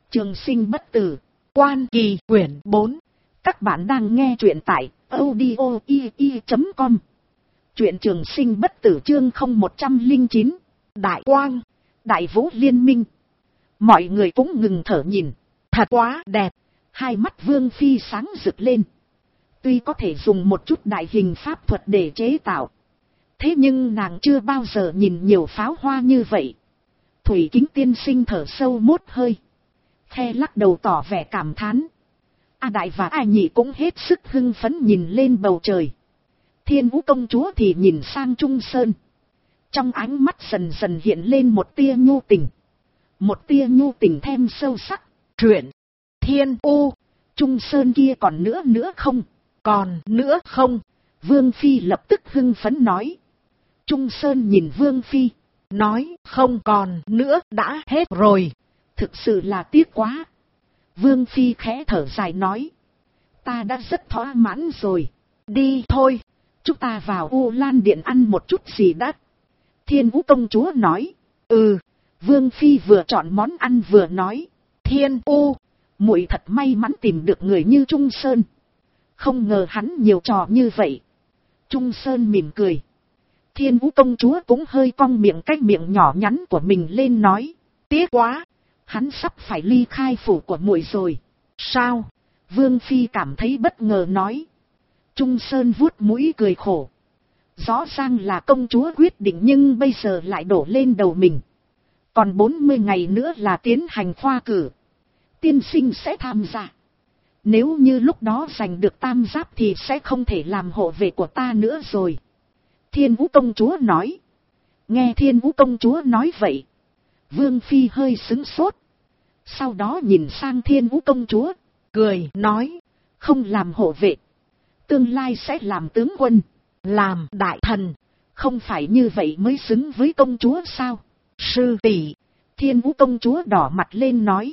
Trường sinh bất tử, Quan Kỳ quyển 4. Các bạn đang nghe truyện tại audio.com. Truyện Trường sinh bất tử chương 0109. Đại Quang, Đại Vũ Liên Minh. Mọi người cũng ngừng thở nhìn. Thật quá đẹp. Hai mắt Vương Phi sáng rực lên. Tuy có thể dùng một chút đại hình pháp thuật để chế tạo, thế nhưng nàng chưa bao giờ nhìn nhiều pháo hoa như vậy. Thủy Kính tiên sinh thở sâu một hơi, khe lắc đầu tỏ vẻ cảm thán. A Đại và A Nhị cũng hết sức hưng phấn nhìn lên bầu trời. Thiên Vũ công chúa thì nhìn sang Trung Sơn. Trong ánh mắt dần dần hiện lên một tia nhu tình. Một tia nhu tình thêm sâu sắc. Truyện Thiên U, Trung Sơn kia còn nữa không? Còn nữa không? Vương Phi lập tức hưng phấn nói. Trung Sơn nhìn Vương Phi, nói không còn nữa đã hết rồi. Thực sự là tiếc quá. Vương Phi khẽ thở dài nói. Ta đã rất thỏa mãn rồi. Đi thôi, chúng ta vào U Lan Điện ăn một chút gì đã. Thiên Vũ công chúa nói. Ừ. Vương Phi vừa chọn món ăn vừa nói. Thiên U, muội thật may mắn tìm được người như Trung Sơn. Không ngờ hắn nhiều trò như vậy. Trung Sơn mỉm cười. Thiên Vũ công chúa cũng hơi cong miệng, cái miệng nhỏ nhắn của mình lên nói. Tiếc quá, hắn sắp phải ly khai phủ của muội rồi. Sao? Vương Phi cảm thấy bất ngờ nói. Trung Sơn vuốt mũi cười khổ. Rõ ràng là công chúa quyết định nhưng bây giờ lại đổ lên đầu mình. Còn 40 ngày nữa là tiến hành khoa cử. Tiên sinh sẽ tham gia. Nếu như lúc đó giành được tam giáp thì sẽ không thể làm hộ vệ của ta nữa rồi. Thiên Vũ công chúa nói. Nghe Thiên Vũ công chúa nói vậy, Vương Phi hơi sững sốt. Sau đó nhìn sang Thiên Vũ công chúa, cười nói. Không làm hộ vệ, tương lai sẽ làm tướng quân, làm đại thần. Không phải như vậy mới xứng với công chúa sao? Sư tỷ. Thiên Vũ công chúa đỏ mặt lên nói.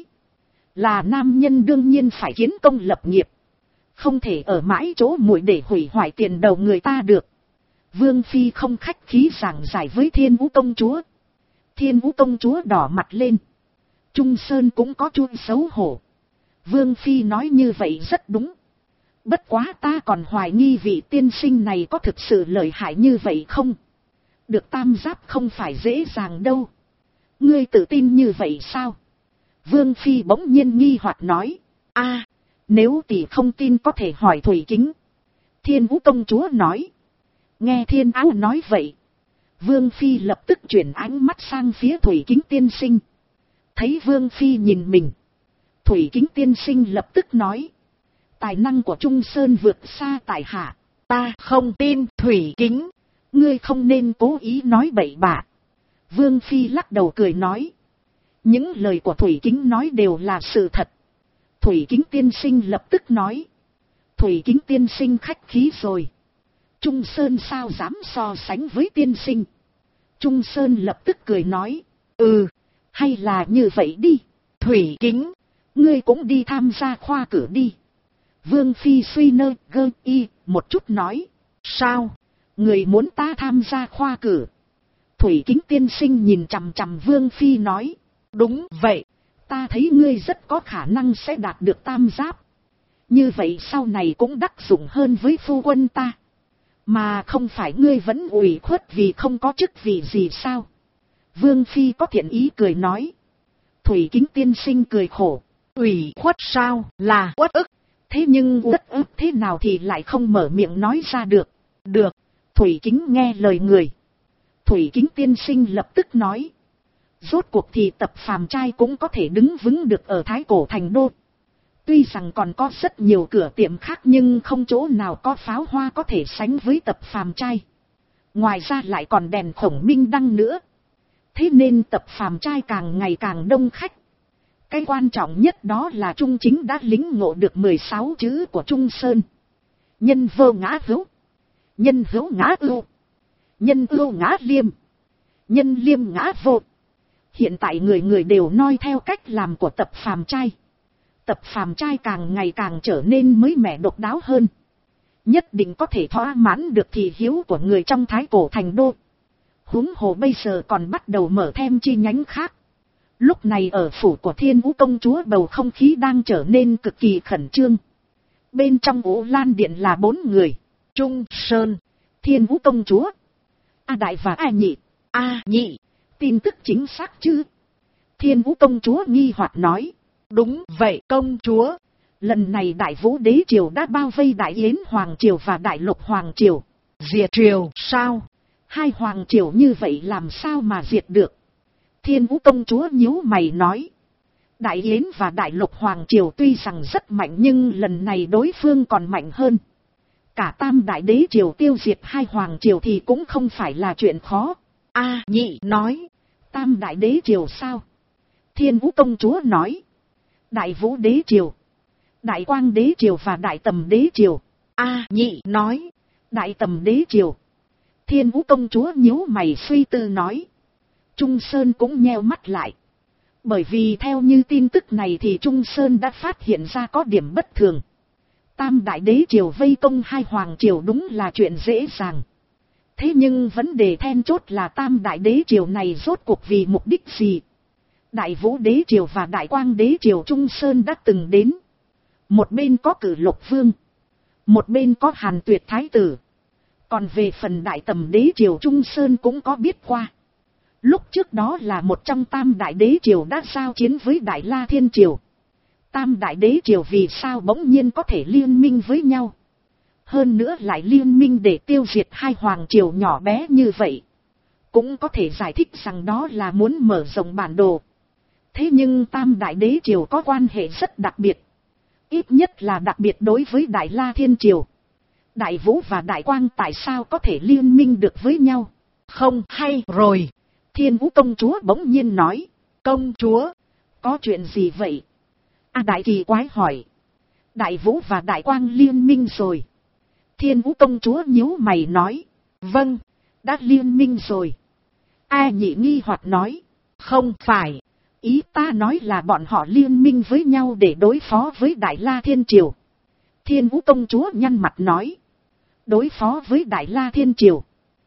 Là nam nhân đương nhiên phải kiến công lập nghiệp. Không thể ở mãi chỗ muội để hủy hoại tiền đầu người ta được. Vương Phi không khách khí giảng giải với Thiên Vũ công chúa. Thiên Vũ công chúa đỏ mặt lên. Trung Sơn cũng có chút xấu hổ. Vương Phi nói như vậy rất đúng. Bất quá ta còn hoài nghi vị tiên sinh này có thực sự lợi hại như vậy không? Được tam giáp không phải dễ dàng đâu. Ngươi tự tin như vậy sao? Vương Phi bỗng nhiên nghi hoặc nói. A, nếu tỷ không tin có thể hỏi Thủy Kính. Thiên Vũ công chúa nói. Nghe Thiên Áo nói vậy, Vương Phi lập tức chuyển ánh mắt sang phía Thủy Kính tiên sinh. Thấy Vương Phi nhìn mình, Thủy Kính tiên sinh lập tức nói. Tài năng của Trung Sơn vượt xa tại hạ. Ta không tin. Thủy Kính, ngươi không nên cố ý nói bậy bạ. Vương Phi lắc đầu cười nói. Những lời của Thủy Kính nói đều là sự thật. Thủy Kính tiên sinh lập tức nói. Thủy Kính tiên sinh khách khí rồi. Trung Sơn sao dám so sánh với tiên sinh? Trung Sơn lập tức cười nói. Ừ, hay là như vậy đi. Thủy Kính, ngươi cũng đi tham gia khoa cử đi. Vương Phi suy nơ gơ y một chút nói. Sao? Người muốn ta tham gia khoa cử? Thủy Kính tiên sinh nhìn chằm chằm Vương Phi nói. Đúng vậy, ta thấy ngươi rất có khả năng sẽ đạt được tam giáp. Như vậy sau này cũng đắc dụng hơn với phu quân ta. Mà không phải ngươi vẫn ủy khuất vì không có chức vị gì sao? Vương Phi có thiện ý cười nói. Thủy Kính tiên sinh cười khổ. Ủy khuất sao? Là uất ức. Thế nhưng uất ức thế nào thì lại không mở miệng nói ra được. Được. Thủy Kính nghe lời người. Thủy Kính tiên sinh lập tức nói. Rốt cuộc thì Tập Phàm trai cũng có thể đứng vững được ở Thái Cổ Thành Đô. Tuy rằng còn có rất nhiều cửa tiệm khác nhưng không chỗ nào có pháo hoa có thể sánh với Tập Phàm trai. Ngoài ra lại còn đèn khổng minh đăng nữa. Thế nên Tập Phàm trai càng ngày càng đông khách. Cái quan trọng nhất đó là Trung Chính đã lĩnh ngộ được 16 chữ của Trung Sơn. Nhân vô ngã hữu, nhân hữu ngã ưu, nhân ưu ngã liêm, nhân liêm ngã vô. Hiện tại người người đều noi theo cách làm của Tập Phàm trai. Tập Phàm trai càng ngày càng trở nên mới mẻ độc đáo hơn. Nhất định có thể thỏa mãn được thị hiếu của người trong Thái Cổ Thành Đô. Huống hồ bây giờ còn bắt đầu mở thêm chi nhánh khác. Lúc này ở phủ của Thiên Vũ công chúa bầu không khí đang trở nên cực kỳ khẩn trương. Bên trong Ổ Lan Điện là 4 người. Trung Sơn, Thiên Vũ công chúa, A Đại và A Nhị. A Nhị, tin tức chính xác chứ? Thiên Vũ công chúa nghi hoặc nói. Đúng vậy công chúa. Lần này Đại Vũ đế triều đã bao vây Đại Yến Hoàng triều và Đại Lục Hoàng triều. Diệt triều sao? 2 hoàng triều như vậy làm sao mà diệt được? Thiên Vũ công chúa nhíu mày nói. Đại Yến và Đại Lục Hoàng triều tuy rằng rất mạnh nhưng lần này đối phương còn mạnh hơn. Cả Tam Đại đế triều tiêu diệt 2 hoàng triều thì cũng không phải là chuyện khó. A Nhị nói. Tam Đại đế triều sao? Thiên Vũ công chúa nói. Đại Vũ đế triều, Đại Quang đế triều và Đại Tầm đế triều. A Nhị nói. Đại Tầm đế triều. Thiên Vũ công chúa nhíu mày suy tư nói. Trung Sơn cũng nheo mắt lại. Bởi vì theo như tin tức này thì Trung Sơn đã phát hiện ra có điểm bất thường. Tam Đại đế triều vây công 2 hoàng triều đúng là chuyện dễ dàng. Thế nhưng vấn đề then chốt là Tam Đại đế triều này rốt cuộc vì mục đích gì? Đại Vũ đế triều và Đại Quang đế triều Trung Sơn đã từng đến. Một bên có Cử Lục Vương, một bên có Hàn Tuyệt Thái tử. Còn về phần Đại Tầm đế triều Trung Sơn cũng có biết qua. Lúc trước đó là một trong Tam Đại đế triều đã giao chiến với Đại La Thiên triều. Tam Đại đế triều vì sao bỗng nhiên có thể liên minh với nhau? Hơn nữa lại liên minh để tiêu diệt 2 hoàng triều nhỏ bé như vậy. Cũng có thể giải thích rằng đó là muốn mở rộng bản đồ. Thế nhưng Tam Đại đế triều có quan hệ rất đặc biệt. Ít nhất là đặc biệt đối với Đại La Thiên triều. Đại Vũ và Đại Quang tại sao có thể liên minh được với nhau? Không hay rồi. Thiên Vũ công chúa bỗng nhiên nói. Công chúa, có chuyện gì vậy? A Đại kỳ quái hỏi. Đại Vũ và Đại Quang liên minh rồi. Thiên Vũ công chúa nhíu mày nói. Vâng, đã liên minh rồi. A Nhị nghi hoặc nói. Không phải, ý ta nói là bọn họ liên minh với nhau để đối phó với Đại La Thiên triều. Thiên Vũ công chúa nhăn mặt nói. Đối phó với Đại La Thiên triều.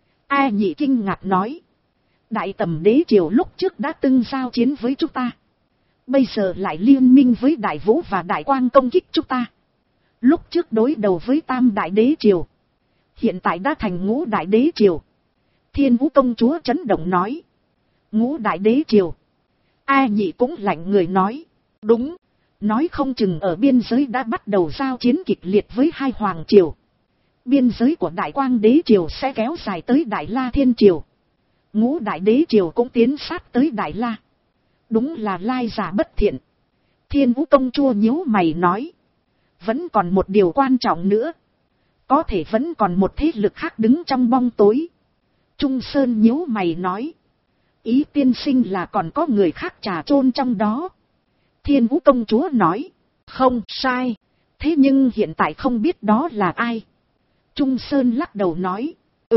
A Nhị kinh ngạc nói. Đại Tầm đế triều lúc trước đã từng giao chiến với chúng ta. Bây giờ lại liên minh với Đại Vũ và Đại Quang công kích chúng ta. Lúc trước đối đầu với Tam Đại đế triều. Hiện tại đã thành Ngũ Đại đế triều. Thiên Vũ công chúa chấn động nói. Ngũ Đại đế triều. A Nhị cũng lạnh người nói. Đúng, nói không chừng ở biên giới đã bắt đầu giao chiến kịch liệt với 2 hoàng triều. Biên giới của Đại Quang đế triều sẽ kéo dài tới Đại La Thiên triều. Ngũ Đại đế triều cũng tiến sát tới Đại La. Đúng là lai giả bất thiện. Thiên Vũ công chúa nhíu mày nói. Vẫn còn một điều quan trọng nữa. Có thể vẫn còn một thế lực khác đứng trong bóng tối. Trung Sơn nhíu mày nói. Ý tiên sinh là còn có người khác trà chôn trong đó. Thiên Vũ công chúa nói. Không sai. Thế nhưng hiện tại không biết đó là ai. Trung Sơn lắc đầu nói.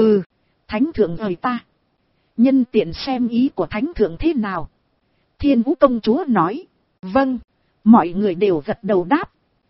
Thánh thượng ơi ta. Nhân tiện xem ý của thánh thượng thế nào. Thiên Vũ công chúa nói. Vâng. Mọi người đều gật đầu đáp.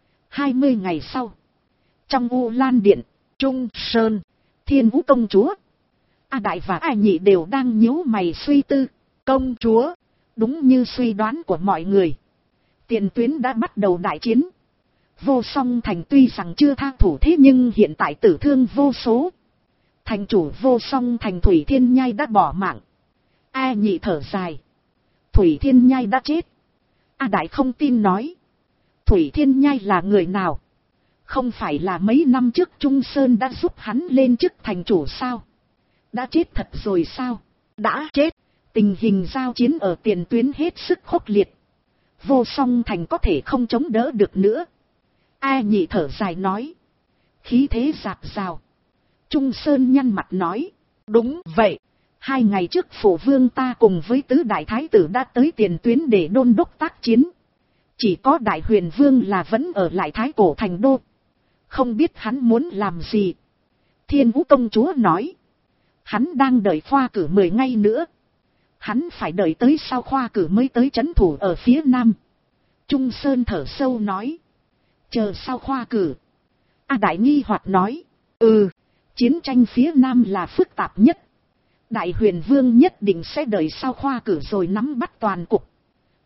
20 ngày sau. Trong U Lan Điện, Trung Sơn, Thiên Vũ công chúa, A Đại và A Nhị đều đang nhíu mày suy tư. Công chúa, đúng như suy đoán của mọi người. Tiền tuyến đã bắt đầu đại chiến. Vô Song Thành tuy rằng chưa tha thủ thế nhưng hiện tại tử thương vô số. Thành chủ Vô Song Thành Thủy Thiên Nhai đã bỏ mạng. A Nhị thở dài. Thủy Thiên Nhai đã chết. A Đại không tin nói. Thủy Thiên Nhai là người nào? Không phải là mấy năm trước Trung Sơn đã giúp hắn lên chức thành chủ sao? Đã chết thật rồi sao? Đã chết. Tình hình giao chiến ở tiền tuyến hết sức khốc liệt. Vô Song Thành có thể không chống đỡ được nữa. A Nhị thở dài nói. Khí thế rạc rào. Trung Sơn nhăn mặt nói. Đúng vậy. 2 ngày trước Phổ Vương ta cùng với tứ đại thái tử đã tới tiền tuyến để đôn đốc tác chiến. Chỉ có Đại Huyền Vương là vẫn ở lại Thái Cổ Thành Đô. Không biết hắn muốn làm gì. Thiên Vũ công chúa nói. Hắn đang đợi khoa cử 10 ngày nữa. Hắn phải đợi tới sau khoa cử mới tới trấn thủ ở phía Nam. Trung Sơn thở sâu nói. Chờ sau khoa cử. A Đại nghi hoặc nói. Chiến tranh phía Nam là phức tạp nhất. Đại Huyền Vương nhất định sẽ đợi sau khoa cử rồi nắm bắt toàn cục.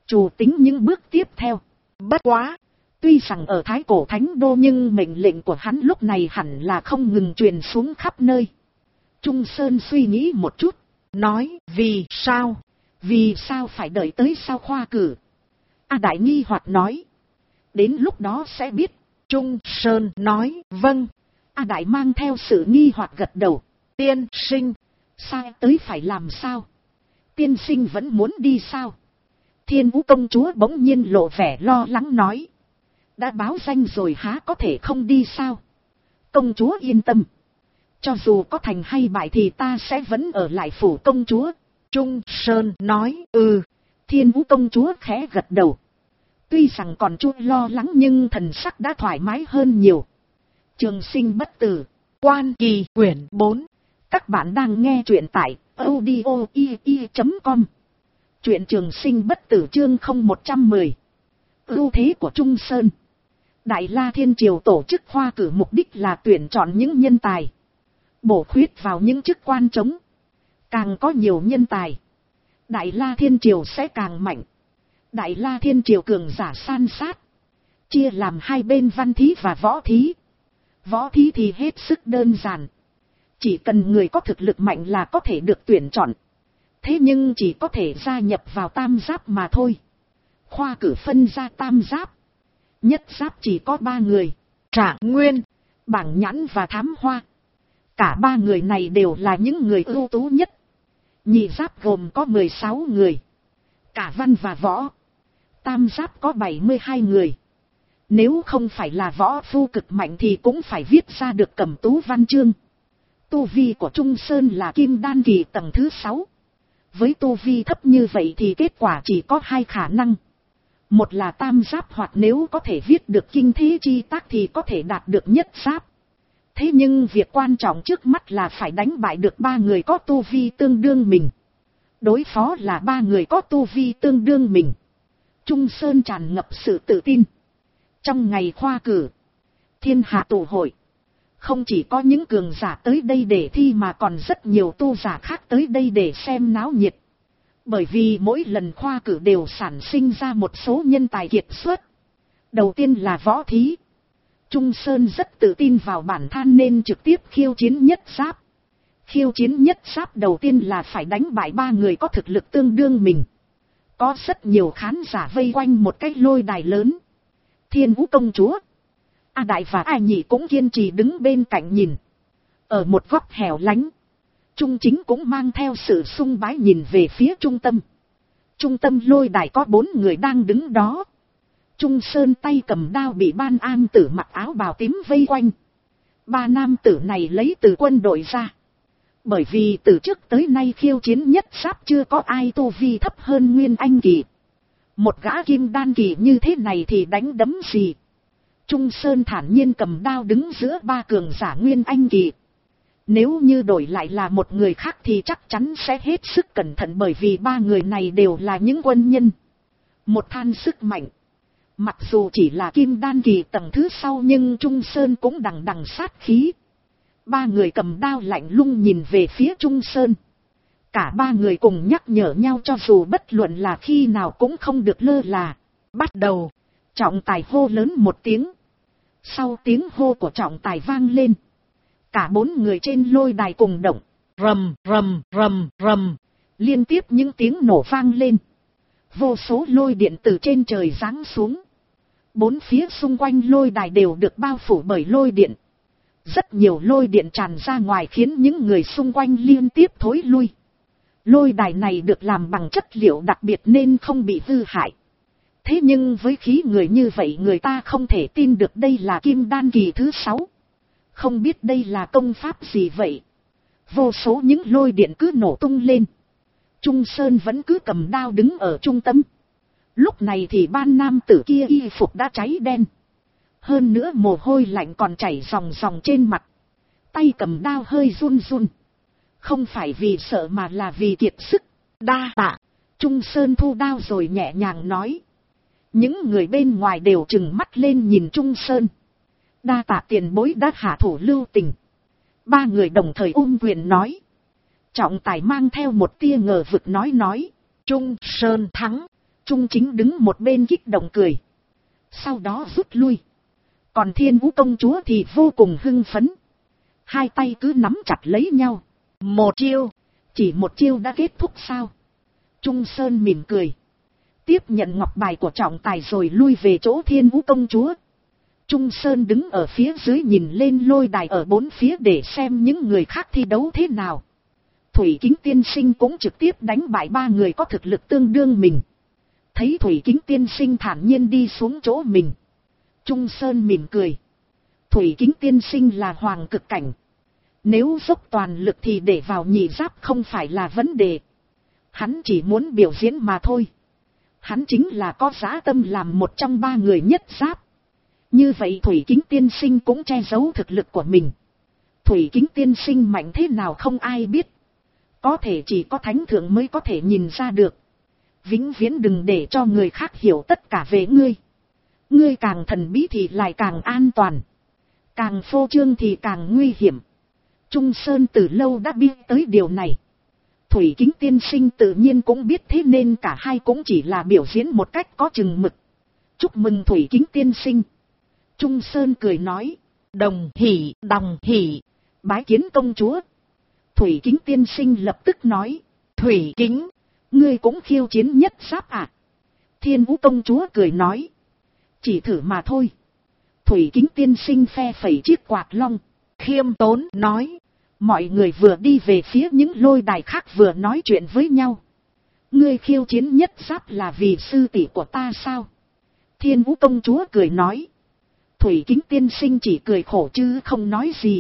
Chủ tính những bước tiếp theo. Bất quá, tuy rằng ở Thái Cổ Thánh Đô nhưng mệnh lệnh của hắn lúc này hẳn là không ngừng truyền xuống khắp nơi. Trung Sơn suy nghĩ một chút, nói vì sao? Vì sao phải đợi tới sau khoa cử? A Đại nghi hoặc nói. Đến lúc đó sẽ biết. Trung Sơn nói vâng. A Đại mang theo sự nghi hoặc gật đầu. Tiên sinh, sai tới phải làm sao? Tiên sinh vẫn muốn đi sao? Thiên Vũ công chúa bỗng nhiên lộ vẻ lo lắng nói. Đã báo danh rồi há có thể không đi sao? Công chúa yên tâm. Cho dù có thành hay bại thì ta sẽ vẫn ở lại phủ công chúa. Trung Sơn nói Thiên Vũ công chúa khẽ gật đầu. Tuy rằng còn chút lo lắng nhưng thần sắc đã thoải mái hơn nhiều. Trường sinh bất tử, Quan Kỳ quyển 4. Các bạn đang nghe truyện tại audio.com. Truyện Trường sinh bất tử chương 0110. Ưu thế của Trung Sơn. Đại La Thiên Triều tổ chức khoa cử mục đích là tuyển chọn những nhân tài, bổ khuyết vào những chức quan trống. Càng có nhiều nhân tài, Đại La Thiên Triều sẽ càng mạnh. Đại La Thiên Triều cường giả san sát, chia làm hai bên văn thí và võ thí. Võ thí thì hết sức đơn giản, chỉ cần người có thực lực mạnh là có thể được tuyển chọn. Thế nhưng chỉ có thể gia nhập vào tam giáp mà thôi. Khoa cử phân ra tam giáp. Nhất giáp chỉ có 3 người, Trạng Nguyên, Bảng Nhãn và Thám Hoa. Cả 3 người này đều là những người ưu tú nhất. Nhị giáp gồm có 16 người, cả văn và võ. Tam giáp có 72 người. Nếu không phải là võ phu cực mạnh thì cũng phải viết ra được cẩm tú văn chương. Tu vi của Trung Sơn là Kim Đan kỳ tầng thứ 6. Với tu vi thấp như vậy thì kết quả chỉ có 2 khả năng. Một là tam giáp, hoặc nếu có thể viết được kinh thế chi tác thì có thể đạt được nhất giáp. Thế nhưng việc quan trọng trước mắt là phải đánh bại được 3 người có tu vi tương đương mình. Đối phó là 3 người có tu vi tương đương mình. Trung Sơn tràn ngập sự tự tin. Trong ngày khoa cử, thiên hạ tụ hội, không chỉ có những cường giả tới đây để thi mà còn rất nhiều tu giả khác tới đây để xem náo nhiệt. Bởi vì mỗi lần khoa cử đều sản sinh ra một số nhân tài kiệt xuất. Đầu tiên là võ thí. Trung Sơn rất tự tin vào bản thân nên trực tiếp khiêu chiến nhất giáp. Khiêu chiến nhất giáp đầu tiên là phải đánh bại 3 người có thực lực tương đương mình. Có rất nhiều khán giả vây quanh một cái lôi đài lớn. Thiên Vũ công chúa, A Đại và A Nhị cũng kiên trì đứng bên cạnh nhìn. Ở một góc hẻo lánh, Trung Chính cũng mang theo sự sung bái nhìn về phía trung tâm. Trung tâm lôi đài có 4 người đang đứng đó. Trung Sơn tay cầm đao bị ban an tử mặc áo bào tím vây quanh. 3 nam tử này lấy từ quân đội ra. Bởi vì từ trước tới nay khiêu chiến nhất giáp chưa có ai tu vi thấp hơn Nguyên Anh kỳ. Một gã Kim Đan kỳ như thế này thì đánh đấm gì? Trung Sơn thản nhiên cầm đao đứng giữa 3 cường giả Nguyên Anh kỳ. Nếu như đổi lại là một người khác thì chắc chắn sẽ hết sức cẩn thận, bởi vì 3 người này đều là những quân nhân. Một than sức mạnh. Mặc dù chỉ là Kim Đan kỳ tầng thứ sau nhưng Trung Sơn cũng đằng đằng sát khí. 3 người cầm đao lạnh lùng nhìn về phía Trung Sơn. Cả 3 người cùng nhắc nhở nhau cho dù bất luận là khi nào cũng không được lơ là. Bắt đầu, trọng tài hô lớn một tiếng. Sau tiếng hô của trọng tài vang lên, cả 4 người trên lôi đài cùng động. Rầm rầm rầm rầm, liên tiếp những tiếng nổ vang lên. Vô số lôi điện từ trên trời giáng xuống. 4 phía xung quanh lôi đài đều được bao phủ bởi lôi điện. Rất nhiều lôi điện tràn ra ngoài khiến những người xung quanh liên tiếp thối lui. Lôi đài này được làm bằng chất liệu đặc biệt nên không bị hư hại. Thế nhưng với khí người như vậy người ta không thể tin được đây là Kim Đan kỳ thứ 6. Không biết đây là công pháp gì vậy. Vô số những lôi điện cứ nổ tung lên. Trung Sơn vẫn cứ cầm đao đứng ở trung tâm. Lúc này thì ban nam tử kia y phục đã cháy đen. Hơn nữa mồ hôi lạnh còn chảy ròng ròng trên mặt. Tay cầm đao hơi run run. Không phải vì sợ mà là vì kiệt sức. Đa tạ. Trung Sơn thu đao rồi nhẹ nhàng nói. Những người bên ngoài đều trừng mắt lên nhìn Trung Sơn. Đa tạ tiền bối đã hạ thủ lưu tình. 3 người đồng thời quyền nói. Trọng tài mang theo một tia ngờ vực nói. Trung Sơn thắng. Trung Chính đứng một bên kích động cười. Sau đó rút lui. Còn Thiên Vũ công chúa thì vô cùng hưng phấn. Hai tay cứ nắm chặt lấy nhau. Một chiêu. Chỉ một chiêu đã kết thúc sao? Trung Sơn mỉm cười. Tiếp nhận ngọc bài của trọng tài rồi lui về chỗ Thiên Vũ công chúa. Trung Sơn đứng ở phía dưới nhìn lên lôi đài ở bốn phía để xem những người khác thi đấu thế nào. Thủy Kính tiên sinh cũng trực tiếp đánh bại ba người có thực lực tương đương mình. Thấy Thủy Kính tiên sinh thản nhiên đi xuống chỗ mình. Trung Sơn mỉm cười. Thủy Kính tiên sinh là hoàng cực cảnh. Nếu dốc toàn lực thì để vào nhị giáp không phải là vấn đề. Hắn chỉ muốn biểu diễn mà thôi. Hắn chính là có dã tâm làm một trong ba người nhất giáp. Như vậy Thủy Kính tiên sinh cũng che giấu thực lực của mình. Thủy Kính tiên sinh mạnh thế nào không ai biết. Có thể chỉ có thánh thượng mới có thể nhìn ra được. Vĩnh viễn đừng để cho người khác hiểu tất cả về ngươi. Ngươi càng thần bí thì lại càng an toàn. Càng phô trương thì càng nguy hiểm. Trung Sơn từ lâu đã biết tới điều này. Thủy Kính tiên sinh tự nhiên cũng biết, thế nên cả hai cũng chỉ là biểu diễn một cách có chừng mực. Chúc mừng Thủy Kính tiên sinh. Trung Sơn cười nói. Đồng hỷ, đồng hỷ. Bái kiến công chúa. Thủy Kính tiên sinh lập tức nói. Thủy Kính, ngươi cũng khiêu chiến nhất giáp à? Thiên Vũ công chúa cười nói. Chỉ thử mà thôi. Thủy Kính tiên sinh phe phẩy chiếc quạt long. Khiêm tốn nói. Mọi người vừa đi về phía những lôi đài khác vừa nói chuyện với nhau. Ngươi khiêu chiến nhất giáp là vì sư tỷ của ta sao? Thiên Vũ công chúa cười nói. Thủy Kính tiên sinh chỉ cười khổ chứ không nói gì.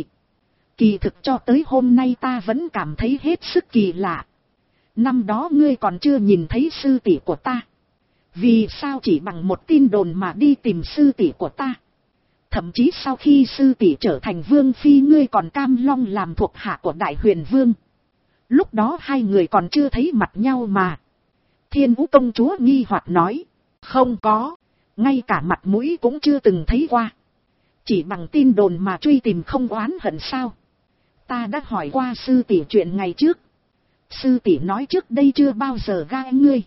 Kỳ thực cho tới hôm nay ta vẫn cảm thấy hết sức kỳ lạ. Năm đó ngươi còn chưa nhìn thấy sư tỷ của ta. Vì sao chỉ bằng một tin đồn mà đi tìm sư tỷ của ta? Thậm chí sau khi sư tỷ trở thành vương phi ngươi còn cam long làm thuộc hạ của Đại Huyền Vương. Lúc đó hai người còn chưa thấy mặt nhau mà. Thiên Vũ công chúa nghi hoặc nói. Không có. Ngay cả mặt mũi cũng chưa từng thấy qua. Chỉ bằng tin đồn mà truy tìm không oán hận sao? Ta đã hỏi qua sư tỷ chuyện ngày trước. Sư tỷ nói trước đây chưa bao giờ gai ngươi.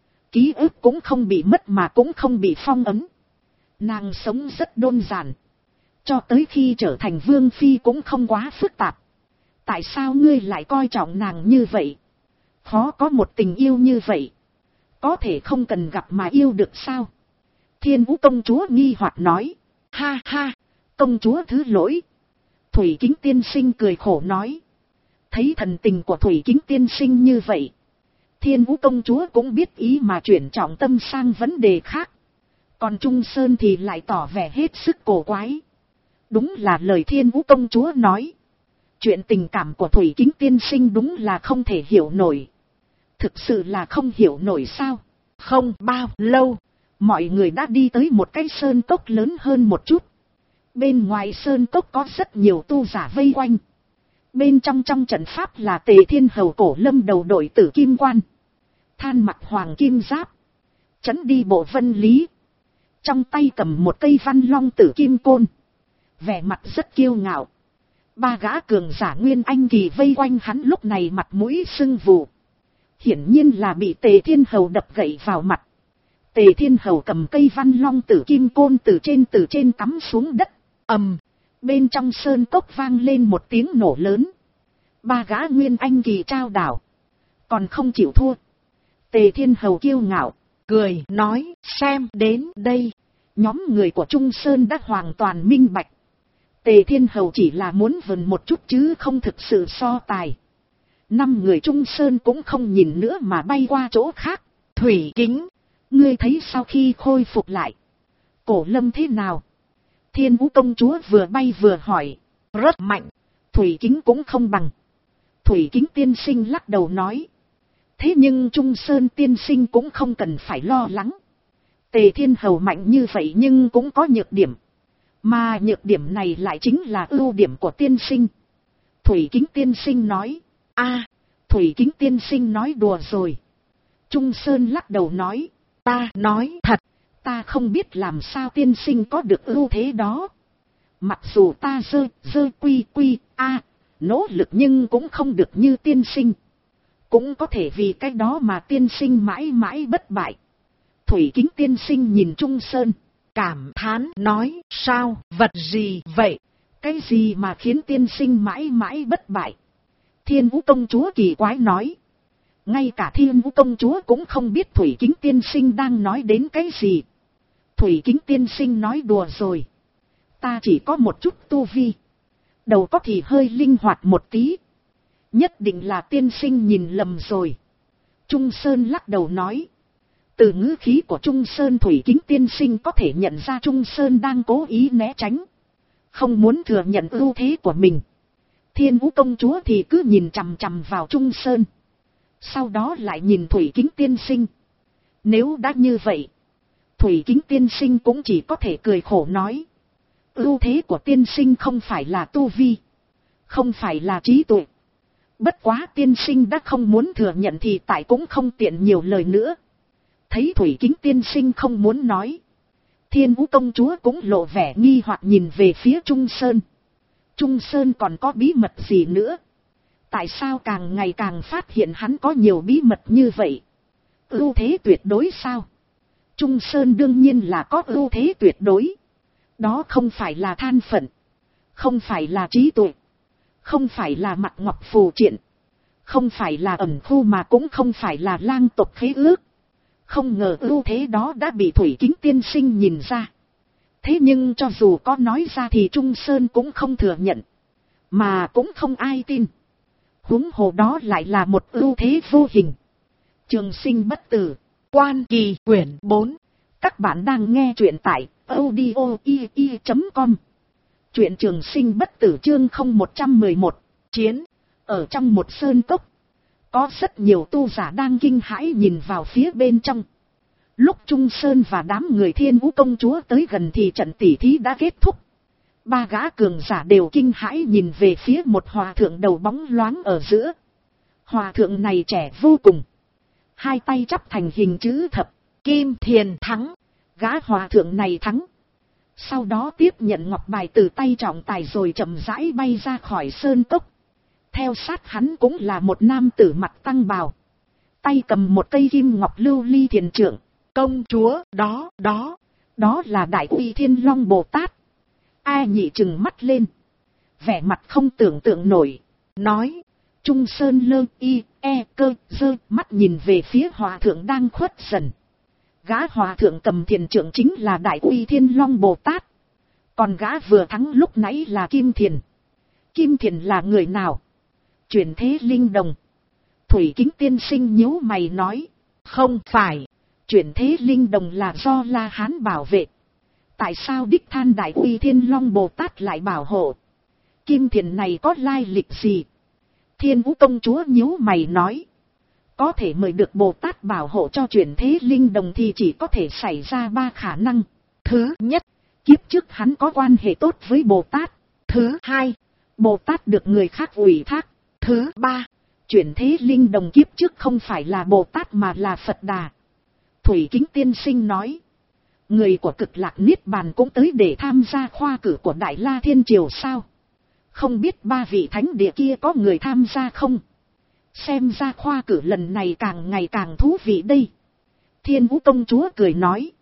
Ký ức cũng không bị mất mà cũng không bị phong ấn. Nàng sống rất đơn giản. Cho tới khi trở thành vương phi cũng không quá phức tạp. Tại sao ngươi lại coi trọng nàng như vậy? Khó có một tình yêu như vậy. Có thể không cần gặp mà yêu được sao? Thiên Vũ công chúa nghi hoặc nói. Ha ha, công chúa thứ lỗi. Thủy Kính tiên sinh cười khổ nói. Thấy thần tình của Thủy Kính tiên sinh như vậy. Thiên Vũ công chúa cũng biết ý mà chuyển trọng tâm sang vấn đề khác. Còn Trung Sơn thì lại tỏ vẻ hết sức cổ quái. Đúng là lời Thiên Vũ công chúa nói. Chuyện tình cảm của Thủy Kính tiên sinh đúng là không thể hiểu nổi. Thực sự là không hiểu nổi sao? Không bao lâu, mọi người đã đi tới một cái sơn cốc lớn hơn một chút. Bên ngoài sơn cốc có rất nhiều tu giả vây quanh. Bên trong trận pháp là Tề Thiên Hầu Cổ Lâm đầu đội tử kim quan. Than mặc hoàng kim giáp. Chấn đi bộ vân lý. Trong tay cầm một cây văn long tử kim côn. Vẻ mặt rất kiêu ngạo. Ba gã cường giả nguyên anh kỳ vây quanh hắn lúc này mặt mũi sưng vù. Hiển nhiên là bị Tề Thiên Hầu đập gậy vào mặt. Tề Thiên Hầu cầm cây văn long tử kim côn từ trên cắm xuống đất. Ầm, bên trong sơn cốc vang lên một tiếng nổ lớn. Ba gã nguyên anh kỳ trao đảo. Còn không chịu thua. Tề Thiên Hầu kiêu ngạo, cười nói, xem đến đây. Nhóm người của Trung Sơn đã hoàn toàn minh bạch. Tề Thiên Hầu chỉ là muốn vần một chút chứ không thực sự so tài. 5 người Trung Sơn cũng không nhìn nữa mà bay qua chỗ khác. Thủy Kính, ngươi thấy sau khi khôi phục lại, Cổ Lâm thế nào? Thiên Vũ công chúa vừa bay vừa hỏi. Rất mạnh. Thủy Kính cũng không bằng. Thủy Kính tiên sinh lắc đầu nói. Thế nhưng Trung Sơn tiên sinh cũng không cần phải lo lắng. Tề Thiên Hầu mạnh như vậy nhưng cũng có nhược điểm. Mà nhược điểm này lại chính là ưu điểm của tiên sinh. Thủy Kính tiên sinh nói. Thủy Kính tiên sinh nói đùa rồi. Trung Sơn lắc đầu nói. Ta nói thật. Ta không biết làm sao tiên sinh có được ưu thế đó. Mặc dù ta nỗ lực nhưng cũng không được như tiên sinh. Cũng có thể vì cái đó mà tiên sinh mãi mãi bất bại. Thủy Kính tiên sinh nhìn Trung Sơn, cảm thán nói, sao, vật gì vậy? Cái gì mà khiến tiên sinh mãi mãi bất bại? Thiên Vũ công chúa kỳ quái nói. Ngay cả Thiên Vũ công chúa cũng không biết Thủy Kính tiên sinh đang nói đến cái gì. Thủy Kính tiên sinh nói đùa rồi. Ta chỉ có một chút tu vi. Đầu có thì hơi linh hoạt một tí. Nhất định là tiên sinh nhìn lầm rồi. Trung Sơn lắc đầu nói. Từ ngữ khí của Trung Sơn, Thủy Kính tiên sinh có thể nhận ra Trung Sơn đang cố ý né tránh, không muốn thừa nhận ưu thế của mình. Thiên Vũ công chúa thì cứ nhìn chằm chằm vào Trung Sơn, sau đó lại nhìn Thủy Kính tiên sinh. Nếu đã như vậy, Thủy Kính tiên sinh cũng chỉ có thể cười khổ nói. Ưu thế của tiên sinh không phải là tu vi, không phải là trí tuệ. Bất quá tiên sinh đã không muốn thừa nhận thì tại cũng không tiện nhiều lời nữa. Thấy Thủy Kính tiên sinh không muốn nói, Thiên Vũ công chúa cũng lộ vẻ nghi hoặc nhìn về phía Trung Sơn. Trung Sơn còn có bí mật gì nữa? Tại sao càng ngày càng phát hiện hắn có nhiều bí mật như vậy? Ưu thế tuyệt đối sao? Trung Sơn đương nhiên là có ưu thế tuyệt đối. Đó không phải là than phận, không phải là trí tuệ, không phải là mặt ngọc phù triện, không phải là ẩn khu, mà cũng không phải là lang tộc khế ước. Không ngờ ưu thế đó đã bị Thủy Kính tiên sinh nhìn ra. Thế nhưng cho dù có nói ra thì Trung Sơn cũng không thừa nhận, mà cũng không ai tin. Huống hồ đó lại là một ưu thế vô hình. Trường sinh bất tử, Quan Kỳ quyển 4. Các bạn đang nghe truyện tại audio.com. Truyện Trường sinh bất tử chương 0111. Chiến. Ở trong một sơn cốc, có rất nhiều tu giả đang kinh hãi nhìn vào phía bên trong. Lúc Trung Sơn và đám người Thiên Vũ công chúa tới gần thì trận tỉ thí đã kết thúc. Ba gã cường giả đều kinh hãi nhìn về phía một hòa thượng đầu bóng loáng ở giữa. Hòa thượng này trẻ vô cùng, hai tay chắp thành hình chữ thập. Kim Thiền thắng. Gã hòa thượng này thắng. Sau đó tiếp nhận ngọc bài từ tay trọng tài rồi chậm rãi bay ra khỏi sơn cốc. Theo sát hắn cũng là một nam tử mặt tăng bào, tay cầm một cây kim ngọc lưu ly thiền trượng. Công chúa, đó là Đại Uy Thiên Long Bồ Tát. A Nhị trừng mắt lên, vẻ mặt không tưởng tượng nổi, nói. Trung Sơn lơ y e cơ dơ mắt nhìn về phía hòa thượng đang khuất dần. Gã hòa thượng cầm thiền trượng chính là Đại Uy Thiên Long Bồ Tát. Còn gã vừa thắng lúc nãy là Kim Thiền. Kim Thiền là người nào? Chuyển thế linh đồng. Thủy Kính tiên sinh nhíu mày nói. Không phải. Chuyển thế linh đồng là do La Hán bảo vệ. Tại sao đích than Đại Uy Thiên Long Bồ Tát lại bảo hộ? Kim Thiền này có lai lịch gì? Thiên Vũ công chúa nhíu mày nói. Có thể mời được Bồ Tát bảo hộ cho chuyển thế linh đồng thì chỉ có thể xảy ra ba khả năng. Thứ nhất, kiếp trước hắn có quan hệ tốt với Bồ Tát. Thứ hai, Bồ Tát được người khác ủy thác. Thứ ba, chuyển thế linh đồng kiếp trước không phải là Bồ Tát mà là Phật Đà. Thủy Kính tiên sinh nói. Người của Cực Lạc Niết Bàn cũng tới để tham gia khoa cử của Đại La Thiên Triều sao? Không biết ba vị thánh địa kia có người tham gia không? Xem ra khoa cử lần này càng ngày càng thú vị đây. Thiên Vũ công chúa cười nói.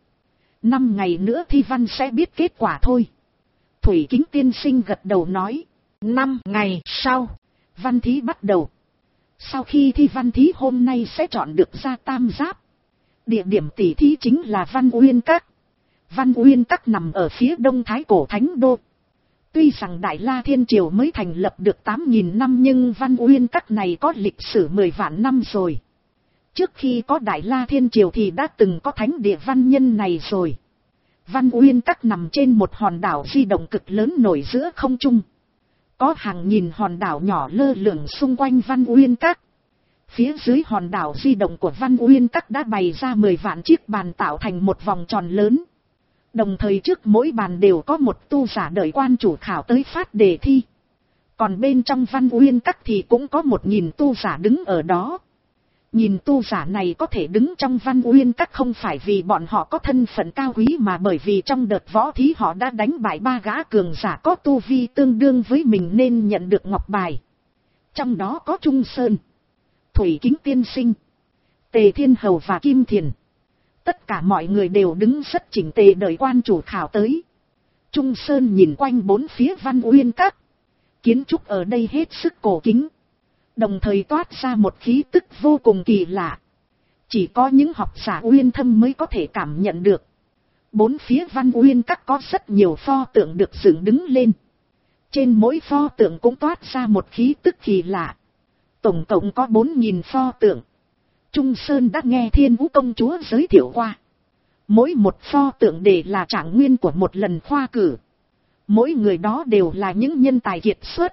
5 ngày nữa thi văn sẽ biết kết quả thôi. Thủy Kính tiên sinh gật đầu nói. 5 ngày sau, văn thí bắt đầu. Sau khi thi văn thí hôm nay sẽ chọn được ra tam giáp. Địa điểm tỉ thí chính là Văn Uyên Các. Văn Uyên Các nằm ở phía đông Thái Cổ Thánh Đô. Tuy rằng Đại La Thiên Triều mới thành lập được 8.000 năm nhưng Văn Uyên Các này có lịch sử 10 vạn năm rồi. Trước khi có Đại La Thiên Triều thì đã từng có thánh địa văn nhân này rồi. Văn Uyên Các nằm trên một hòn đảo di động cực lớn nổi giữa không trung. Có hàng nghìn hòn đảo nhỏ lơ lửng xung quanh Văn Uyên Các. Phía dưới hòn đảo di động của Văn Uyên Các đã bày ra 10 vạn chiếc bàn tạo thành một vòng tròn lớn. Đồng thời trước mỗi bàn đều có một tu giả đợi quan chủ khảo tới phát đề thi. Còn bên trong Văn Uyên Các thì cũng có 1000 tu giả đứng ở đó. Nhìn tu giả này có thể đứng trong Văn Uyên Các không phải vì bọn họ có thân phận cao quý mà bởi vì trong đợt võ thí họ đã đánh bại 3 gã cường giả có tu vi tương đương với mình nên nhận được ngọc bài. Trong đó có Trung Sơn, Thủy Kính tiên sinh, Tề Thiên Hầu và Kim Thiền. Tất cả mọi người đều đứng rất chỉnh tề đợi quan chủ khảo tới. Trung Sơn nhìn quanh bốn phía Văn Uyên Các. Kiến trúc ở đây hết sức cổ kính. Đồng thời toát ra một khí tức vô cùng kỳ lạ. Chỉ có những học giả uyên thâm mới có thể cảm nhận được. Bốn phía Văn Uyên Các có rất nhiều pho tượng được dựng đứng lên. Trên mỗi pho tượng cũng toát ra một khí tức kỳ lạ. Tổng cộng có 4.000 pho tượng. Trung Sơn đã nghe Thiên Vũ công chúa giới thiệu qua. Mỗi một pho tượng đều là trạng nguyên của một lần khoa cử. Mỗi người đó đều là những nhân tài kiệt xuất.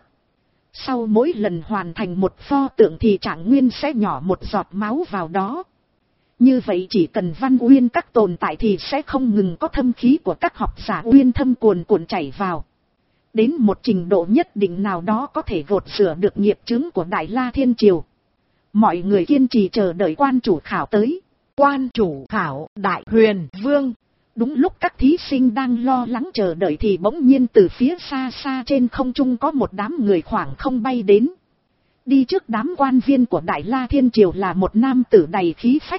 Sau mỗi lần hoàn thành một pho tượng thì trạng nguyên sẽ nhỏ một giọt máu vào đó. Như vậy chỉ cần Văn Uyên Các tồn tại thì sẽ không ngừng có thâm khí của các học giả uyên thâm cuồn cuộn chảy vào. Đến một trình độ nhất định nào đó có thể gột rửa được nghiệp chướng của Đại La Thiên Triều. Mọi người kiên trì chờ đợi quan chủ khảo tới. Quan chủ khảo Đại Huyền Vương. Đúng lúc các thí sinh đang lo lắng chờ đợi thì bỗng nhiên từ phía xa xa trên không trung có một đám người khoảng không bay đến. Đi trước đám quan viên của Đại La Thiên Triều là một nam tử đầy khí phách.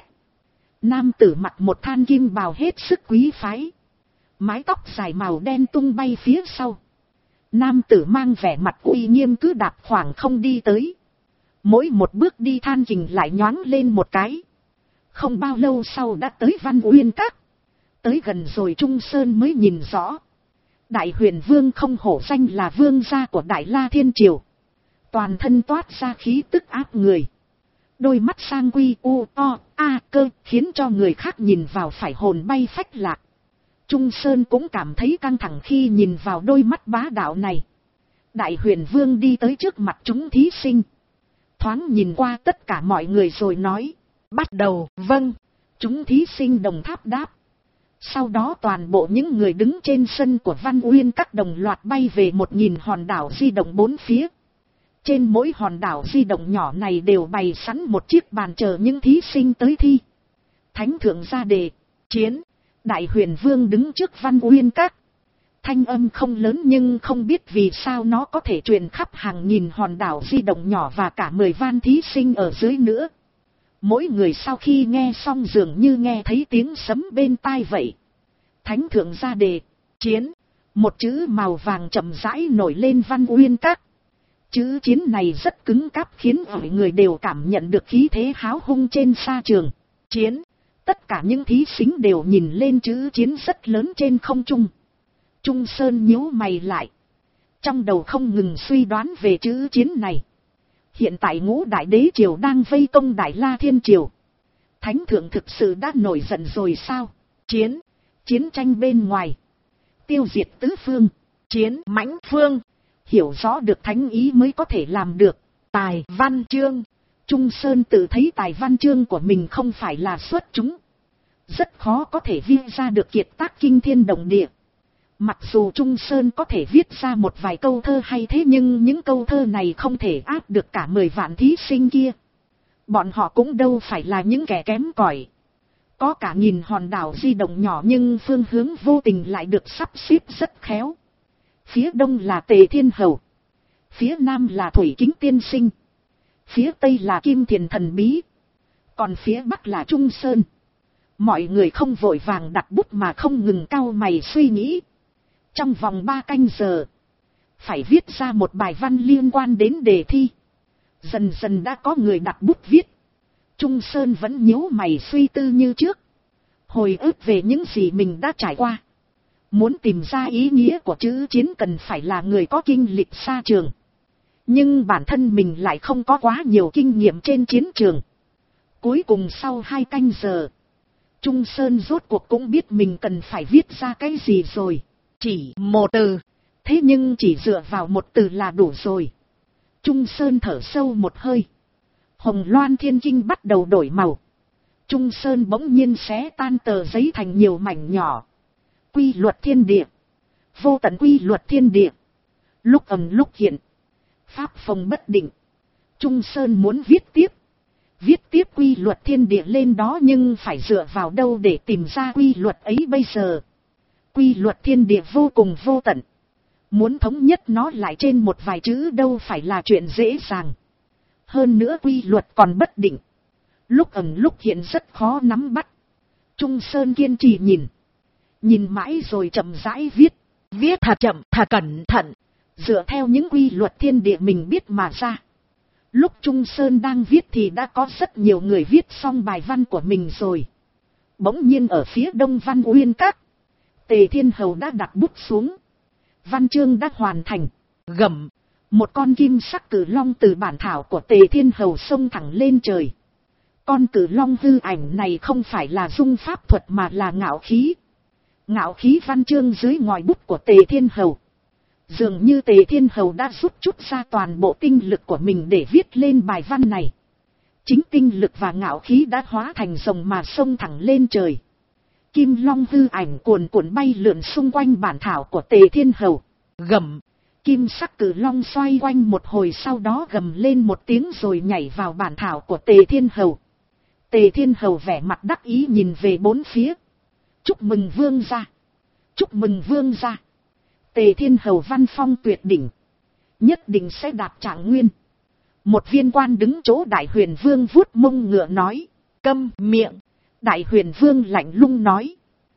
Nam tử mặc một than kim bào hết sức quý phái. Mái tóc dài màu đen tung bay phía sau. Nam tử mang vẻ mặt uy nghiêm cứ đạp khoảng không đi tới. Mỗi một bước đi than kình lại nhoáng lên một cái. Không bao lâu sau đã tới Văn Uyên Các. Tới gần rồi Trung Sơn mới nhìn rõ. Đại Huyền Vương không hổ danh là vương gia của Đại La Thiên Triều. Toàn thân toát ra khí tức áp người. Đôi mắt sang quy u o a cơ khiến cho người khác nhìn vào phải hồn bay phách lạc. Trung Sơn cũng cảm thấy căng thẳng khi nhìn vào đôi mắt bá đạo này. Đại Huyền Vương đi tới trước mặt chúng thí sinh. Thoáng nhìn qua tất cả mọi người rồi nói. Bắt đầu. Vâng. Chúng thí sinh đồng tháp đáp. Sau đó toàn bộ những người đứng trên sân của Văn Uyên Các đồng loạt bay về 1.000 hòn đảo di động bốn phía. Trên mỗi hòn đảo di động nhỏ này đều bày sẵn một chiếc bàn chờ những thí sinh tới thi. Thánh thượng ra đề. Chiến. Đại Huyền Vương đứng trước Văn Uyên Các. Thanh âm không lớn nhưng không biết vì sao nó có thể truyền khắp hàng nghìn hòn đảo di động nhỏ và cả 10 van thí sinh ở dưới nữa. Mỗi người sau khi nghe xong dường như nghe thấy tiếng sấm bên tai vậy. Thánh thượng ra đề. Chiến. Một chữ màu vàng chậm rãi nổi lên Văn Uyên Các. Chữ chiến này rất cứng cáp khiến mọi người đều cảm nhận được khí thế háo hung trên sa trường. Chiến. Tất cả những thí sinh đều nhìn lên chữ chiến rất lớn trên không trung. Trung Sơn nhíu mày lại. Trong đầu không ngừng suy đoán về chữ chiến này. Hiện tại Ngũ Đại Đế Triều đang vây công Đại La Thiên Triều. Thánh thượng thực sự đã nổi giận rồi sao? Chiến. Chiến tranh bên ngoài. Tiêu diệt tứ phương. Chiến mãnh phương. Hiểu rõ được thánh ý mới có thể làm được. Tài văn chương. Trung Sơn tự thấy tài văn chương của mình không phải là xuất chúng. Rất khó có thể viết ra được kiệt tác kinh thiên động địa. Mặc dù Trung Sơn có thể viết ra một vài câu thơ hay thế nhưng những câu thơ này không thể áp được cả 10 vạn thí sinh kia. Bọn họ cũng đâu phải là những kẻ kém cỏi. Có cả nghìn hòn đảo di động nhỏ nhưng phương hướng vô tình lại được sắp xếp rất khéo. Phía đông là Tề Thiên Hầu. Phía nam là Thủy Kính Tiên Sinh. Phía tây là Kim Thiền Thần Bí. Còn phía bắc là Trung Sơn. Mọi người không vội vàng đặt bút mà không ngừng cau mày suy nghĩ. Trong vòng 3 canh giờ, phải viết ra một bài văn liên quan đến đề thi. Dần dần đã có người đặt bút viết. Trung Sơn vẫn nhíu mày suy tư như trước. Hồi ức về những gì mình đã trải qua. Muốn tìm ra ý nghĩa của chữ chiến cần phải là người có kinh lịch xa trường. Nhưng bản thân mình lại không có quá nhiều kinh nghiệm trên chiến trường. Cuối cùng sau 2 canh giờ, Trung Sơn rốt cuộc cũng biết mình cần phải viết ra cái gì rồi. Chỉ một từ. Thế nhưng chỉ dựa vào một từ là đủ rồi. Trung Sơn thở sâu một hơi. Hồng Loan Thiên Kinh bắt đầu đổi màu. Trung Sơn bỗng nhiên xé tan tờ giấy thành nhiều mảnh nhỏ. Quy luật thiên địa. Vô tận quy luật thiên địa. Lúc ầm lúc hiện. Pháp phòng bất định. Trung Sơn muốn viết tiếp. Viết tiếp quy luật thiên địa lên đó nhưng phải dựa vào đâu để tìm ra quy luật ấy bây giờ. Quy luật thiên địa vô cùng vô tận. Muốn thống nhất nó lại trên một vài chữ đâu phải là chuyện dễ dàng. Hơn nữa quy luật còn bất định. Lúc ẩn lúc hiện rất khó nắm bắt. Trung Sơn kiên trì nhìn mãi rồi chậm rãi viết thật chậm thật cẩn thận, dựa theo những quy luật thiên địa mình biết mà ra. Lúc Trung Sơn đang viết thì đã có rất nhiều người viết xong bài văn của mình rồi. Bỗng nhiên ở phía đông Văn Uyên Các, Tề Thiên Hầu đã đặt bút xuống. Văn chương đã hoàn thành. Gầm, một con kim sắc cử long từ bản thảo của Tề Thiên Hầu xông thẳng lên trời. Con cử long hư ảnh này không phải là dung pháp thuật mà là ngạo khí. Ngạo khí văn chương dưới ngòi bút của Tề Thiên Hầu. Dường như Tề Thiên Hầu đã rút chút ra toàn bộ tinh lực của mình để viết lên bài văn này. Chính tinh lực và ngạo khí đã hóa thành rồng mà xông thẳng lên trời. Kim long hư ảnh cuồn cuộn bay lượn xung quanh bản thảo của Tề Thiên Hầu. Gầm, kim sắc cử long xoay quanh một hồi, sau đó gầm lên một tiếng rồi nhảy vào bản thảo của Tề Thiên Hầu. Tề Thiên Hầu vẻ mặt đắc ý nhìn về bốn phía. Chúc mừng vương gia, chúc mừng vương gia. Tề Thiên Hầu văn phong tuyệt đỉnh, nhất định sẽ đạt trạng nguyên. Một viên quan đứng chỗ Đại Huyền Vương vuốt mông ngựa nói, câm miệng. Đại Huyền Vương lạnh lùng nói.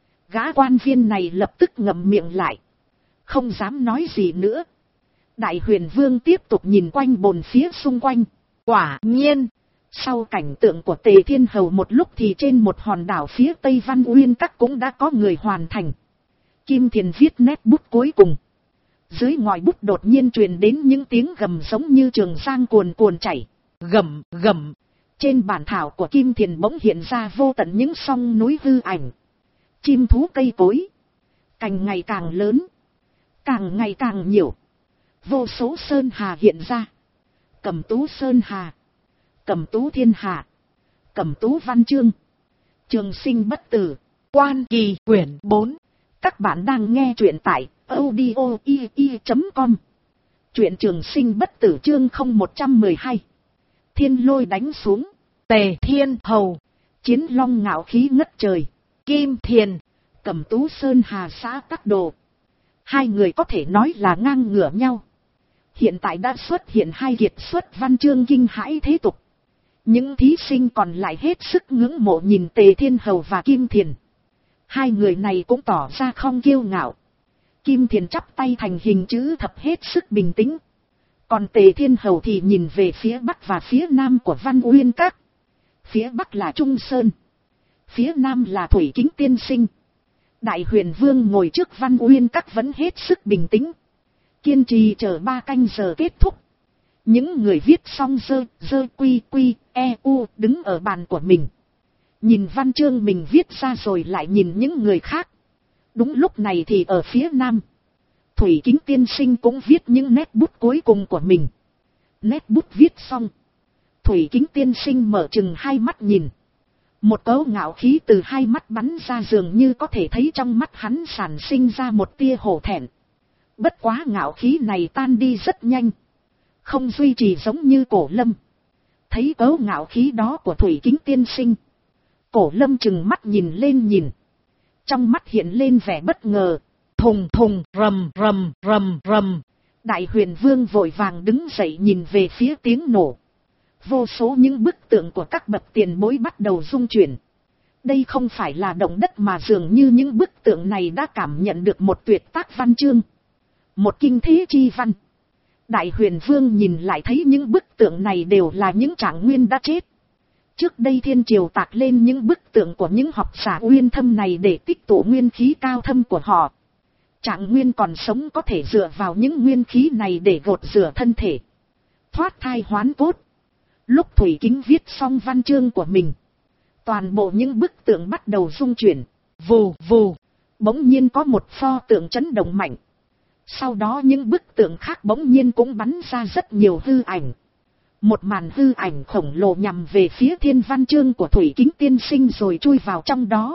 Gã quan viên này lập tức ngậm miệng lại, không dám nói gì nữa. Đại Huyền Vương tiếp tục nhìn quanh bốn phía xung quanh. Quả nhiên, sau cảnh tượng của Tề Thiên Hầu một lúc thì trên một hòn đảo phía Tây Văn Uyên Các cũng đã có người hoàn thành. Kim Thiền viết nét bút cuối cùng. Dưới ngòi bút đột nhiên truyền đến những tiếng gầm giống như trường giang cuồn cuộn chảy. Gầm, gầm. Trên bản thảo của Kim Thiền bỗng hiện ra vô tận những sông núi hư ảnh. Chim thú cây cối. Càng ngày càng lớn. Càng ngày càng nhiều. Vô số sơn hà hiện ra. Cẩm tú sơn hà. Cẩm tú thiên hà. Cẩm tú văn chương. Trường sinh bất tử. Quan Kỳ quyển 4. Các bạn đang nghe truyện tại audio.com. Truyện Trường Sinh Bất Tử chương 0112. Thiên lôi đánh xuống. Tề Thiên Hầu. Chiến long ngạo khí ngất trời. Kim Thiền. Cẩm tú sơn hà xã Các Đồ. Hai người có thể nói là ngang ngửa nhau. Hiện tại đã xuất hiện hai kiệt xuất văn chương kinh hãi thế tục. Những thí sinh còn lại hết sức ngưỡng mộ nhìn Tề Thiên Hầu và Kim Thiền. Hai người này cũng tỏ ra không kiêu ngạo. Kim Thiền chắp tay thành hình chữ thập hết sức bình tĩnh. Còn Tề Thiên Hầu thì nhìn về phía bắc và phía nam của Văn Uyên Các. Phía bắc là Trung Sơn. Phía nam là Thủy Kính Tiên Sinh. Đại Huyền Vương ngồi trước Văn Uyên Các vẫn hết sức bình tĩnh. Kiên trì chờ 3 canh giờ kết thúc. Những người viết xong dơ quy e u đứng ở bàn của mình. Nhìn văn chương mình viết ra rồi lại nhìn những người khác. Đúng lúc này thì ở phía nam, Thủy Kính Tiên Sinh cũng viết những nét bút cuối cùng của mình. Nét bút viết xong, Thủy Kính Tiên Sinh mở trừng hai mắt nhìn. Một cấu ngạo khí từ hai mắt bắn ra, dường như có thể thấy trong mắt hắn sản sinh ra một tia hổ thẹn. Bất quá ngạo khí này tan đi rất nhanh, không duy trì giống như Cổ Lâm. Thấy cấu ngạo khí đó của Thủy Kính Tiên Sinh, Cổ Lâm trừng mắt nhìn lên nhìn. Trong mắt hiện lên vẻ bất ngờ. Thùng thùng rầm rầm rầm rầm. Đại Huyền Vương vội vàng đứng dậy nhìn về phía tiếng nổ. Vô số những bức tượng của các bậc tiền bối bắt đầu rung chuyển. Đây không phải là động đất mà dường như những bức tượng này đã cảm nhận được một tuyệt tác văn chương. Một kinh thế chi văn. Đại Huyền Vương nhìn lại thấy những bức tượng này đều là những trạng nguyên đã chết. Trước đây thiên triều tạc lên những bức tượng của những học giả uyên thâm này để tích tụ nguyên khí cao thâm của họ. Trạng nguyên còn sống có thể dựa vào những nguyên khí này để gột rửa thân thể, thoát thai hoán cốt. Lúc Thủy Kính viết xong văn chương của mình, toàn bộ những bức tượng bắt đầu rung chuyển. Vù vù, bỗng nhiên có một pho tượng chấn động mạnh. Sau đó những bức tượng khác bỗng nhiên cũng bắn ra rất nhiều hư ảnh. Một màn hư ảnh khổng lồ nhằm về phía thiên văn chương của Thủy Kính Tiên Sinh rồi chui vào trong đó.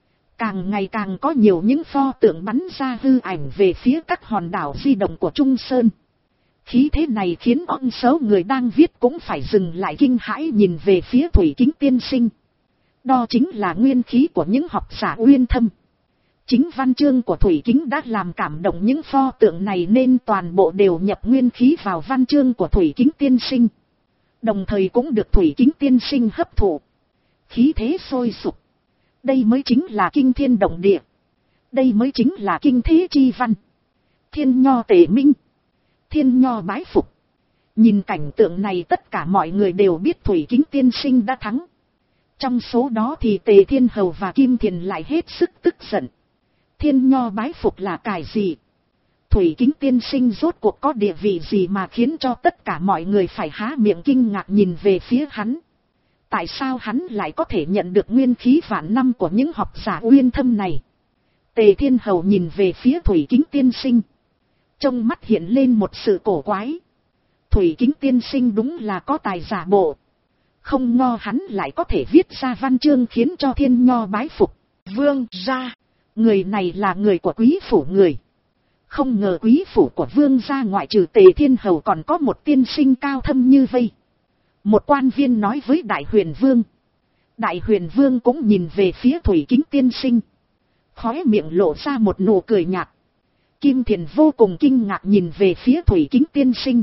Càng ngày càng có nhiều những pho tượng bắn ra hư ảnh về phía các hòn đảo di động của Trung Sơn. Khí thế này khiến ông số người đang viết cũng phải dừng lại kinh hãi nhìn về phía Thủy Kính Tiên Sinh. Đó chính là nguyên khí của những học giả uyên thâm. Chính văn chương của Thủy Kính đã làm cảm động những pho tượng này nên toàn bộ đều nhập nguyên khí vào văn chương của Thủy Kính Tiên Sinh. Đồng thời cũng được Thủy Kính Tiên Sinh hấp thụ. Khí thế sôi sục. Đây mới chính là kinh thiên động địa. Đây mới chính là kinh thế chi văn. Thiên nho tề minh. Thiên nho bái phục. Nhìn cảnh tượng này tất cả mọi người đều biết Thủy Kính tiên sinh đã thắng. Trong số đó thì Tề Thiên Hầu và Kim Thiền lại hết sức tức giận. Thiên nho bái phục là cài gì? Thủy Kính tiên sinh rốt cuộc có địa vị gì mà khiến cho tất cả mọi người phải há miệng kinh ngạc nhìn về phía hắn? Tại sao hắn lại có thể nhận được nguyên khí vạn năm của những học giả uyên thâm này? Tề Thiên Hầu nhìn về phía Thủy Kính tiên sinh. Trong mắt hiện lên một sự cổ quái. Thủy Kính tiên sinh đúng là có tài giả bộ. Không ngờ hắn lại có thể viết ra văn chương khiến cho thiên nho bái phục. Vương gia, người này là người của quý phủ người. Không ngờ quý phủ của vương gia ngoại trừ Tề Thiên Hầu còn có một tiên sinh cao thâm như vây. Một quan viên nói với Đại Huyền Vương. Đại Huyền Vương cũng nhìn về phía Thủy Kính tiên sinh. Khóe miệng lộ ra một nụ cười nhạt. Kim Thiền vô cùng kinh ngạc nhìn về phía Thủy Kính tiên sinh.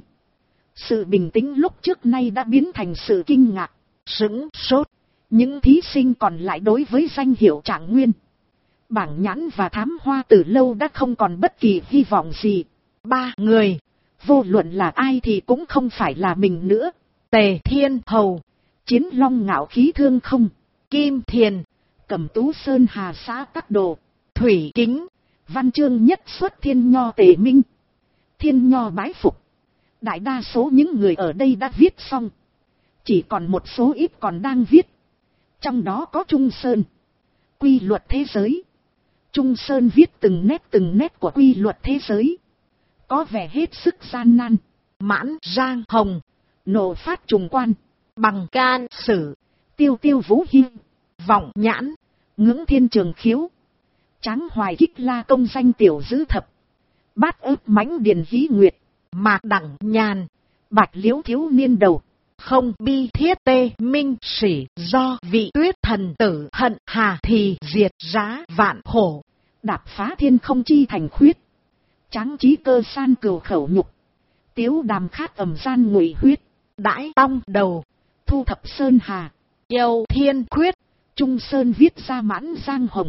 Sự bình tĩnh lúc trước nay đã biến thành sự kinh ngạc, sững sốt. Những thí sinh còn lại đối với danh hiệu Trạng Nguyên, Bảng Nhãn và Thám Hoa từ lâu đã không còn bất kỳ hy vọng gì. Ba người, vô luận là ai thì cũng không phải là mình nữa. Tề Thiên Hầu, Chiến Long ngạo khí thương không, Kim Thiền, Cẩm Tú Sơn Hà xã Các Đồ, Thủy Kính, văn chương nhất xuất thiên nho tề minh. Thiên nho bái phục. Đại đa số những người ở đây đã viết xong. Chỉ còn một số ít còn đang viết. Trong đó có Trung Sơn. Quy luật thế giới. Trung Sơn viết từng nét của quy luật thế giới. Có vẻ hết sức gian nan. Mãn Giang Hồng, Nộ Phát Trùng Quan, Bằng Can Sử, Tiêu Tiêu Vũ Hy, Vọng Nhãn, Ngưỡng Thiên Trường Khiếu, Tráng Hoài Kích La Công Danh Tiểu Dữ Thập, Bát Ức Mãnh Điền Hí Nguyệt, Mạc Đẳng Nhàn, Bạch Liễu Thiếu Niên Đầu, Không Bi Thiết Tê Minh Sỉ, Do Vị Tuyết Thần Tử Hận Hà Thì Diệt Giá Vạn Hổ, Đạp Phá Thiên Không Chi Thành Khuyết, Tráng Trí Cơ San Cừu Khẩu Nhục, Tiếu Đàm Khát Ẩm Gian Ngụy Huyết, Đãi Tong Đầu, Thu Thập Sơn Hà, Yêu Thiên Khuyết. Trung Sơn viết ra Mãn Giang Hồng.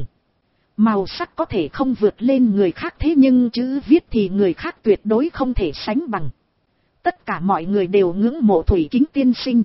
Màu sắc có thể không vượt lên người khác, thế nhưng chữ viết thì người khác tuyệt đối không thể sánh bằng. Tất cả mọi người đều ngưỡng mộ Thủy Kính tiên sinh.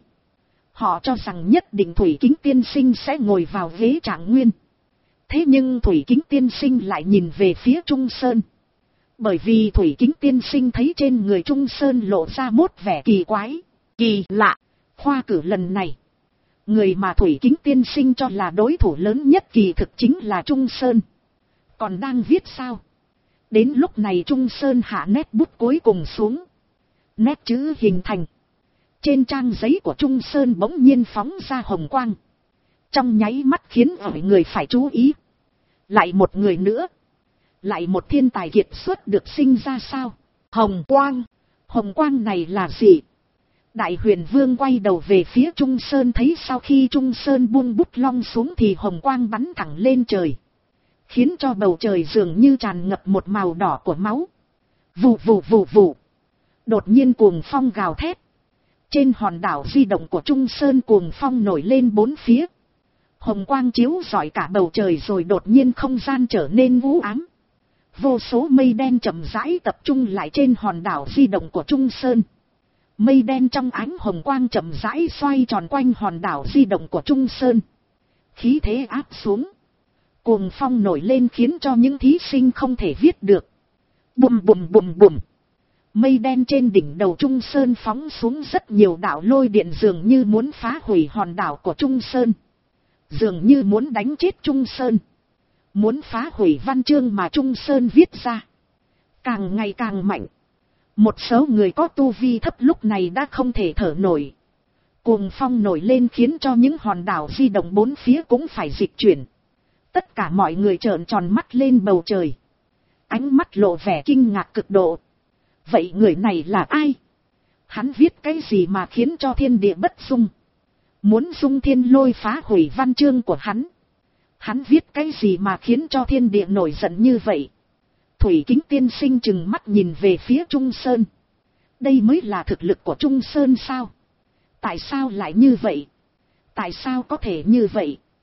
Họ cho rằng nhất định Thủy Kính tiên sinh sẽ ngồi vào ghế Trạng Nguyên. Thế nhưng Thủy Kính tiên sinh lại nhìn về phía Trung Sơn. Bởi vì Thủy Kính tiên sinh thấy trên người Trung Sơn lộ ra một vẻ kỳ quái, kỳ lạ. Khoa cử lần này, người mà Thủy Kính tiên sinh cho là đối thủ lớn nhất kỳ thực chính là Trung Sơn. Còn đang viết sao? Đến lúc này Trung Sơn hạ nét bút cuối cùng xuống. Nét chữ hình thành. Trên trang giấy của Trung Sơn bỗng nhiên phóng ra hồng quang. Trong nháy mắt khiến mọi người phải chú ý. Lại một người nữa. Lại một thiên tài kiệt xuất được sinh ra sao? Hồng quang. Hồng quang này là gì? Đại Huyền Vương quay đầu về phía Trung Sơn, thấy sau khi Trung Sơn buông bút long xuống thì hồng quang bắn thẳng lên trời. Khiến cho bầu trời dường như tràn ngập một màu đỏ của máu. Vù vù vù vù. Đột nhiên cuồng phong gào thét. Trên hòn đảo di động của Trung Sơn cuồng phong nổi lên bốn phía. Hồng quang chiếu rọi cả bầu trời rồi đột nhiên không gian trở nên u ám. Vô số mây đen chậm rãi tập trung lại trên hòn đảo di động của Trung Sơn. Mây đen trong ánh hồng quang chậm rãi xoay tròn quanh hòn đảo di động của Trung Sơn. Khí thế áp xuống. Cuồng phong nổi lên khiến cho những thí sinh không thể viết được. Bùm bùm bùm bùm. Mây đen trên đỉnh đầu Trung Sơn phóng xuống rất nhiều đạo lôi điện, dường như muốn phá hủy hòn đảo của Trung Sơn. Dường như muốn đánh chết Trung Sơn. Muốn phá hủy văn chương mà Trung Sơn viết ra. Càng ngày càng mạnh. Một số người có tu vi thấp lúc này đã không thể thở nổi. Cuồng phong nổi lên khiến cho những hòn đảo di động bốn phía cũng phải dịch chuyển. Tất cả mọi người trợn tròn mắt lên bầu trời. Ánh mắt lộ vẻ kinh ngạc cực độ. Vậy người này là ai? Hắn viết cái gì mà khiến cho thiên địa bất dung? Muốn dung thiên lôi phá hủy văn chương của hắn. Hắn viết cái gì mà khiến cho thiên địa nổi giận như vậy? Thủy Kính tiên sinh chừng mắt nhìn về phía Trung Sơn. Đây mới là thực lực của Trung Sơn sao? Tại sao lại như vậy? Tại sao có thể như vậy?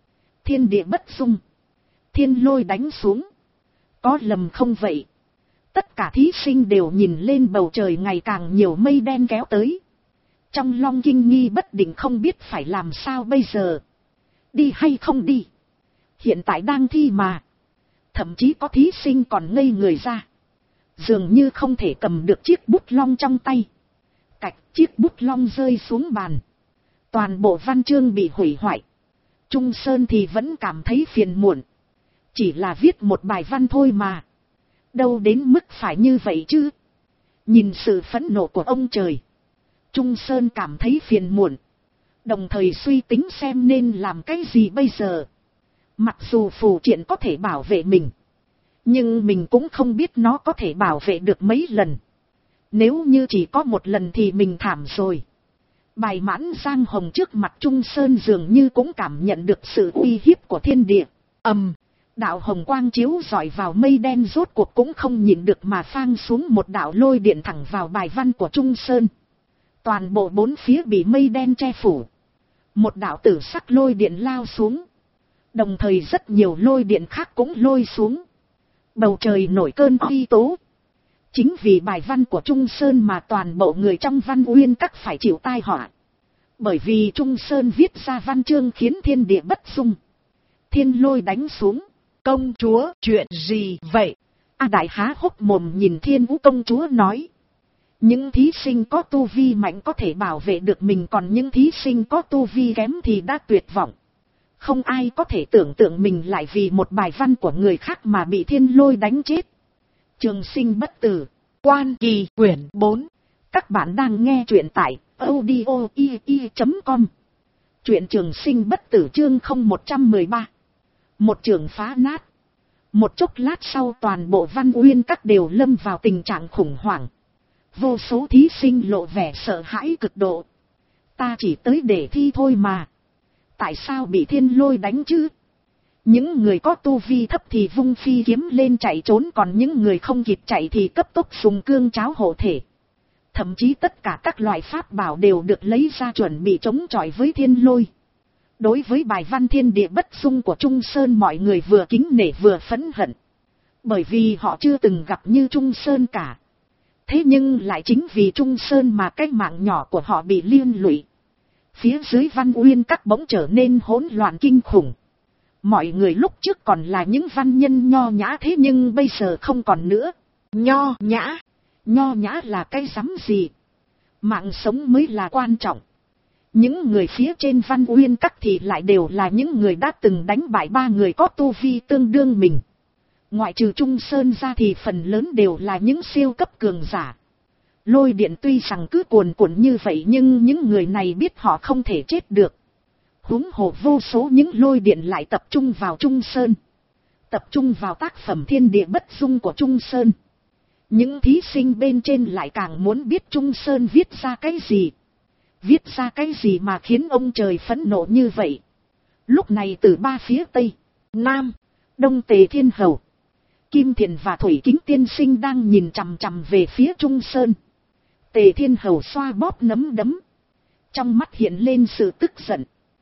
Thiên địa bất dung. Thiên lôi đánh xuống. Có lầm không vậy? Tất cả thí sinh đều nhìn lên bầu trời ngày càng nhiều mây đen kéo tới. Trong lòng kinh nghi bất định không biết phải làm sao bây giờ. Đi hay không đi? Hiện tại đang thi mà. Thậm chí có thí sinh còn ngây người ra. Dường như không thể cầm được chiếc bút long trong tay. Cạch, chiếc bút long rơi xuống bàn. Toàn bộ văn chương bị hủy hoại. Trung Sơn thì vẫn cảm thấy phiền muộn. Chỉ là viết một bài văn thôi mà. Đâu đến mức phải như vậy chứ. Nhìn sự phẫn nộ của ông trời. Trung Sơn cảm thấy phiền muộn. Đồng thời suy tính xem nên làm cái gì bây giờ. Mặc dù phù triện có thể bảo vệ mình. Nhưng mình cũng không biết nó có thể bảo vệ được mấy lần. Nếu như chỉ có một lần thì mình thảm rồi. Bài Mãn Giang Hồng trước mặt Trung Sơn dường như cũng cảm nhận được sự uy hiếp của thiên địa. Đạo hồng quang chiếu rọi vào mây đen rốt cuộc cũng không nhìn được mà phang xuống một đạo lôi điện thẳng vào bài văn của Trung Sơn. Toàn bộ bốn phía bị mây đen che phủ. Một đạo tử sắc lôi điện lao xuống. Đồng thời rất nhiều lôi điện khác cũng lôi xuống. Bầu trời nổi cơn uy tố. Chính vì bài văn của Trung Sơn mà toàn bộ người trong Văn Uyên Các phải chịu tai họa. Bởi vì Trung Sơn viết ra văn chương khiến thiên địa bất dung. Thiên lôi đánh xuống. Công chúa, chuyện gì vậy? Đại há hốc mồm nhìn Thiên Vũ công chúa nói. Những thí sinh có tu vi mạnh có thể bảo vệ được mình, còn những thí sinh có tu vi kém thì đã tuyệt vọng. Không ai có thể tưởng tượng mình lại vì một bài văn của người khác mà bị thiên lôi đánh chết. Trường Sinh bất tử, Quan Kỳ quyển 4. Các bạn đang nghe truyện tại audio.ie.com. Truyện Trường Sinh bất tử chương 0113. Một trường phá nát. Một chốc lát sau toàn bộ Văn Uyên Các đều lâm vào tình trạng khủng hoảng. Vô số thí sinh lộ vẻ sợ hãi cực độ. Ta chỉ tới để thi thôi mà. Tại sao bị thiên lôi đánh chứ? Những người có tu vi thấp thì vung phi kiếm lên chạy trốn, còn những người không kịp chạy thì cấp tốc dùng cương cháo hộ thể. Thậm chí tất cả các loại pháp bảo đều được lấy ra chuẩn bị chống chọi với thiên lôi. Đối với bài văn thiên địa bất dung của Trung Sơn, mọi người vừa kính nể vừa phẫn hận. Bởi vì họ chưa từng gặp như Trung Sơn cả. Thế nhưng lại chính vì Trung Sơn mà cái mạng nhỏ của họ bị liên lụy. Phía dưới Văn Uyên Các bỗng trở nên hỗn loạn kinh khủng. Mọi người lúc trước còn là những văn nhân nho nhã, thế nhưng bây giờ không còn nữa. Nho nhã là cái rắm gì? Mạng sống mới là quan trọng. Những người phía trên Văn Uyên Các thì lại đều là những người đã từng đánh bại ba người có tu vi tương đương mình. Ngoại trừ Trung Sơn ra thì phần lớn đều là những siêu cấp cường giả. Lôi điện tuy rằng cứ cuồn cuộn như vậy nhưng những người này biết họ không thể chết được. Huống hồ vô số những lôi điện lại tập trung vào Trung Sơn. Tập trung vào tác phẩm thiên địa bất dung của Trung Sơn. Những thí sinh bên trên lại càng muốn biết Trung Sơn viết ra cái gì. Viết ra cái gì mà khiến ông trời phẫn nộ như vậy. Lúc này từ ba phía Tây, Nam, Đông Tề Thiên Hầu, Kim Thiền và Thủy Kính tiên sinh đang nhìn chằm chằm về phía Trung Sơn. Tề Thiên Hầu xoa bóp nắm đấm. Trong mắt hiện lên sự tức giận.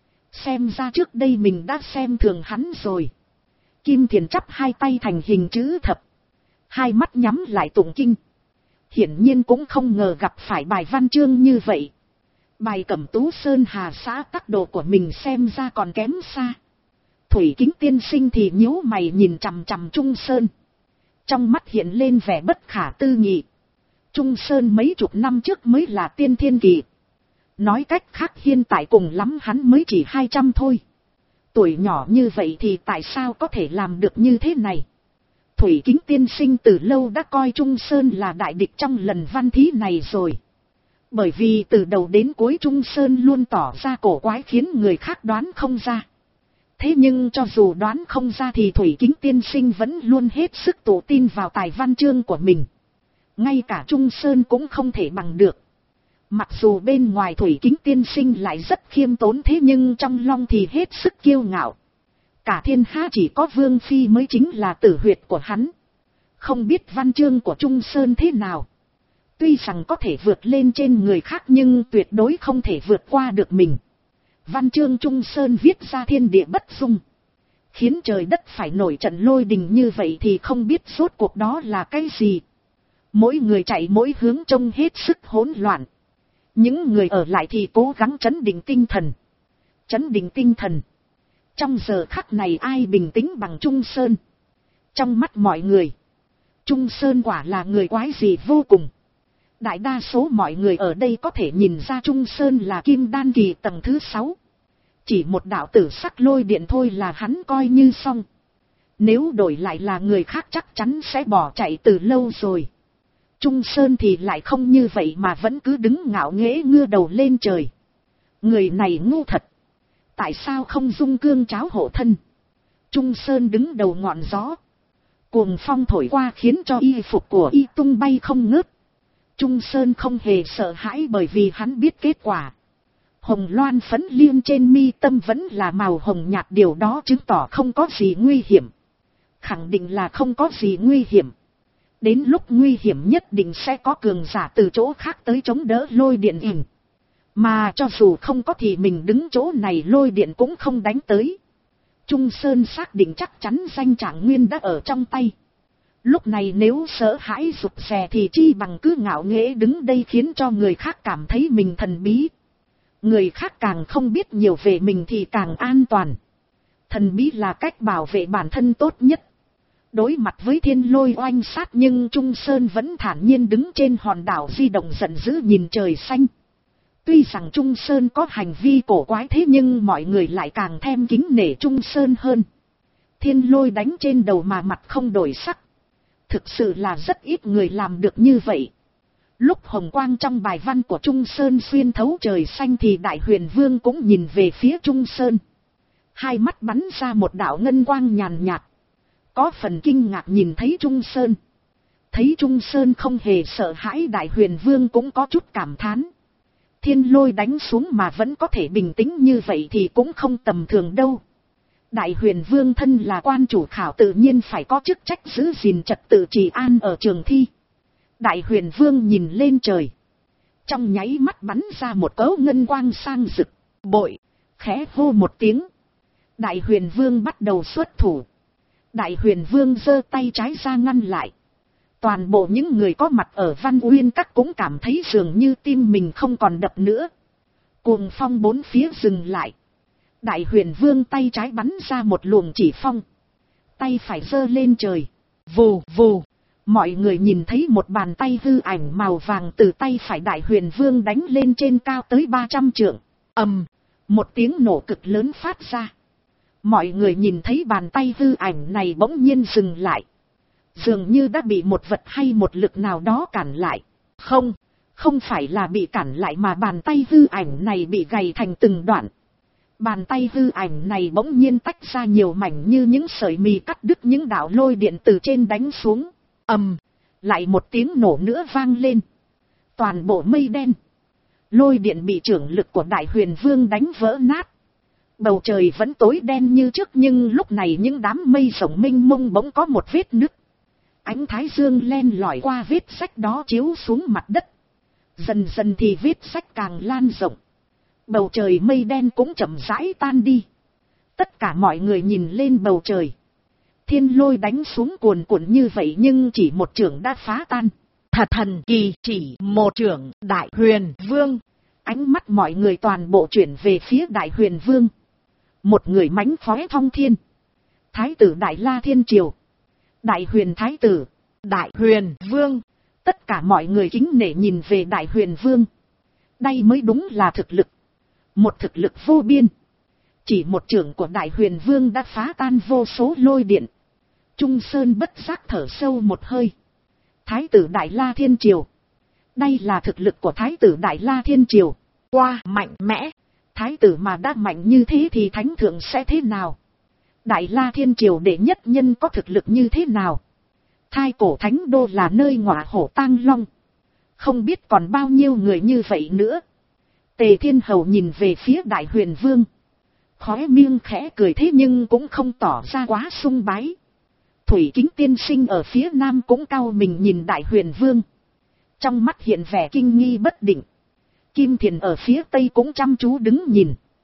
Xem ra trước đây mình đã xem thường hắn rồi. Kim Thiền chắp hai tay thành hình chữ thập. Hai mắt nhắm lại tụng kinh. Hiển nhiên cũng không ngờ gặp phải bài văn chương như vậy. Bài Cẩm Tú Sơn Hà xã tắc độ của mình xem ra còn kém xa. Thủy Kính tiên sinh thì nhíu mày nhìn chằm chằm Trung Sơn. Trong mắt hiện lên vẻ bất khả tư nghị. Trung Sơn mấy chục năm trước mới là tiên thiên kỳ. Nói cách khác hiện tại cùng lắm hắn mới chỉ 200 thôi. Tuổi nhỏ như vậy thì tại sao có thể làm được như thế này? Thủy Kính tiên sinh từ lâu đã coi Trung Sơn là đại địch trong lần văn thí này rồi. Bởi vì từ đầu đến cuối Trung Sơn luôn tỏ ra cổ quái khiến người khác đoán không ra. Thế nhưng cho dù đoán không ra thì Thủy Kính tiên sinh vẫn luôn hết sức tự tin vào tài văn chương của mình. Ngay cả Trung Sơn cũng không thể bằng được. Mặc dù bên ngoài Thủy Kính tiên sinh lại rất khiêm tốn, thế nhưng trong lòng thì hết sức kiêu ngạo. Cả thiên hạ chỉ có Vương Phi mới chính là tử huyệt của hắn. Không biết văn chương của Trung Sơn thế nào. Tuy rằng có thể vượt lên trên người khác nhưng tuyệt đối không thể vượt qua được mình. Văn chương Trung Sơn viết ra thiên địa bất dung. khiến trời đất phải nổi trận lôi đình như vậy thì không biết rốt cuộc đó là cái gì. Mỗi người chạy mỗi hướng trông hết sức hỗn loạn. Những người ở lại thì cố gắng trấn định tinh thần. Trấn định tinh thần. Trong giờ khắc này ai bình tĩnh bằng Trung Sơn. Trong mắt mọi người, Trung Sơn quả là người quái dị vô cùng. Đại đa số mọi người ở đây có thể nhìn ra Trung Sơn là kim đan kỳ tầng thứ 6. Chỉ một đạo tử sắc lôi điện thôi là hắn coi như xong. Nếu đổi lại là người khác chắc chắn sẽ bỏ chạy từ lâu rồi. Trung Sơn thì lại không như vậy mà vẫn cứ đứng ngạo nghễ ngưa đầu lên trời. Người này ngu thật. Tại sao không dung cương cháo hộ thân? Trung Sơn đứng đầu ngọn gió. Cuồng phong thổi qua khiến cho y phục của y tung bay không ngớt. Trung Sơn không hề sợ hãi bởi vì hắn biết kết quả. Hồng loan phấn liêng trên mi tâm vẫn là màu hồng nhạt, điều đó chứng tỏ không có gì nguy hiểm. Khẳng định là không có gì nguy hiểm. Đến lúc nguy hiểm nhất định sẽ có cường giả từ chỗ khác tới chống đỡ lôi điện ỉn. Mà cho dù không có thì mình đứng chỗ này lôi điện cũng không đánh tới. Trung Sơn xác định chắc chắn danh Trạng Nguyên đã ở trong tay. Lúc này nếu sợ hãi rụt rè thì chi bằng cứ ngạo nghễ đứng đây khiến cho người khác cảm thấy mình thần bí. Người khác càng không biết nhiều về mình thì càng an toàn. Thần bí là cách bảo vệ bản thân tốt nhất. Đối mặt với thiên lôi oanh sát nhưng Trung Sơn vẫn thản nhiên đứng trên hòn đảo di động giận dữ nhìn trời xanh. Tuy rằng Trung Sơn có hành vi cổ quái thế nhưng mọi người lại càng thêm kính nể Trung Sơn hơn. Thiên lôi đánh trên đầu mà mặt không đổi sắc. Thực sự là rất ít người làm được như vậy. Lúc hồng quang trong bài văn của Trung Sơn xuyên thấu trời xanh thì Đại Huyền Vương cũng nhìn về phía Trung Sơn. Hai mắt bắn ra một đạo ngân quang nhàn nhạt. Có phần kinh ngạc nhìn thấy Trung Sơn. Thấy Trung Sơn không hề sợ hãi, Đại Huyền Vương cũng có chút cảm thán. Thiên lôi đánh xuống mà vẫn có thể bình tĩnh như vậy thì cũng không tầm thường đâu. Đại Huyền Vương thân là quan chủ khảo tự nhiên phải có chức trách giữ gìn trật tự trị an ở trường thi. Đại Huyền Vương nhìn lên trời. Trong nháy mắt bắn ra một cấu ngân quang sang rực, bội, khẽ hô một tiếng. Đại Huyền Vương bắt đầu xuất thủ. Đại Huyền Vương giơ tay trái ra ngăn lại. Toàn bộ những người có mặt ở Văn Uyên Các cũng cảm thấy dường như tim mình không còn đập nữa. Cuồng phong bốn phía dừng lại. Đại Huyền Vương tay trái bắn ra một luồng chỉ phong. Tay phải giơ lên trời. Vù vù. Mọi người nhìn thấy một bàn tay hư ảnh màu vàng từ tay phải Đại Huyền Vương đánh lên trên cao tới 300 trượng. Ầm. Một tiếng nổ cực lớn phát ra. Mọi người nhìn thấy bàn tay hư ảnh này bỗng nhiên dừng lại. Dường như đã bị một vật hay một lực nào đó cản lại. Không phải là bị cản lại mà bàn tay hư ảnh này bị gầy thành từng đoạn. Bàn tay hư ảnh này bỗng nhiên tách ra nhiều mảnh như những sợi mì cắt đứt những đạo lôi điện từ trên đánh xuống. Ầm, lại một tiếng nổ nữa vang lên. Toàn bộ mây đen. Lôi điện bị chưởng lực của Đại Huyền Vương đánh vỡ nát. Bầu trời vẫn tối đen như trước nhưng lúc này những đám mây rồng mênh mông bỗng có một vết nứt. Ánh thái dương len lỏi qua vết rách đó chiếu xuống mặt đất. Dần dần thì vết rách càng lan rộng. Bầu trời mây đen cũng chậm rãi tan đi. Tất cả mọi người nhìn lên bầu trời. Thiên lôi đánh xuống cuồn cuộn như vậy nhưng chỉ một chưởng đã phá tan. Thật thần kỳ, chỉ một chưởng. Đại Huyền Vương. Ánh mắt mọi người toàn bộ chuyển về phía Đại Huyền Vương. Một người mánh khóe thong thiên. Thái tử Đại La Thiên Triều. Đại Huyền Thái tử. Đại Huyền Vương. Tất cả mọi người kính nể nhìn về Đại Huyền Vương. Đây mới đúng là thực lực. Một thực lực vô biên. Chỉ một chưởng của Đại Huyền Vương đã phá tan vô số lôi điện. Trung Sơn bất giác thở sâu một hơi. Thái tử Đại La Thiên Triều. Đây là thực lực của Thái tử Đại La Thiên Triều. Qua mạnh mẽ. Thái tử mà đã mạnh như thế thì thánh thượng sẽ thế nào? Đại La Thiên Triều đệ nhất nhân có thực lực như thế nào? Thai cổ thánh đô là nơi ngọa hổ tang long. Không biết còn bao nhiêu người như vậy nữa. Tề Thiên Hầu nhìn về phía Đại Huyền Vương. Khóe miệng khẽ cười thế nhưng cũng không tỏ ra quá sung bái. Thủy Kính tiên sinh ở phía nam cũng cau mình nhìn Đại Huyền Vương. Trong mắt hiện vẻ kinh nghi bất định. Kim Thiền ở phía tây cũng chăm chú đứng nhìn.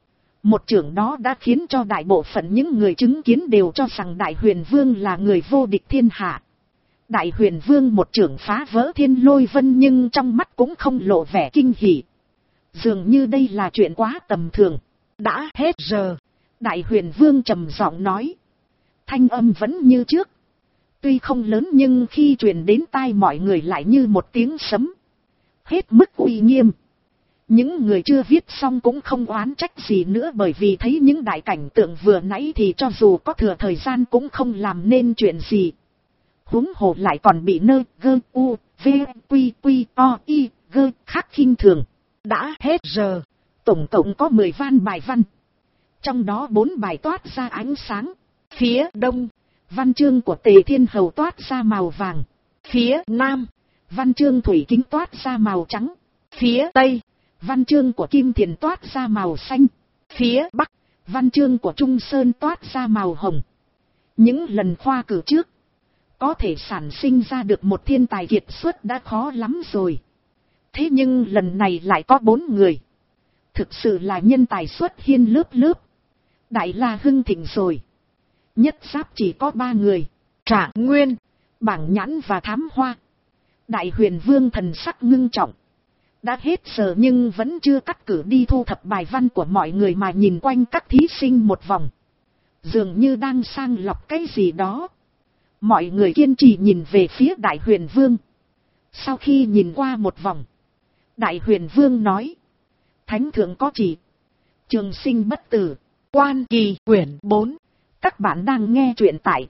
Một chưởng đó đã khiến cho đại bộ phận những người chứng kiến đều cho rằng Đại Huyền Vương là người vô địch thiên hạ. Đại Huyền Vương một chưởng phá vỡ thiên lôi vân, nhưng trong mắt cũng không lộ vẻ kinh hỉ. Dường như đây là chuyện quá tầm thường. Đã hết giờ. Đại Huyền Vương trầm giọng nói. Thanh âm vẫn như trước. Tuy không lớn nhưng khi truyền đến tai mọi người lại như một tiếng sấm. Hết mức uy nghiêm. Những người chưa viết xong cũng không oán trách gì nữa, bởi vì thấy những đại cảnh tượng vừa nãy thì cho dù có thừa thời gian cũng không làm nên chuyện gì. Huống hồ lại còn bị nơ gơ u v quy quy o i gơ khác khinh thường. Đã hết giờ. Tổng cộng có 10 van bài văn. Trong đó 4 bài toát ra ánh sáng. Phía đông, văn chương của Tề Thiên Hầu toát ra màu vàng. Phía nam, văn chương Thủy Kính toát ra màu trắng. Phía tây, văn chương của Kim Thiền toát ra màu xanh. Phía bắc, văn chương của Trung Sơn toát ra màu hồng. Những lần khoa cử trước, có thể sản sinh ra được một thiên tài kiệt xuất đã khó lắm rồi. Thế nhưng lần này lại có 4 người. Thực sự là nhân tài xuất hiện lớp lớp. Đại La hưng thịnh rồi. Nhất Giáp chỉ có 3 người. Trạng Nguyên, Bảng Nhãn và Thám Hoa. Đại Huyền Vương thần sắc ngưng trọng. Đã hết giờ nhưng vẫn chưa cắt cử đi thu thập bài văn của mọi người mà nhìn quanh các thí sinh một vòng. Dường như đang sang lọc cái gì đó. Mọi người kiên trì nhìn về phía Đại Huyền Vương. Sau khi nhìn qua một vòng, Đại Huyền Vương nói. Thánh thượng có chỉ. Trường sinh bất tử. Quan Kỳ quyển 4. Các bạn đang nghe truyện tại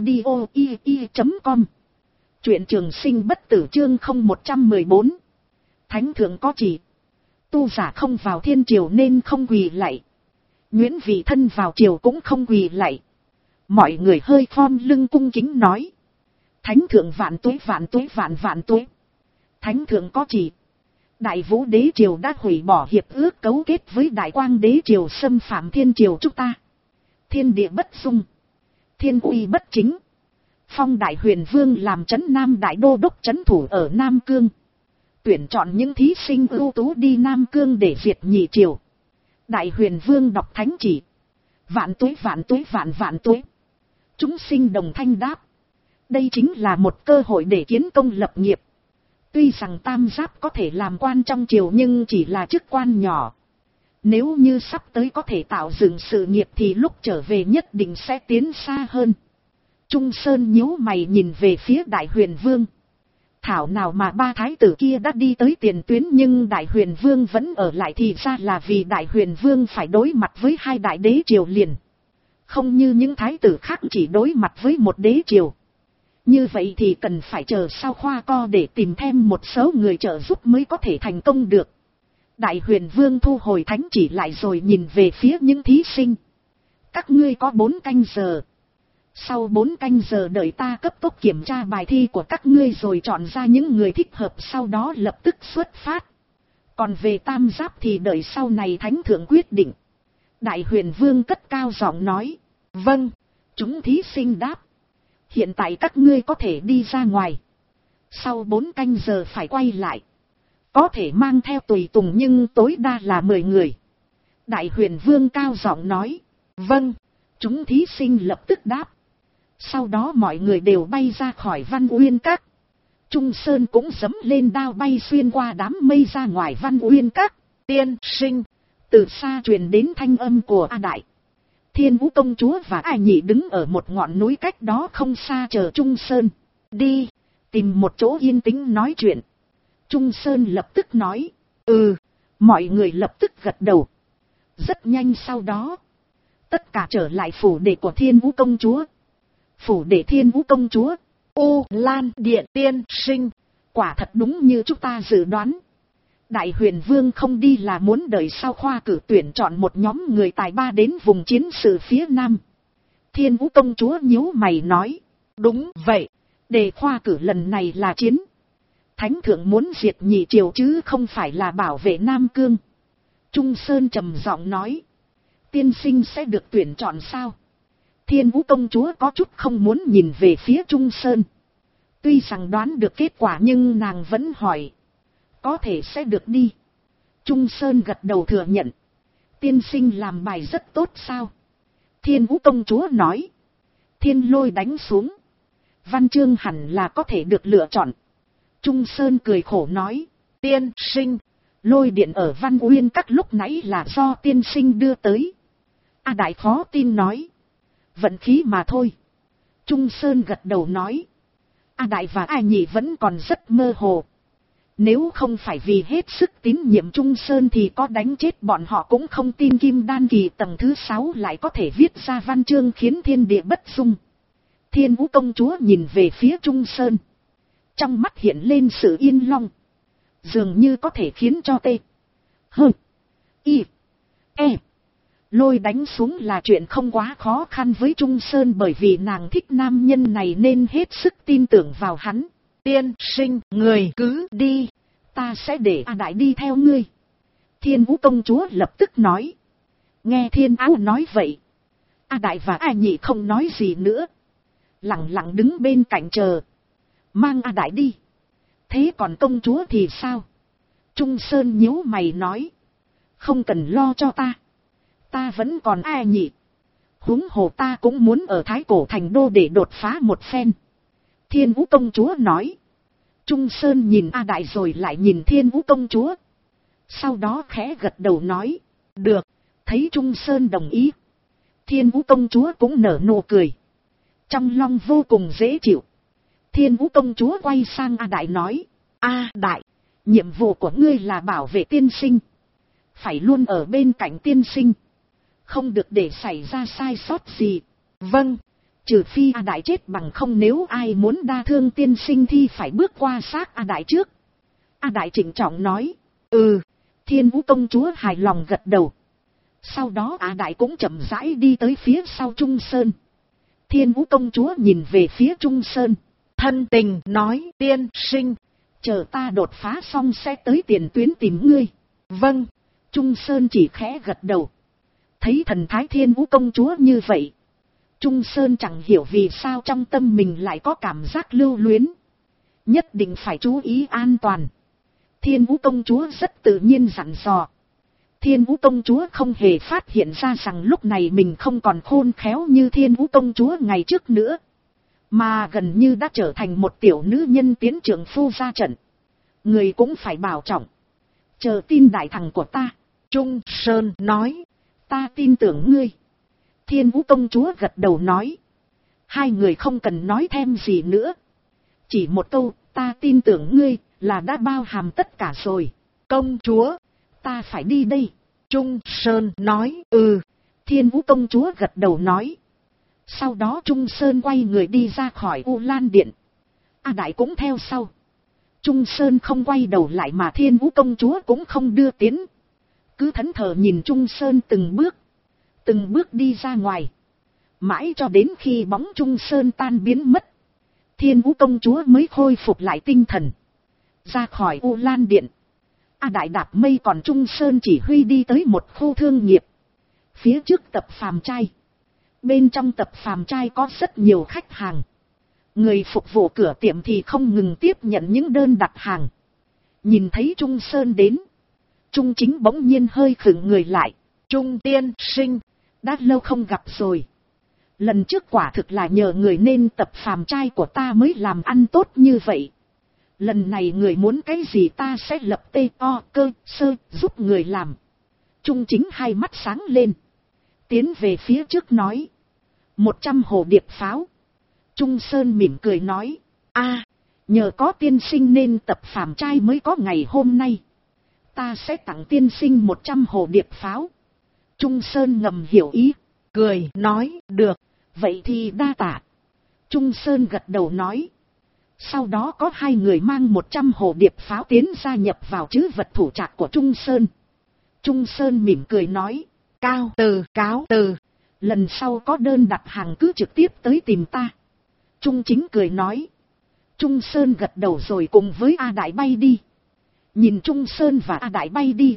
audio.com. Truyện Trường Sinh Bất Tử chương 0114. Thánh thượng có chỉ. Tu giả không vào thiên triều nên không quỳ lạy. Nguyễn vị thân vào triều cũng không quỳ lạy. Mọi người hơi khom lưng cung kính nói. Thánh thượng vạn tuế vạn tuế vạn vạn tuế. Thánh thượng có chỉ. Đại Vũ đế triều đã hủy bỏ hiệp ước cấu kết với Đại Quang đế triều xâm phạm thiên triều chúng ta. Thiên địa bất dung. Thiên uy bất chính. Phong Đại Huyền Vương làm trấn Nam Đại Đô đốc trấn thủ ở Nam Cương. Tuyển chọn những thí sinh ưu tú đi Nam Cương để diệt nhị triều. Đại Huyền Vương đọc thánh chỉ. Vạn tuế vạn tuế vạn vạn tuế. Chúng sinh đồng thanh đáp. Đây chính là một cơ hội để kiến công lập nghiệp. Tuy rằng Tam Giáp có thể làm quan trong triều nhưng chỉ là chức quan nhỏ. Nếu như sắp tới có thể tạo dựng sự nghiệp thì lúc trở về nhất định sẽ tiến xa hơn. Trung Sơn nhíu mày nhìn về phía Đại Huyền Vương. Thảo nào mà 3 thái tử kia đã đi tới tiền tuyến nhưng Đại Huyền Vương vẫn ở lại, thì ra là vì Đại Huyền Vương phải đối mặt với 2 đại đế triều liền. Không như những thái tử khác chỉ đối mặt với một đế triều. Như vậy thì cần phải chờ sau khoa co để tìm thêm một số người trợ giúp mới có thể thành công được. Đại Huyền Vương thu hồi thánh chỉ lại rồi nhìn về phía những thí sinh. Các ngươi có 4 canh giờ. Sau 4 canh giờ đợi ta cấp tốc kiểm tra bài thi của các ngươi rồi chọn ra những người thích hợp, sau đó lập tức xuất phát. Còn về Tam Giáp thì đợi sau này thánh thượng quyết định. Đại Huyền Vương cất cao giọng nói. Vâng, chúng thí sinh đáp. Hiện tại các ngươi có thể đi ra ngoài. Sau 4 canh giờ phải quay lại. Có thể mang theo tùy tùng nhưng tối đa là 10 người. Đại Huyền Vương cao giọng nói. Vâng, chúng thí sinh lập tức đáp. Sau đó mọi người đều bay ra khỏi Văn Uyên Các. Trung Sơn cũng giẫm lên đao bay xuyên qua đám mây ra ngoài Văn Uyên Các. Tiên sinh. Từ xa truyền đến thanh âm của A Đại. Thiên Vũ công chúa và Ai Nhị đứng ở một ngọn núi cách đó không xa chờ Trung Sơn. Đi, tìm một chỗ yên tĩnh nói chuyện. Trung Sơn lập tức nói. Mọi người lập tức gật đầu. Rất nhanh sau đó, tất cả trở lại phủ đệ của Thiên Vũ công chúa. Phủ đệ Thiên Vũ công chúa. Ô Lan Điện tiên sinh. Quả thật đúng như chúng ta dự đoán. Đại Huyền Vương không đi là muốn đợi sau khoa cử tuyển chọn một nhóm người tài ba đến vùng chiến sự phía Nam. Thiên Vũ công chúa nhíu mày nói. Đúng vậy, đề khoa cử lần này là chiến. Thánh thượng muốn diệt nhị triều chứ không phải là bảo vệ Nam Cương. Trung Sơn trầm giọng nói. Tiên sinh sẽ được tuyển chọn sao? Thiên Vũ công chúa có chút không muốn nhìn về phía Trung Sơn. Tuy rằng đoán được kết quả nhưng nàng vẫn hỏi. Có thể sẽ được đi. Trung Sơn gật đầu thừa nhận. Tiên sinh làm bài rất tốt sao? Thiên Vũ công chúa nói. Thiên Lôi đánh xuống. Văn chương hẳn là có thể được lựa chọn. Trung Sơn cười khổ nói. Tiên sinh, lôi điện ở Văn Uyên các lúc nãy là do tiên sinh đưa tới. A Đại khó tin nói. Vận khí mà thôi. Trung Sơn gật đầu nói. A Đại và A Nhị vẫn còn rất mơ hồ. Nếu không phải vì hết sức tín nhiệm Trung Sơn thì có đánh chết bọn họ cũng không tin Kim Đan kỳ tầng thứ 6 lại có thể viết ra văn chương khiến thiên địa bất dung. Thiên Vũ công chúa nhìn về phía Trung Sơn. Trong mắt hiện lên sự yên long. Dường như có thể khiến cho tê, hơ, y, e, lôi đánh xuống là chuyện không quá khó khăn với Trung Sơn, bởi vì nàng thích nam nhân này nên hết sức tin tưởng vào hắn. Tiên sinh, người cứ đi, ta sẽ để A Đại đi theo ngươi. Thiên Vũ công chúa lập tức nói. Nghe Thiên Áo nói vậy, A Đại và A Nhị không nói gì nữa, lặng lặng đứng bên cạnh chờ. Mang A Đại đi. Thế còn công chúa thì sao? Trung Sơn nhíu mày nói. Không cần lo cho ta. Ta vẫn còn A Nhị. Huống hồ ta cũng muốn ở Thái Cổ thành đô để đột phá một phen. Thiên Vũ công chúa nói. Trung Sơn nhìn A Đại rồi lại nhìn Thiên Vũ công chúa. Sau đó khẽ gật đầu nói. Được. Thấy Trung Sơn đồng ý, Thiên Vũ công chúa cũng nở nụ cười. Trong lòng vô cùng dễ chịu. Thiên Vũ công chúa quay sang A Đại nói. A Đại, nhiệm vụ của ngươi là bảo vệ tiên sinh. Phải luôn ở bên cạnh tiên sinh. Không được để xảy ra sai sót gì. Vâng, trừ phi A Đại chết bằng không, nếu ai muốn đa thương tiên sinh thì phải bước qua xác A Đại trước. A Đại trịnh trọng nói. Thiên Vũ công chúa hài lòng gật đầu. Sau đó A Đại cũng chậm rãi đi tới phía sau Trung Sơn. Thiên Vũ công chúa nhìn về phía Trung Sơn, thân tình nói. Tiên sinh, chờ ta đột phá xong sẽ tới tiền tuyến tìm ngươi. Vâng. Trung Sơn chỉ khẽ gật đầu. Thấy thần thái Thiên Vũ công chúa như vậy, Trung Sơn chẳng hiểu vì sao trong tâm mình lại có cảm giác lưu luyến. Nhất định phải chú ý an toàn. Thiên Vũ công chúa rất tự nhiên dặn dò. Thiên Vũ công chúa không hề phát hiện ra rằng lúc này mình không còn khôn khéo như Thiên Vũ công chúa ngày trước nữa, mà gần như đã trở thành một tiểu nữ nhân tiến trượng phu ra trận. Người cũng phải bảo trọng. Chờ tin đại thằng của ta. Trung Sơn nói. Ta tin tưởng ngươi. Thiên Vũ công chúa gật đầu nói. Hai người không cần nói thêm gì nữa. Chỉ một câu, ta tin tưởng ngươi, là đã bao hàm tất cả rồi. Công chúa, ta phải đi đây. Trung Sơn nói. Thiên Vũ công chúa gật đầu nói. Sau đó Trung Sơn quay người đi ra khỏi U Lan Điện. A Đại cũng theo sau. Trung Sơn không quay đầu lại mà Thiên Vũ công chúa cũng không đưa tiến. Cứ thẫn thờ nhìn Trung Sơn từng bước đi ra ngoài. Mãi cho đến khi bóng Trung Sơn tan biến mất, Thiên Vũ công chúa mới khôi phục lại tinh thần. Ra khỏi U Lan Điện, A Đại đạp mây còn Trung Sơn chỉ huy đi tới một khu thương nghiệp. Phía trước tập phàm trai. Bên trong tập phàm trai có rất nhiều khách hàng. Người phục vụ cửa tiệm thì không ngừng tiếp nhận những đơn đặt hàng. Nhìn thấy Trung Sơn đến, Trung Chính bỗng nhiên hơi khựng người lại. Trung tiên sinh, đã lâu không gặp rồi. Lần trước quả thực là nhờ người nên tập phàm trai của ta mới làm ăn tốt như vậy. Lần này người muốn cái gì ta sẽ lập tê o cơ sơ giúp người làm. Trung Chính hai mắt sáng lên. Tiến về phía trước nói. 100 hồ điệp pháo. Trung Sơn mỉm cười nói. Nhờ có tiên sinh nên tập phàm trai mới có ngày hôm nay. Ta sẽ tặng tiên sinh 100 hồ điệp pháo. Trung Sơn ngầm hiểu ý. Cười nói. Được. Vậy thì đa tạ. Trung Sơn gật đầu nói. Sau đó có hai người mang 100 hồ điệp pháo tiến gia nhập vào trữ vật thủ trạc của Trung Sơn. Trung Sơn mỉm cười nói. Cáo từ. Lần sau có đơn đặt hàng cứ trực tiếp tới tìm ta. Trung Chính cười nói. Trung Sơn gật đầu rồi cùng với A Đại bay đi. Nhìn Trung Sơn và A Đại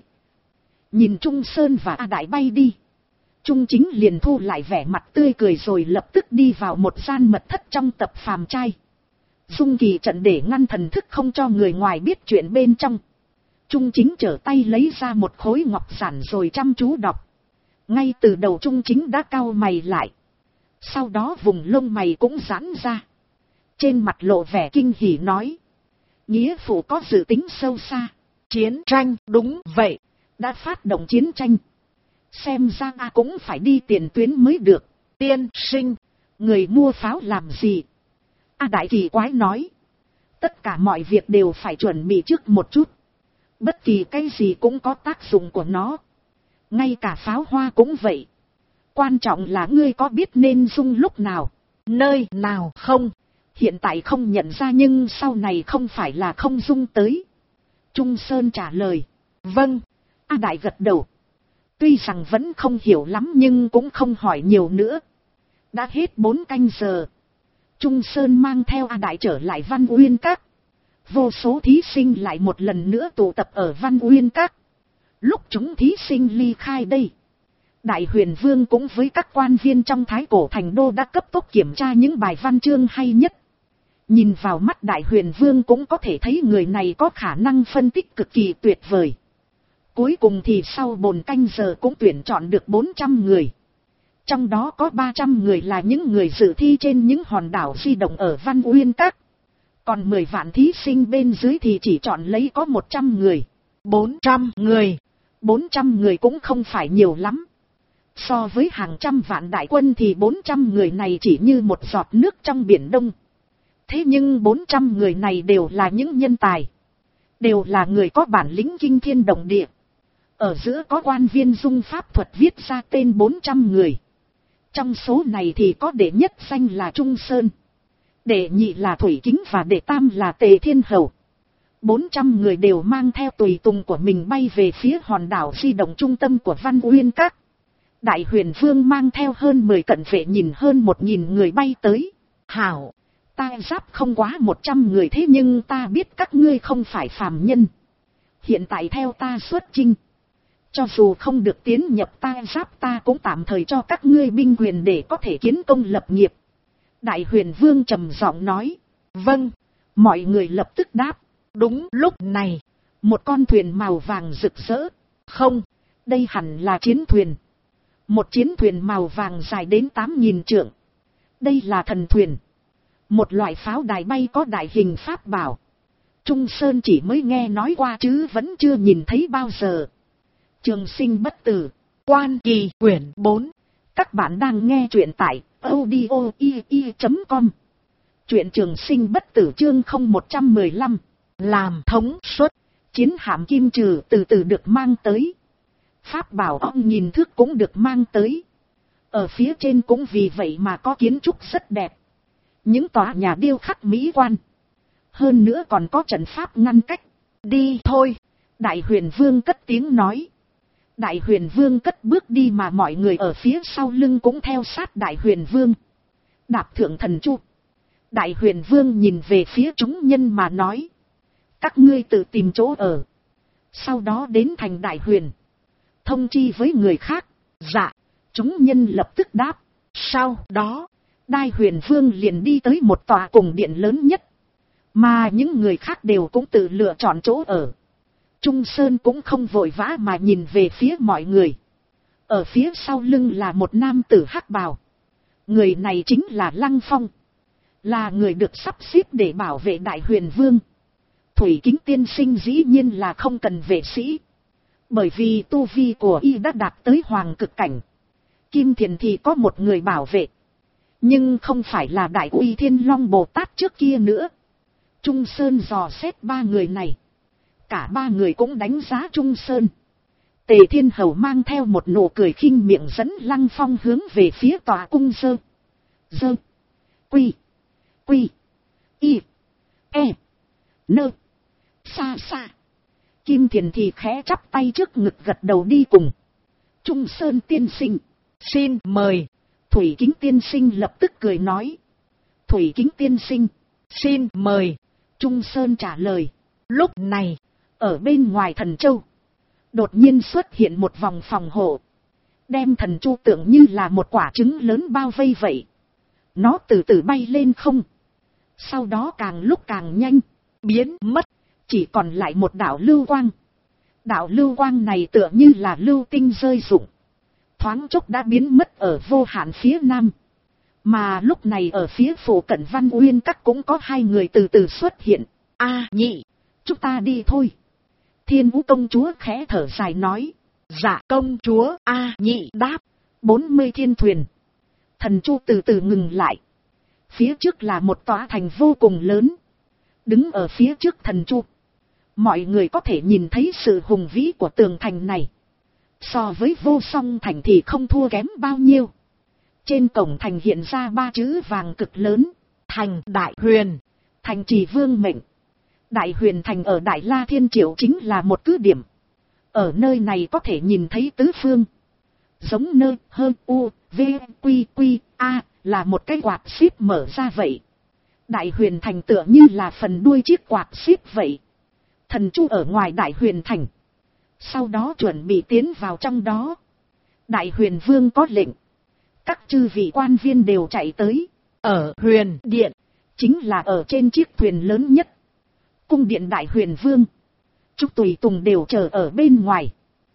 bay đi. Trung Chính liền thu lại vẻ mặt tươi cười rồi lập tức đi vào một gian mật thất trong tập phàm trai. Dung kỳ trận để ngăn thần thức không cho người ngoài biết chuyện bên trong. Trung Chính trở tay lấy ra một khối ngọc giản rồi chăm chú đọc. Ngay từ đầu Trung Chính đã cau mày lại. Sau đó vùng lông mày cũng giãn ra. Trên mặt lộ vẻ kinh hỉ nói. Nghĩa phụ có dự tính sâu xa. Chiến tranh, đúng vậy. Đã phát động chiến tranh. Xem ra cũng phải đi tiền tuyến mới được. Tiên sinh, người mua pháo làm gì? Đại kỳ quái nói. Tất cả mọi việc đều phải chuẩn bị trước một chút. Bất kỳ cái gì cũng có tác dụng của nó. Ngay cả pháo hoa cũng vậy. Quan trọng là ngươi có biết nên dung lúc nào, nơi nào không. Hiện tại không nhận ra nhưng sau này không phải là không dung tới. Trung Sơn trả lời. Vâng. Đại gật đầu. Tuy rằng vẫn không hiểu lắm nhưng cũng không hỏi nhiều nữa. Đã hết 4 canh giờ. Trung Sơn mang theo Đại trở lại Văn Uyên Các. Vô số thí sinh lại một lần nữa tụ tập ở Văn Uyên Các. Lúc chúng thí sinh ly khai đây, Đại Huyền Vương cũng với các quan viên trong Thái Cổ Thành Đô đã cấp tốc kiểm tra những bài văn chương hay nhất. Nhìn vào mắt Đại Huyền Vương cũng có thể thấy người này có khả năng phân tích cực kỳ tuyệt vời. Cuối cùng thì sau 4 canh giờ cũng tuyển chọn được 400 người. Trong đó có 300 người là những người dự thi trên những hòn đảo di động ở Văn Uyên Các. Còn 10 vạn thí sinh bên dưới thì chỉ chọn lấy có 100 người. 400 người. 400 người cũng không phải nhiều lắm. So với hàng trăm vạn đại quân thì 400 người này chỉ như một giọt nước trong biển Đông. Thế nhưng 400 người này đều là những nhân tài. Đều là người có bản lĩnh kinh thiên động địa. Ở giữa có quan viên dung pháp thuật viết ra tên 400 người. Trong số này thì có đệ nhất danh là Trung Sơn. Đệ nhị là Thủy Kính và đệ tam là Tề Thiên Hầu. 400 người đều mang theo tùy tùng của mình bay về phía hòn đảo di động trung tâm của Văn Uyên Các. Đại Huyền Vương mang theo hơn 10 cận vệ nhìn hơn 1000 người bay tới. Hảo, ta giáp không quá 100 người thế nhưng ta biết các ngươi không phải phàm nhân. Hiện tại theo ta xuất chinh. Cho dù không được tiến nhập ta giáp ta cũng tạm thời cho các ngươi binh quyền để có thể kiến công lập nghiệp. Đại Huyền Vương trầm giọng nói. Vâng, mọi người lập tức đáp. Đúng lúc này, một con thuyền màu vàng rực rỡ. Không, đây hẳn là chiến thuyền. Một chiến thuyền màu vàng dài đến 8.000 trượng. Đây là thần thuyền. Một loại pháo đài bay có đại hình pháp bảo. Trung Sơn chỉ mới nghe nói qua chứ vẫn chưa nhìn thấy bao giờ. Trường Sinh bất tử. Quan Kỳ quyển 4. Các bạn đang nghe truyện tại audio.com. Truyện Trường Sinh bất tử chương 0115. Làm thống suất. Chiến hạm kim trừ từ từ được mang tới. Pháp bảo ong nhìn thước cũng được mang tới. Ở phía trên cũng vì vậy mà có kiến trúc rất đẹp. Những tòa nhà điêu khắc mỹ quan. Hơn nữa còn có trận pháp ngăn cách. Đi thôi. Đại Huyền Vương cất tiếng nói. Đại Huyền Vương cất bước đi mà mọi người ở phía sau lưng cũng theo sát Đại Huyền Vương. Đạp thượng thần chu. Đại Huyền Vương nhìn về phía chúng nhân mà nói. Các ngươi tự tìm chỗ ở. Sau đó đến thành Đại Huyền. Thông chi với người khác. Dạ. Chúng nhân lập tức đáp. Sau đó, Đại Huyền Vương liền đi tới một tòa cung điện lớn nhất. Mà những người khác đều cũng tự lựa chọn chỗ ở. Trung Sơn cũng không vội vã mà nhìn về phía mọi người. Ở phía sau lưng là một nam tử hắc bào. Người này chính là Lăng Phong. Là người được sắp xếp để bảo vệ Đại Huyền Vương. Thủy Kính tiên sinh dĩ nhiên là không cần vệ sĩ. Bởi vì tu vi của y đã đạt tới hoàng cực cảnh. Kim Thiền thì có một người bảo vệ. Nhưng không phải là Đại Uy Thiên Long Bồ Tát trước kia nữa. Trung Sơn dò xét 3 người này. Cả 3 người cũng đánh giá Trung Sơn. Tề Thiên Hầu mang theo một nụ cười khinh miệng dẫn Lăng Phong hướng về phía tòa cung Dơ. Quy. Y. E. Nơ. Xa xa. Kim Thiền thì khẽ chắp tay trước ngực gật đầu đi cùng. Trung Sơn tiên sinh. Xin mời. Thủy Kính tiên sinh lập tức cười nói. Thủy Kính tiên sinh. Xin mời. Trung Sơn trả lời. Lúc này, ở bên ngoài Thần Châu, đột nhiên xuất hiện một vòng phòng hộ. Đem Thần Chu tưởng như là một quả trứng lớn bao vây vậy. Nó từ từ bay lên không. Sau đó càng lúc càng nhanh, biến mất. Chỉ còn lại một đạo lưu quang. Đạo lưu quang này tựa như là lưu tinh rơi rụng. thoáng chốc đã biến mất ở vô hạn phía nam. Mà lúc này ở phía phủ cận Văn Uyên Các cũng có hai người từ từ xuất hiện. A Nhị, chúng ta đi thôi. Thiên Vũ công chúa khẽ thở dài nói. Dạ công chúa. A Nhị đáp. 40 thiên thuyền. Thần Chu từ từ ngừng lại. Phía trước là một tòa thành vô cùng lớn. Đứng ở phía trước thần Chu, mọi người có thể nhìn thấy sự hùng vĩ của tường thành này. So với Vô Song thành thì không thua kém bao nhiêu. Trên cổng thành hiện ra 3 chữ vàng cực lớn. Thành Đại Huyền, thành trì vương mệnh. Đại Huyền thành ở Đại La Thiên Triệu chính là một cứ điểm. Ở nơi này có thể nhìn thấy tứ phương. Giống nơi hơn u, v, quy, quy, a, là một cái quạt xíp mở ra vậy. Đại Huyền thành tựa như là phần đuôi chiếc quạt xíp vậy. Thần Chu ở ngoài Đại Huyền thành. Sau đó chuẩn bị tiến vào trong đó. Đại Huyền Vương có lệnh. Các chư vị quan viên đều chạy tới. Ở Huyền Điện, chính là ở trên chiếc thuyền lớn nhất. Cung điện Đại Huyền Vương. Trúc tùy tùng đều chờ ở bên ngoài.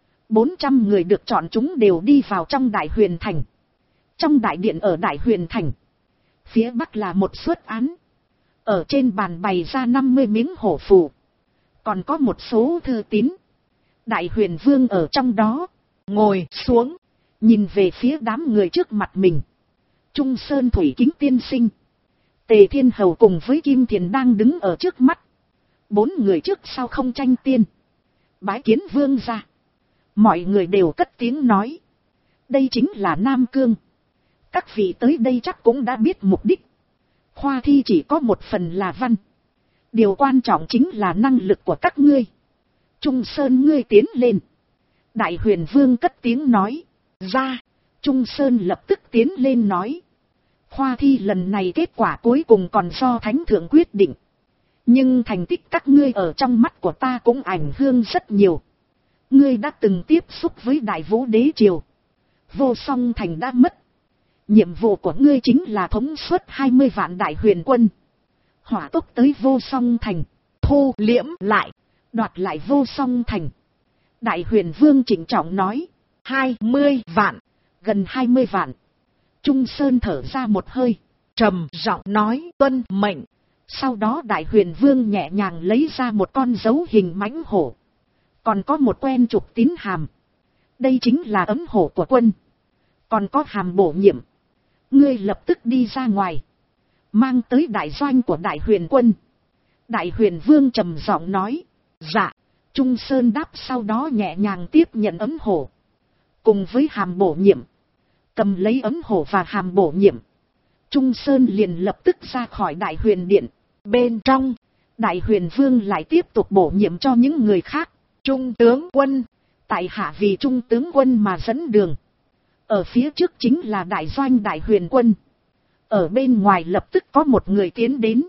400 người được chọn chúng đều đi vào trong Đại Huyền thành. Trong đại điện ở Đại Huyền thành, phía bắc là một suất án. Ở trên bàn bày ra 50 miếng hổ phù. Còn có một số thư tín. Đại Huyền Vương ở trong đó, ngồi xuống, nhìn về phía đám người trước mặt mình. Trung Sơn Thủy Kính tiên sinh, Tề Thiên Hầu cùng với Kim Thiền đang đứng ở trước mắt. 4 người trước sau không tranh tiên. Bái kiến vương gia. Mọi người đều cất tiếng nói. Đây chính là Nam Cương. Các vị tới đây chắc cũng đã biết mục đích. Khoa thi chỉ có một phần là văn. Điều quan trọng chính là năng lực của các ngươi. Trung Sơn ngươi tiến lên. Đại Huyền Vương cất tiếng nói. Ra. Trung Sơn lập tức tiến lên nói. Khoa thi lần này kết quả cuối cùng còn do Thánh Thượng quyết định. Nhưng thành tích các ngươi ở trong mắt của ta cũng ảnh hưởng rất nhiều. Ngươi đã từng tiếp xúc với Đại Vũ Đế Triều. Vô Song thành đã mất. Nhiệm vụ của ngươi chính là thống suất 20 vạn đại huyền quân. Hỏa tốc tới Vô Song thành. Thu liễm lại. Đoạt lại Vô Song thành. Đại Huyền Vương trịnh trọng nói. 20 vạn. Gần 20 vạn. Trung Sơn thở ra một hơi. Trầm giọng nói tuân mệnh. Sau đó Đại Huyền Vương nhẹ nhàng lấy ra một con dấu hình mãnh hổ. Còn có một quen trục tín hàm. Đây chính là ấm hổ của quân. Còn có hàm bổ nhiệm. Ngươi lập tức đi ra ngoài. Mang tới đại doanh của Đại Huyền quân. Đại Huyền Vương trầm giọng nói. Dạ. Trung Sơn đáp sau đó nhẹ nhàng tiếp nhận ấm hổ. Cùng với hàm bổ nhiệm. Cầm lấy ấm hổ và hàm bổ nhiệm. Trung Sơn liền lập tức ra khỏi Đại Huyền Điện. Bên trong, Đại Huyền Vương lại tiếp tục bổ nhiệm cho những người khác. Trung tướng quân. Tại hạ vì Trung tướng quân mà dẫn đường. Ở phía trước chính là đại doanh Đại Huyền quân. Ở bên ngoài lập tức có một người tiến đến.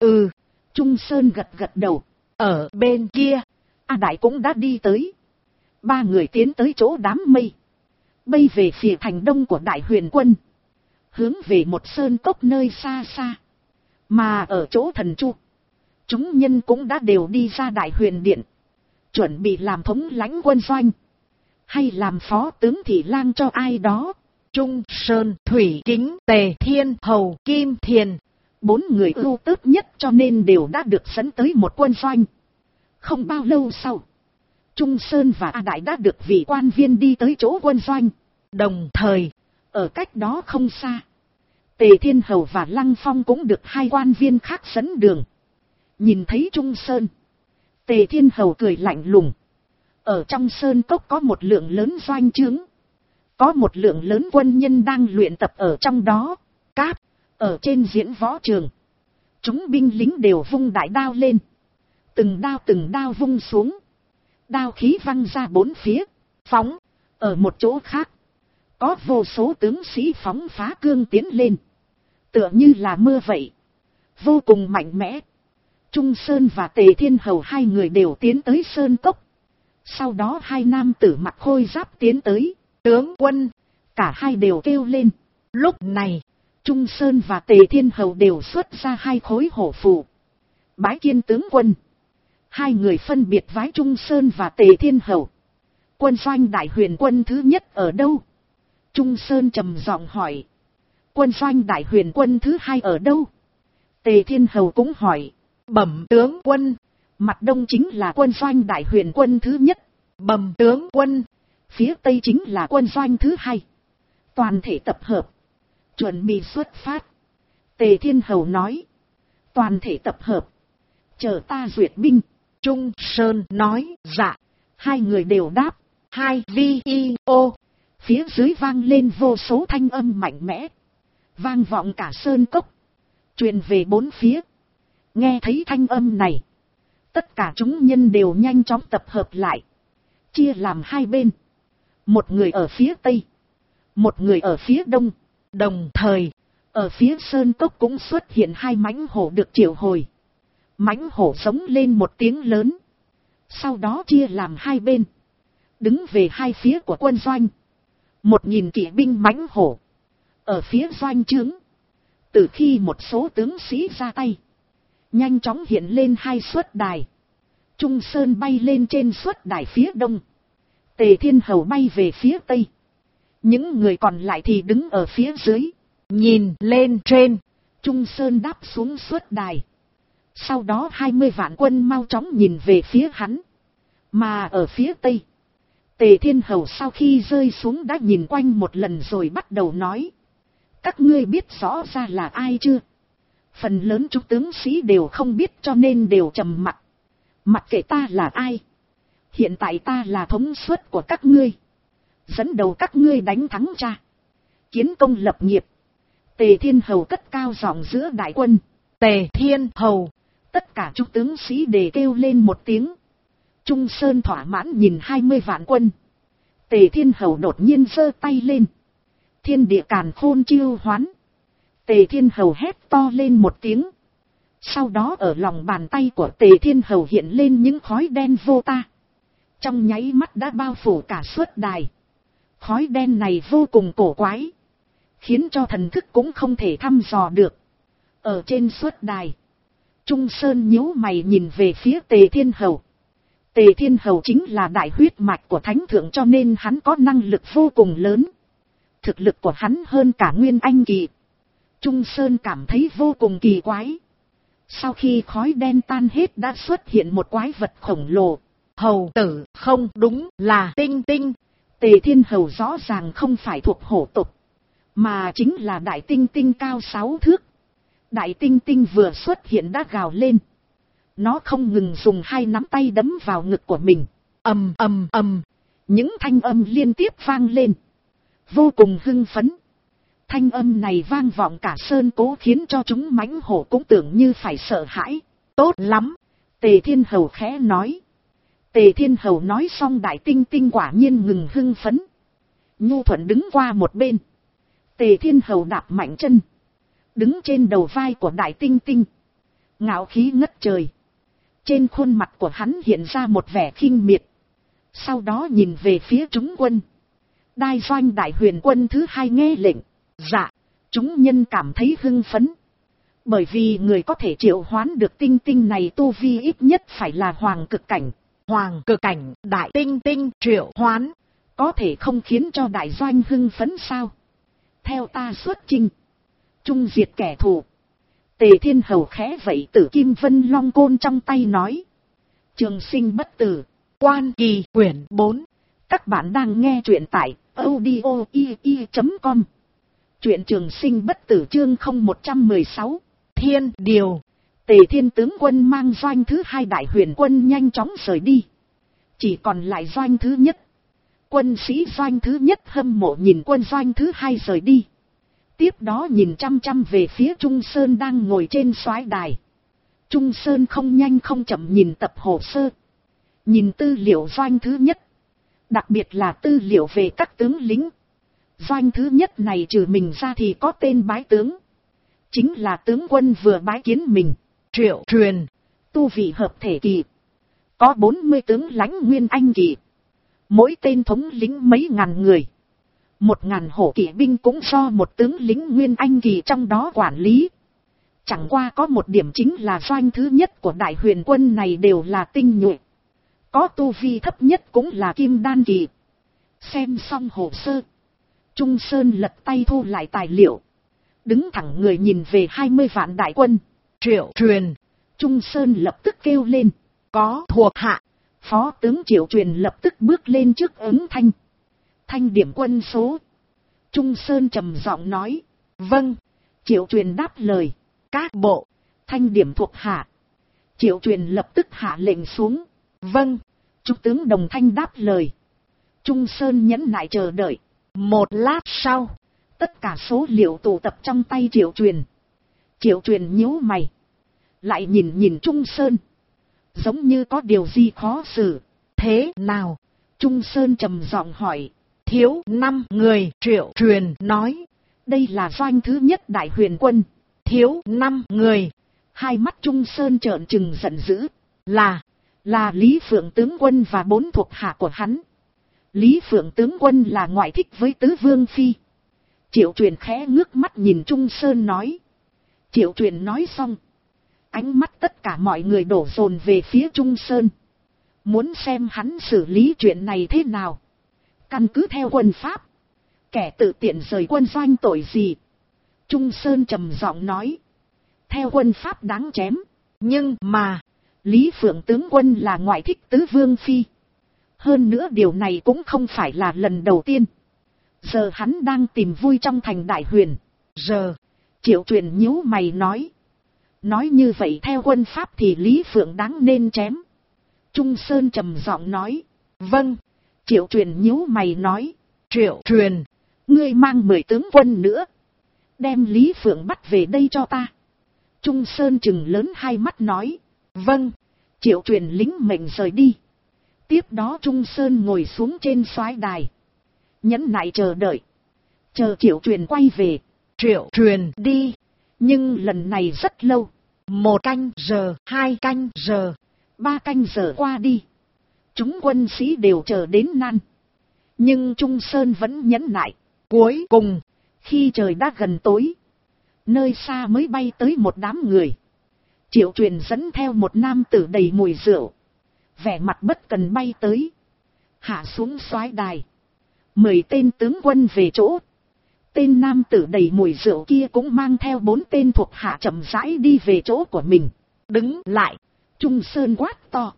Trung Sơn gật gật đầu. Ở bên kia, A Đại cũng đã đi tới. 3 người tiến tới chỗ đám mây. Bay về phía thành đông của Đại Huyền quân. Hướng về một sơn cốc nơi xa xa. Mà ở chỗ thần Chu, chúng nhân cũng đã đều đi ra Đại Huyền Điện. Chuẩn bị làm thống lãnh quân doanh. Hay làm phó tướng thị lang cho ai đó. Trung Sơn, Thủy Kính, Tề Thiên Hầu, Kim Thiền. 4 người ưu tớp nhất cho nên đều đã được dẫn tới một quân doanh. Không bao lâu sau, Trung Sơn và A Đại đã được vị quan viên đi tới chỗ quân doanh. Đồng thời, ở cách đó không xa, Tề Thiên Hầu và Lăng Phong cũng được 2 quan viên khác dẫn đường. Nhìn thấy Trung Sơn, Tề Thiên Hầu cười lạnh lùng. Ở trong sơn cốc có một lượng lớn doanh trướng. Có một lượng lớn quân nhân đang luyện tập ở trong đó. Cáp, ở trên diễn võ trường. Chúng binh lính đều vung đại đao lên. Từng đao vung xuống. Đao khí văng ra 4 phía. Phóng, ở một chỗ khác. Có vô số tướng sĩ phóng phá cương tiến lên. Tựa như là mưa vậy. Vô cùng mạnh mẽ. Trung Sơn và Tề Thiên Hầu 2 người đều tiến tới sơn cốc. Sau đó 2 nam tử mặc khôi giáp tiến tới. Tướng quân, cả 2 đều kêu lên. Lúc này, Trung Sơn và Tề Thiên Hầu đều xuất ra 2 khối hổ phù. Bái kiến tướng quân. 2 người phân biệt vái Trung Sơn và Tề Thiên Hầu. Quân doanh Đại Huyền quân thứ nhất ở đâu? Trung Sơn trầm giọng hỏi. Quân doanh đại huyền quân thứ hai ở đâu? Tề Thiên Hầu cũng hỏi. Bẩm tướng quân. Mặt đông chính là quân doanh đại huyền quân thứ nhất. Bẩm tướng quân. Phía tây chính là quân doanh thứ hai. Toàn thể tập hợp. Chuẩn bị xuất phát. Tề Thiên Hầu nói. Toàn thể tập hợp. Chờ ta duyệt binh. Trung Sơn nói. Dạ. Hai người đều đáp. Hai vi-i-ô. Phía dưới vang lên vô số thanh âm mạnh mẽ. Vang vọng cả sơn cốc. Truyền về bốn phía. Nghe thấy thanh âm này. Tất cả chúng nhân đều nhanh chóng tập hợp lại. Chia làm hai bên. Một người ở phía tây. Một người ở phía đông. Đồng thời, ở phía sơn cốc cũng xuất hiện hai mãnh hổ được triệu hồi. Mãnh hổ giống lên một tiếng lớn. Sau đó chia làm hai bên. Đứng về hai phía của quân doanh. 1000 kỵ binh mãnh hổ. Ở phía doanh trướng. Từ khi một số tướng sĩ ra tay. Nhanh chóng hiện lên hai suất đài. Trung Sơn bay lên trên suất đài phía đông. Tề Thiên Hầu bay về phía tây. Những người còn lại thì đứng ở phía dưới. Nhìn lên trên. Trung Sơn đáp xuống suất đài. Sau đó 20 vạn quân mau chóng nhìn về phía hắn. Mà ở phía tây. Tề Thiên Hầu sau khi rơi xuống đã nhìn quanh một lần rồi bắt đầu nói. Các ngươi biết rõ ra là ai chưa? Phần lớn chúng tướng sĩ đều không biết cho nên đều trầm mặc. Mặc kệ ta là ai. Hiện tại ta là thống suất của các ngươi. Dẫn đầu các ngươi đánh thắng cha. Kiến công lập nghiệp. Tề Thiên Hầu cất cao giọng giữa đại quân. Tề Thiên Hầu. Tất cả chúng tướng sĩ đều kêu lên một tiếng. Trung Sơn thỏa mãn nhìn 20 vạn quân. Tề Thiên Hầu đột nhiên giơ tay lên. Thiên địa càn khôn chiêu hoán. Tề Thiên Hầu hét to lên một tiếng. Sau đó ở lòng bàn tay của Tề Thiên Hầu hiện lên những khói đen vô ta. Trong nháy mắt đã bao phủ cả suất đài. Khói đen này vô cùng cổ quái. Khiến cho thần thức cũng không thể thăm dò được. Ở trên suất đài. Trung Sơn nhíu mày nhìn về phía Tề Thiên Hầu. Tề Thiên Hầu chính là đại huyết mạch của Thánh Thượng cho nên hắn có năng lực vô cùng lớn. Thực lực của hắn hơn cả Nguyên Anh Kỳ. Trung Sơn cảm thấy vô cùng kỳ quái. Sau khi khói đen tan hết đã xuất hiện một quái vật khổng lồ. Hầu tử không đúng là tinh tinh. Tề Thiên Hầu rõ ràng không phải thuộc hổ tộc. Mà chính là đại tinh tinh cao 6 thước. Đại tinh tinh vừa xuất hiện đã gào lên. Nó không ngừng dùng hai nắm tay đấm vào ngực của mình. Ầm ầm ầm. Những thanh âm liên tiếp vang lên. Vô cùng hưng phấn. Thanh âm này vang vọng cả sơn cố khiến cho chúng mãnh hổ cũng tưởng như phải sợ hãi. Tốt lắm. Tề Thiên Hầu khẽ nói. Tề Thiên Hầu nói xong đại tinh tinh quả nhiên ngừng hưng phấn. Nhu Thuận đứng qua một bên. Tề Thiên Hầu đạp mạnh chân. Đứng trên đầu vai của đại tinh tinh. Ngạo khí ngất trời. Trên khuôn mặt của hắn hiện ra một vẻ khinh miệt. Sau đó nhìn về phía chúng quân. Đai doanh đại huyền quân thứ hai nghe lệnh. Dạ, chúng nhân cảm thấy hưng phấn. Bởi vì người có thể triệu hoán được tinh tinh này tu vi ít nhất phải là hoàng cực cảnh. Hoàng cực cảnh đại tinh tinh triệu hoán. Có thể không khiến cho đại doanh hưng phấn sao? Theo ta xuất chinh. Trung diệt kẻ thù. Tề Thiên Hầu khẽ vậy Tử Kim Vân Long côn trong tay nói. Trường sinh bất tử. Quan Kỳ quyển 4. Các bạn đang nghe truyện tại audio.com. Truyện Trường Sinh bất tử chương 0116. Thiên điều. Tề Thiên tướng quân mang doanh thứ hai đại huyền quân nhanh chóng rời đi. Chỉ còn lại doanh thứ nhất. Quân sĩ doanh thứ nhất hâm mộ nhìn quân doanh thứ hai rời đi. Tiếp đó nhìn chăm chăm về phía Trung Sơn đang ngồi trên soái đài. Trung Sơn không nhanh không chậm nhìn tập hồ sơ. Nhìn tư liệu doanh thứ nhất. Đặc biệt là tư liệu về các tướng lính. Doanh thứ nhất này trừ mình ra thì có tên bái tướng. Chính là tướng quân vừa bái kiến mình. Triệu Truyền. Tu vị hợp thể kỳ. Có 40 tướng lãnh Nguyên Anh kỳ. Mỗi tên thống lĩnh mấy ngàn người. 1000 hổ kỵ binh cũng do một tướng lính Nguyên Anh kỳ trong đó quản lý. Chẳng qua có một điểm chính là doanh thứ nhất của đại huyền quân này đều là tinh nhuệ. Có tu vi thấp nhất cũng là kim đan kỳ. Xem xong hồ sơ. Trung Sơn lật tay thu lại tài liệu. Đứng thẳng người nhìn về 20 vạn đại quân. Triệu Truyền. Trung Sơn lập tức kêu lên. Có thuộc hạ. Phó tướng Triệu Truyền lập tức bước lên trước ứng thanh. Thanh điểm quân số. Trung Sơn trầm giọng nói. Vâng. Triệu Truyền đáp lời. Các bộ. Thanh điểm thuộc hạ. Triệu Truyền lập tức hạ lệnh xuống. Vâng. Trung tướng đồng thanh đáp lời. Trung Sơn nhẫn nại chờ đợi. Một lát sau. Tất cả số liệu tụ tập trong tay Triệu Truyền. Triệu Truyền nhíu mày. Lại nhìn Trung Sơn. Giống như có điều gì khó xử. Thế nào? Trung Sơn trầm giọng hỏi. Thiếu 5 người. Triệu Truyền nói. Đây là doanh thứ nhất đại huyền quân. Thiếu 5 người. Hai mắt Trung Sơn trợn trừng giận dữ. Là Lý Phượng tướng quân và 4 thuộc hạ của hắn. Lý Phượng tướng quân là ngoại thích với Tứ Vương Phi. Triệu Truyền khẽ ngước mắt nhìn Trung Sơn nói. Triệu Truyền nói xong. Ánh mắt tất cả mọi người đổ dồn về phía Trung Sơn. Muốn xem hắn xử lý chuyện này thế nào. Căn cứ theo quân pháp. Kẻ tự tiện rời quân doanh tội gì? Trung Sơn trầm giọng nói. Theo quân pháp đáng chém. Nhưng mà. Lý Phượng tướng quân là ngoại thích Tứ Vương Phi. Hơn nữa điều này cũng không phải là lần đầu tiên. Giờ hắn đang tìm vui trong thành Đại Huyền. Giờ. Triệu Truyền nhíu mày nói. Nói như vậy theo quân pháp thì Lý Phượng đáng nên chém. Trung Sơn trầm giọng nói. Vâng. Triệu Truyền nhíu mày nói. Triệu Truyền. Ngươi mang 10 tướng quân nữa. Đem Lý Phượng bắt về đây cho ta. Trung Sơn trừng lớn hai mắt nói. Vâng. Triệu Truyền lính mệnh rời đi. Tiếp đó Trung Sơn ngồi xuống trên soái đài. Nhẫn nại chờ đợi. Chờ Triệu Truyền quay về. Triệu Truyền đi. Nhưng lần này rất lâu. 1 canh giờ, 2 canh giờ, 3 canh giờ qua đi. Chúng quân sĩ đều chờ đến nan. Nhưng Trung Sơn vẫn nhẫn nại. Cuối cùng, khi trời đã gần tối, nơi xa mới bay tới một đám người. Triệu Truyền dẫn theo một nam tử đầy mùi rượu. Vẻ mặt bất cần bay tới. Hạ xuống soái đài. 10 tên tướng quân về chỗ. Tên nam tử đầy mùi rượu kia cũng mang theo 4 tên thuộc hạ chậm rãi đi về chỗ của mình. Đứng lại. Trung Sơn quát to.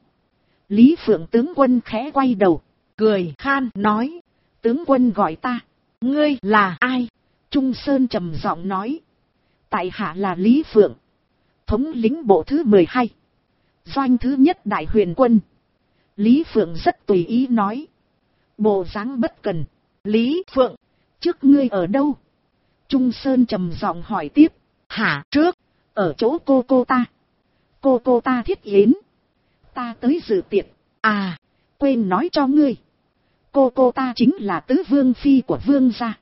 Lý Phượng tướng quân khẽ quay đầu. Cười khan nói. Tướng quân gọi ta. Ngươi là ai? Trung Sơn trầm giọng nói. Tại hạ là Lý Phượng. Thống lĩnh bộ thứ 12. Doanh thứ nhất đại huyền quân. Lý Phượng rất tùy ý nói. Bộ dáng bất cần. Lý Phượng. Trước ngươi ở đâu? Trung Sơn trầm giọng hỏi tiếp. Hả? Trước. Ở chỗ cô ta. Cô ta thiết yến. Ta tới dự tiệc. À. Quên nói cho ngươi. Cô ta chính là Tứ Vương Phi của Vương gia.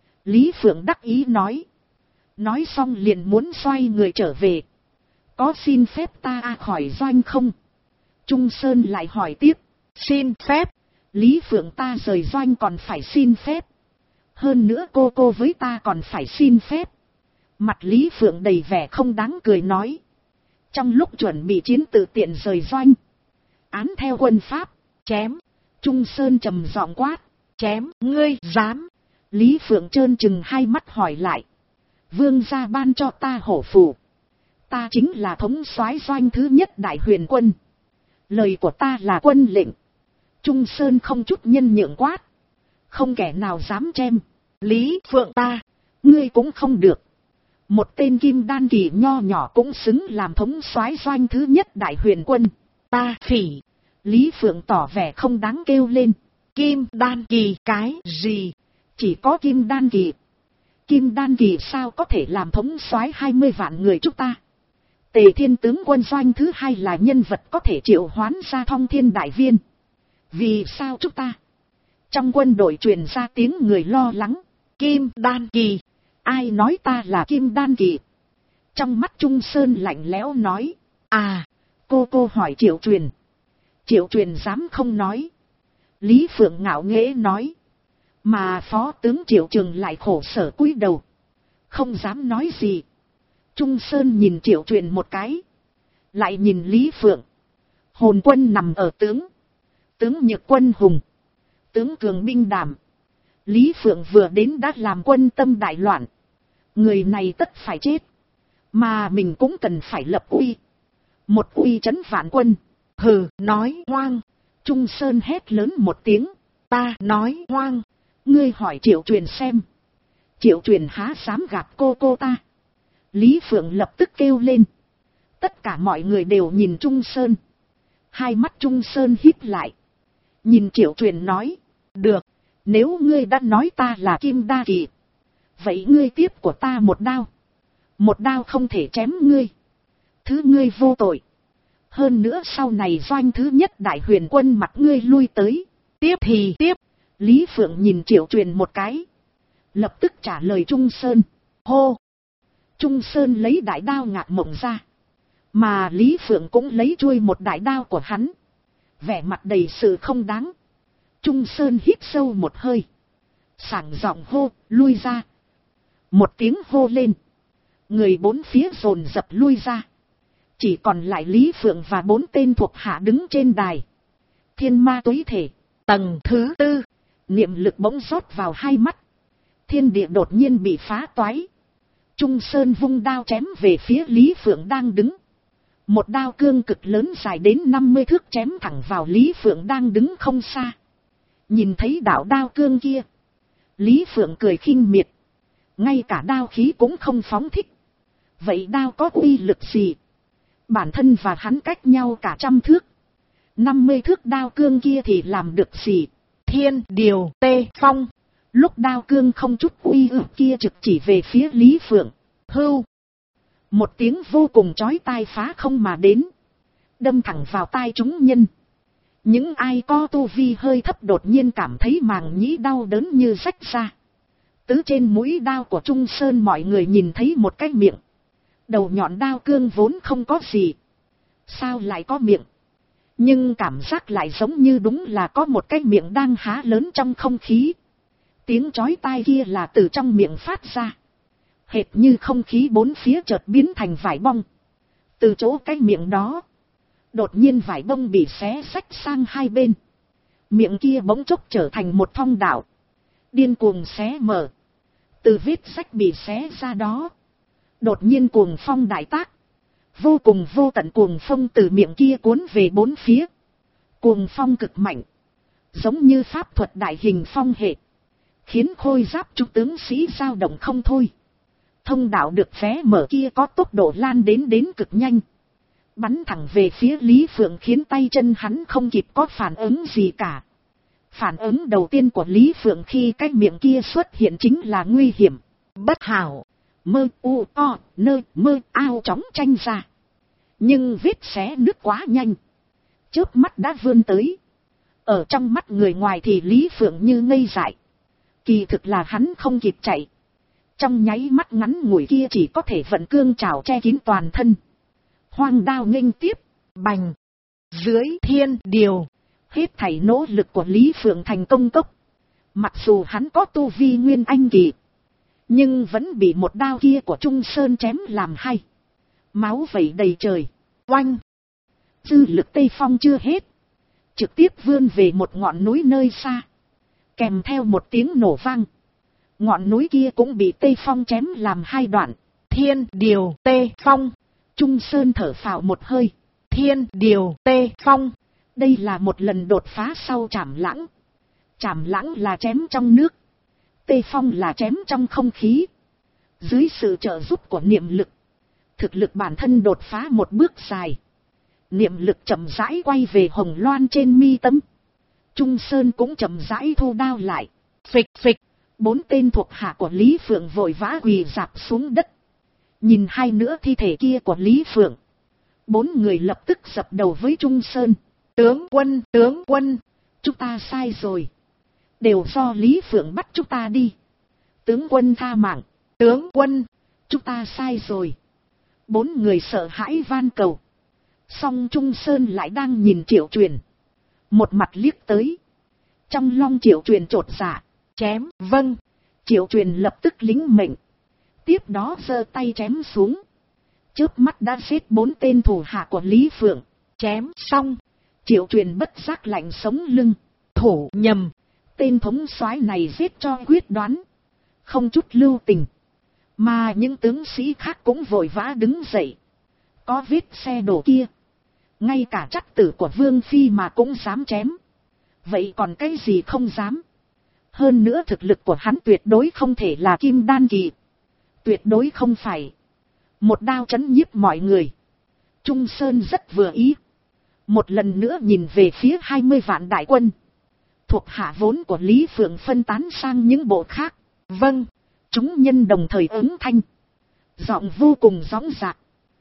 Lý Phượng đắc ý nói. Nói xong liền muốn xoay người trở về. Có xin phép ta khỏi doanh không? Trung Sơn lại hỏi tiếp. Xin phép. Lý Phượng ta rời doanh còn phải xin phép. Hơn nữa cô với ta còn phải xin phép. Mặt Lý Phượng đầy vẻ không đáng cười nói. Trong lúc chuẩn bị chiến tự tiện rời doanh. Án theo quân pháp. Chém. Trung Sơn trầm giọng quát. Chém. Ngươi dám. Lý Phượng trơn trừng hai mắt hỏi lại. Vương gia ban cho ta hổ phù. Ta chính là thống soái doanh thứ nhất đại huyền quân. Lời của ta là quân lệnh. Trung Sơn không chút nhân nhượng quát. Không kẻ nào dám chém. Lý Phượng ta. Ngươi cũng không được. Một tên kim đan kỳ nho nhỏ cũng xứng làm thống soái doanh thứ nhất đại huyền quân. Ta phỉ. Lý Phượng tỏ vẻ không đáng kêu lên. Kim đan kỳ cái gì? Chỉ có kim đan kỳ. Kim đan kỳ sao có thể làm thống soái 20 vạn người chúng ta? Tề Thiên tướng quân doanh thứ 2 là nhân vật có thể triệu hoán ra Thông Thiên đại viên. Vì sao chúng ta? Trong quân đội truyền ra tiếng người lo lắng. Kim đan kỳ. Ai nói ta là kim đan kỳ? Trong mắt Trung Sơn lạnh lẽo nói. À, cô hỏi Triệu Truyền. Triệu Truyền dám không nói. Lý Phượng ngạo nghễ nói. Mà phó tướng Triệu Trường lại khổ sở cúi đầu. Không dám nói gì. Trung Sơn nhìn Triệu Truyền một cái. Lại nhìn Lý Phượng. Hồn quân nằm ở tướng. Tướng nhược quân hùng. Tướng cường binh đảm. Lý Phượng vừa đến đã làm quân tâm đại loạn. Người này tất phải chết. Mà mình cũng cần phải lập uy. Một uy trấn vạn quân. Hừ, nói hoang. Trung Sơn hét lớn một tiếng. Ta nói hoang. Ngươi hỏi Triệu Truyền xem. Triệu Truyền há dám gạt cô ta. Lý Phượng lập tức kêu lên. Tất cả mọi người đều nhìn Trung Sơn. Hai mắt Trung Sơn híp lại. Nhìn Triệu Truyền nói. Được, nếu ngươi đã nói ta là Kim Đa Kỳ. Vậy ngươi tiếp của ta một đao. Một đao không thể chém ngươi. Thứ ngươi vô tội. Hơn nữa sau này doanh thứ nhất đại huyền quân mặt ngươi lui tới. Tiếp thì tiếp. Lý Phượng nhìn Triệu Truyền một cái. Lập tức trả lời Trung Sơn. Hô. Trung Sơn lấy đại đao Ngạc Mộng ra. Mà Lý Phượng cũng lấy chuôi một đại đao của hắn. Vẻ mặt đầy sự không đáng. Trung Sơn hít sâu một hơi. Sảng giọng hô, lui ra. Một tiếng hô lên. Người bốn phía dồn dập lui ra. Chỉ còn lại Lý Phượng và 4 tên thuộc hạ đứng trên đài. Thiên ma túy thể. Tầng thứ 4. Niệm lực bỗng rót vào hai mắt. Thiên địa đột nhiên bị phá toái. Trung Sơn vung đao chém về phía Lý Phượng đang đứng. Một đao cương cực lớn dài đến 50 thước chém thẳng vào Lý Phượng đang đứng không xa. Nhìn thấy đạo đao cương kia. Lý Phượng cười khinh miệt. Ngay cả đao khí cũng không phóng thích. Vậy đao có uy lực gì? Bản thân và hắn cách nhau cả 100 thước. 50 thước đao cương kia thì làm được gì? Thiên điều tê phong. Lúc đao cương không chút uy ức kia trực chỉ về phía Lý Phượng. Hưu. Một tiếng vô cùng chói tai phá không mà đến. Đâm thẳng vào tai chúng nhân. Những ai có tu vi hơi thấp đột nhiên cảm thấy màng nhĩ đau đớn như rách ra. Tứ trên mũi đao của Trung Sơn mọi người nhìn thấy một cái miệng. Đầu nhọn đao cương vốn không có gì. Sao lại có miệng? Nhưng cảm giác lại giống như đúng là có một cái miệng đang há lớn trong không khí. Tiếng chói tai kia là từ trong miệng phát ra. Hệt như không khí bốn phía chợt biến thành vải bong. Từ chỗ cái miệng đó. Đột nhiên vải bông bị xé rách sang hai bên. Miệng kia bỗng chốc trở thành một thông đạo. Điên cuồng xé mở. Từ vết rách bị xé ra đó. Đột nhiên cuồng phong đại tác. Vô cùng vô tận cuồng phong từ miệng kia cuốn về bốn phía. Cuồng phong cực mạnh. Giống như pháp thuật đại hình phong hệ. Khiến khôi giáp trung tướng sĩ dao động không thôi. Thông đạo được xé mở kia có tốc độ lan đến cực nhanh. Bắn thẳng về phía Lý Phượng khiến tay chân hắn không kịp có phản ứng gì cả. Phản ứng đầu tiên của Lý Phượng khi cái miệng kia xuất hiện chính là nguy hiểm. Bất hảo. Mơ u o nơ mơ ao chóng tranh ra. Nhưng vết xé nứt quá nhanh. Chớp mắt đã vươn tới. Ở trong mắt người ngoài thì Lý Phượng như ngây dại. Kỳ thực là hắn không kịp chạy. Trong nháy mắt ngắn ngủi kia chỉ có thể vận cương trảo che kín toàn thân. Hoang đao nghênh tiếp, bành. Dưới thiên điều, hết thảy nỗ lực của Lý Phượng thành công cốc. Mặc dù hắn có tu vi nguyên anh kỳ, nhưng vẫn bị một đao kia của Trung Sơn chém làm hai. Máu vẩy đầy trời, oanh. Dư lực Tây Phong chưa hết. Trực tiếp vươn về một ngọn núi nơi xa. Kèm theo một tiếng nổ vang. Ngọn núi kia cũng bị Tây Phong chém làm hai đoạn. Thiên điều Tê Phong. Trung Sơn thở phào một hơi. Thiên điều Tê Phong. Đây là một lần đột phá sau Trảm Lãng. Trảm Lãng là chém trong nước. Tê Phong là chém trong không khí. Dưới sự trợ giúp của niệm lực. Thực lực bản thân đột phá một bước dài. Niệm lực chậm rãi quay về hồng loan trên mi tâm. Trung Sơn cũng chậm rãi thu đao lại. Phịch phịch. 4 tên thuộc hạ của Lý Phượng vội vã quỳ rạp xuống đất. Nhìn hai nữa thi thể kia của Lý Phượng. 4 người lập tức dập đầu với Trung Sơn. Tướng quân, chúng ta sai rồi. Đều do Lý Phượng bắt chúng ta đi. Tướng quân tha mạng. Tướng quân, chúng ta sai rồi. 4 người sợ hãi van cầu. Song Trung Sơn lại đang nhìn Triệu Truyền. Một mặt liếc tới. Trong lòng Triệu Truyền chột dạ. Chém, vâng. Triệu Truyền lập tức lính mệnh. Tiếp đó giơ tay chém xuống. Chớp mắt đã giết 4 tên thủ hạ của Lý Phượng. Chém xong. Triệu Truyền bất giác lạnh sống lưng. Thủ nhầm. tên thống soái này giết cho quyết đoán, không chút lưu tình. Mà những tướng sĩ khác cũng vội vã đứng dậy. Có vết xe đổ kia, ngay cả trắc tử của Vương Phi mà cũng dám chém. Vậy còn cái gì không dám? Hơn nữa thực lực của hắn tuyệt đối không thể là kim đan kỳ. Tuyệt đối không phải. Một đao chấn nhiếp mọi người. Trung Sơn rất vừa ý. Một lần nữa nhìn về phía 20 vạn đại quân. Thuộc hạ vốn của Lý Phượng phân tán sang những bộ khác. Vâng, chúng nhân đồng thời ứng thanh. Giọng vô cùng rõ rạc.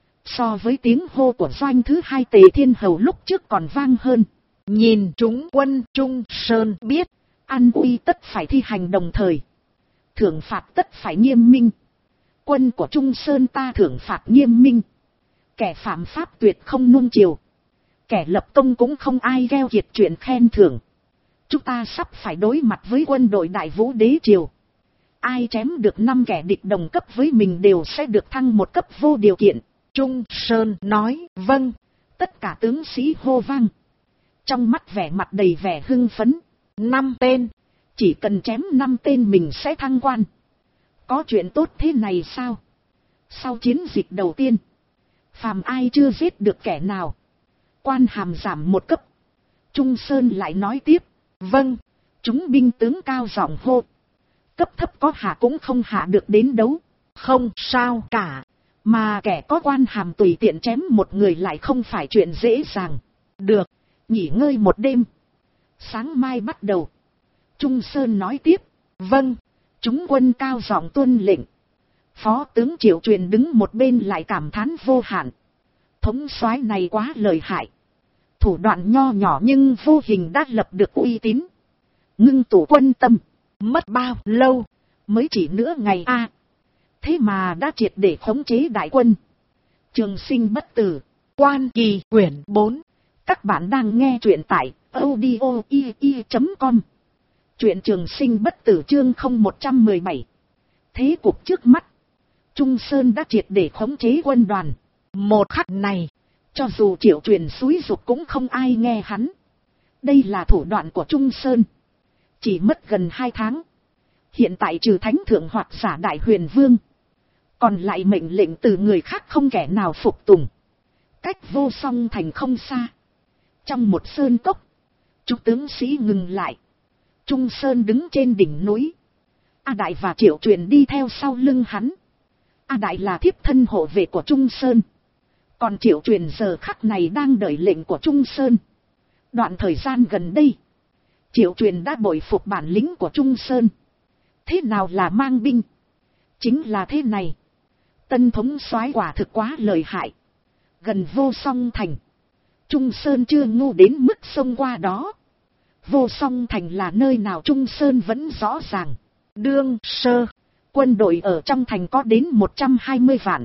So với tiếng hô của doanh thứ hai Tề Thiên Hầu lúc trước còn vang hơn. Nhìn chúng quân Trung Sơn biết, an uy tất phải thi hành đồng thời. Thưởng phạt tất phải nghiêm minh. Quân của Trung Sơn ta thưởng phạt nghiêm minh. Kẻ phạm pháp tuyệt không nuông chiều. Kẻ lập công cũng không ai gheo kiệt chuyện khen thưởng. Chúng ta sắp phải đối mặt với quân đội Đại Vũ Đế Triều. Ai chém được 5 kẻ địch đồng cấp với mình đều sẽ được thăng một cấp vô điều kiện. Trung Sơn nói vâng. Tất cả tướng sĩ hô vang. Trong mắt vẻ mặt đầy vẻ hưng phấn. 5 tên. Chỉ cần chém 5 tên mình sẽ thăng quan. Có chuyện tốt thế này sao? Sau chiến dịch đầu tiên, phàm ai chưa giết được kẻ nào, quan hàm giảm 1 cấp. Trung Sơn lại nói tiếp. Vâng. Chúng binh tướng cao giọng hô. Cấp thấp có hạ cũng không hạ được đến đấu. Không sao cả. Mà kẻ có quan hàm tùy tiện chém một người lại không phải chuyện dễ dàng. Được. Nghỉ ngơi một đêm. Sáng mai bắt đầu. Trung Sơn nói tiếp. Vâng. Chúng quân cao giọng tuân lệnh. Phó tướng Triệu Truyền đứng một bên lại cảm thán vô hạn. Thống soái này quá lợi hại. Thủ đoạn nho nhỏ nhưng vô hình đã lập được uy tín. Ngưng tụ quân tâm. Mất bao lâu? Mới chỉ nửa ngày a. Thế mà đã triệt để khống chế đại quân. Trường Sinh bất tử. Quan Kỳ quyển 4. Các bạn đang nghe truyện tại audio.ii.com. Truyện Trường Sinh bất tử chương 0117. Thế cục trước mắt. Trung Sơn đã triệt để khống chế quân đoàn. Một khắc này, cho dù Triệu Truyền xúi giục cũng không ai nghe hắn. Đây là thủ đoạn của Trung Sơn. Chỉ mất gần 2 tháng. Hiện tại trừ Thánh Thượng hoặc giả Đại Huyền Vương, còn lại mệnh lệnh từ người khác không kẻ nào phục tùng. Cách Vô Song Thành không xa. Trong một sơn cốc, chúng tướng sĩ ngừng lại. Trung Sơn đứng trên đỉnh núi. A Đại và Triệu Truyền đi theo sau lưng hắn. A Đại là thiếp thân hộ vệ của Trung Sơn. Còn Triệu Truyền giờ khắc này đang đợi lệnh của Trung Sơn. Đoạn thời gian gần đây, Triệu Truyền đã bội phục bản lĩnh của Trung Sơn. Thế nào là mang binh? Chính là thế này. Tân thống soái quả thực quá lợi hại. Gần Vô Song Thành, Trung Sơn chưa ngu đến mức xông qua đó. Vô Song Thành là nơi nào Trung Sơn vẫn rõ ràng. Đương sơ, quân đội ở trong thành có đến 120 vạn.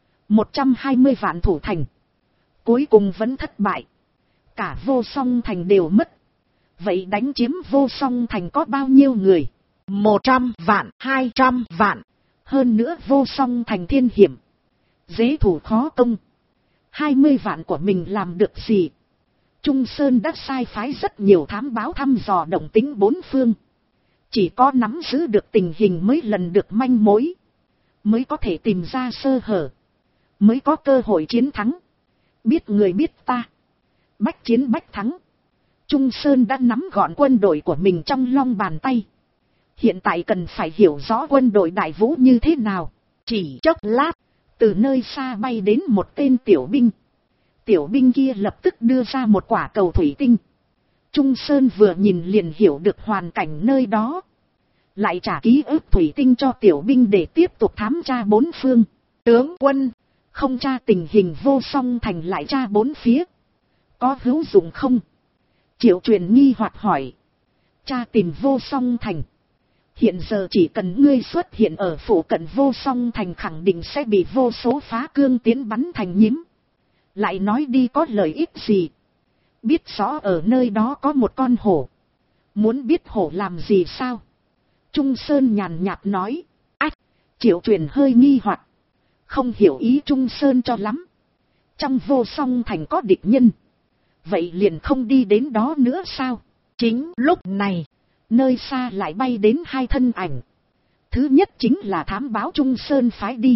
120 vạn thủ thành. Cuối cùng vẫn thất bại. Cả Vô Song Thành đều mất. Vậy đánh chiếm Vô Song Thành có bao nhiêu người? 100 vạn, 200 vạn. Hơn nữa Vô Song Thành thiên hiểm. Dễ thủ khó công. 20 vạn của mình làm được gì? Trung Sơn đã sai phái rất nhiều thám báo thăm dò động tĩnh bốn phương. Chỉ có nắm giữ được tình hình mới lần được manh mối. Mới có thể tìm ra sơ hở. Mới có cơ hội chiến thắng. Biết người biết ta. Bách chiến bách thắng. Trung Sơn đã nắm gọn quân đội của mình trong long bàn tay. Hiện tại cần phải hiểu rõ quân đội Đại Vũ như thế nào. Chỉ chốc lát, từ nơi xa bay đến một tên tiểu binh. Tiểu binh kia lập tức đưa ra một quả cầu thủy tinh. Trung Sơn vừa nhìn liền hiểu được hoàn cảnh nơi đó. Lại trả ký ức thủy tinh cho tiểu binh để tiếp tục thám tra bốn phương. Tướng quân, không tra tình hình Vô Song Thành lại tra bốn phía. Có hữu dụng không? Triệu Truyền nghi hoặc hỏi. Tra tìm Vô Song Thành. Hiện giờ chỉ cần ngươi xuất hiện ở phủ cận Vô Song Thành khẳng định sẽ bị vô số phá cương tiến bắn thành nhím. Lại nói đi có lợi ích gì? Biết rõ ở nơi đó có một con hổ. Muốn biết hổ làm gì sao? Trung Sơn nhàn nhạt nói. Ách! Triệu Truyền hơi nghi hoặc. Không hiểu ý Trung Sơn cho lắm. Trong Vô Song Thành có địch nhân. Vậy liền không đi đến đó nữa sao? Chính lúc này, Nơi xa lại bay đến hai thân ảnh. Thứ nhất chính là thám báo Trung Sơn phái đi.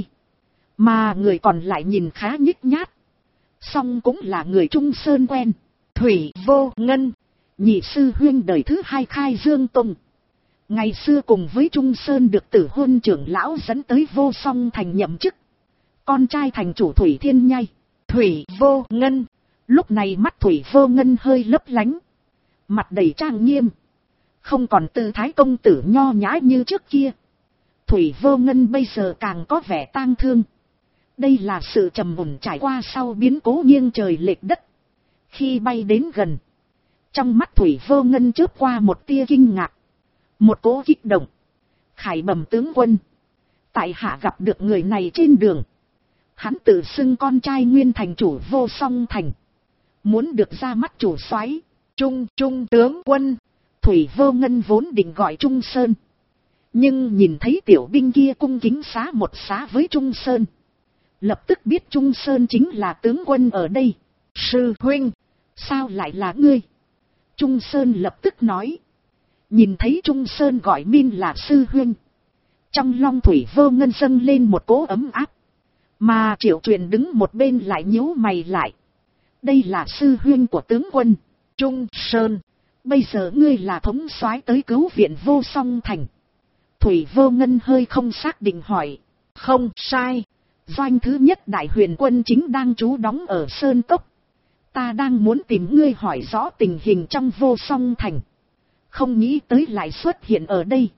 Mà người còn lại nhìn khá nhích nhát. Song cũng là người Trung Sơn quen. Thủy Vô Ngân, nhị sư huynh đời thứ hai Khai Dương Tông. Ngày xưa cùng với Trung Sơn được Tử Huân trưởng lão dẫn tới Vô Song thành nhậm chức. Con trai thành chủ Thủy Thiên Nhai, Thủy Vô Ngân. Lúc này mắt Thủy Vô Ngân hơi lấp lánh. Mặt đầy trang nghiêm. Không còn tư thái công tử nho nhã như trước kia. Thủy Vô Ngân bây giờ càng có vẻ tang thương. Đây là sự trầm mùn trải qua sau biến cố nghiêng trời lệch đất. Khi bay đến gần, trong mắt Thủy Vô Ngân chớp qua một tia kinh ngạc, một cỗ kích động. Khải bẩm tướng quân, tại hạ gặp được người này trên đường. Hắn tự xưng con trai nguyên thành chủ Vô Song thành, muốn được ra mắt chủ soái. Trung tướng quân. Thủy Vô Ngân vốn định gọi Trung Sơn, nhưng nhìn thấy tiểu binh kia cung kính xá một xá với Trung Sơn, lập tức biết Trung Sơn chính là tướng quân ở đây. Sư huynh, sao lại là ngươi? Trung Sơn lập tức nói. Nhìn thấy Trung Sơn gọi min là sư huynh, trong lòng Thủy Vô Ngân dâng lên một cỗ ấm áp. Mà Triệu Truyền đứng một bên lại nhíu mày lại. Đây là sư huynh của tướng quân. Trung Sơn, bây giờ ngươi là thống soái tới cứu viện Vô Song thành. Thủy Vô Ngân hơi không xác định hỏi. Không sai. Doanh thứ nhất đại huyền quân chính đang trú đóng ở Sơn Cốc. Ta đang muốn tìm ngươi hỏi rõ tình hình trong Vô Song thành. Không nghĩ tới lại xuất hiện ở đây.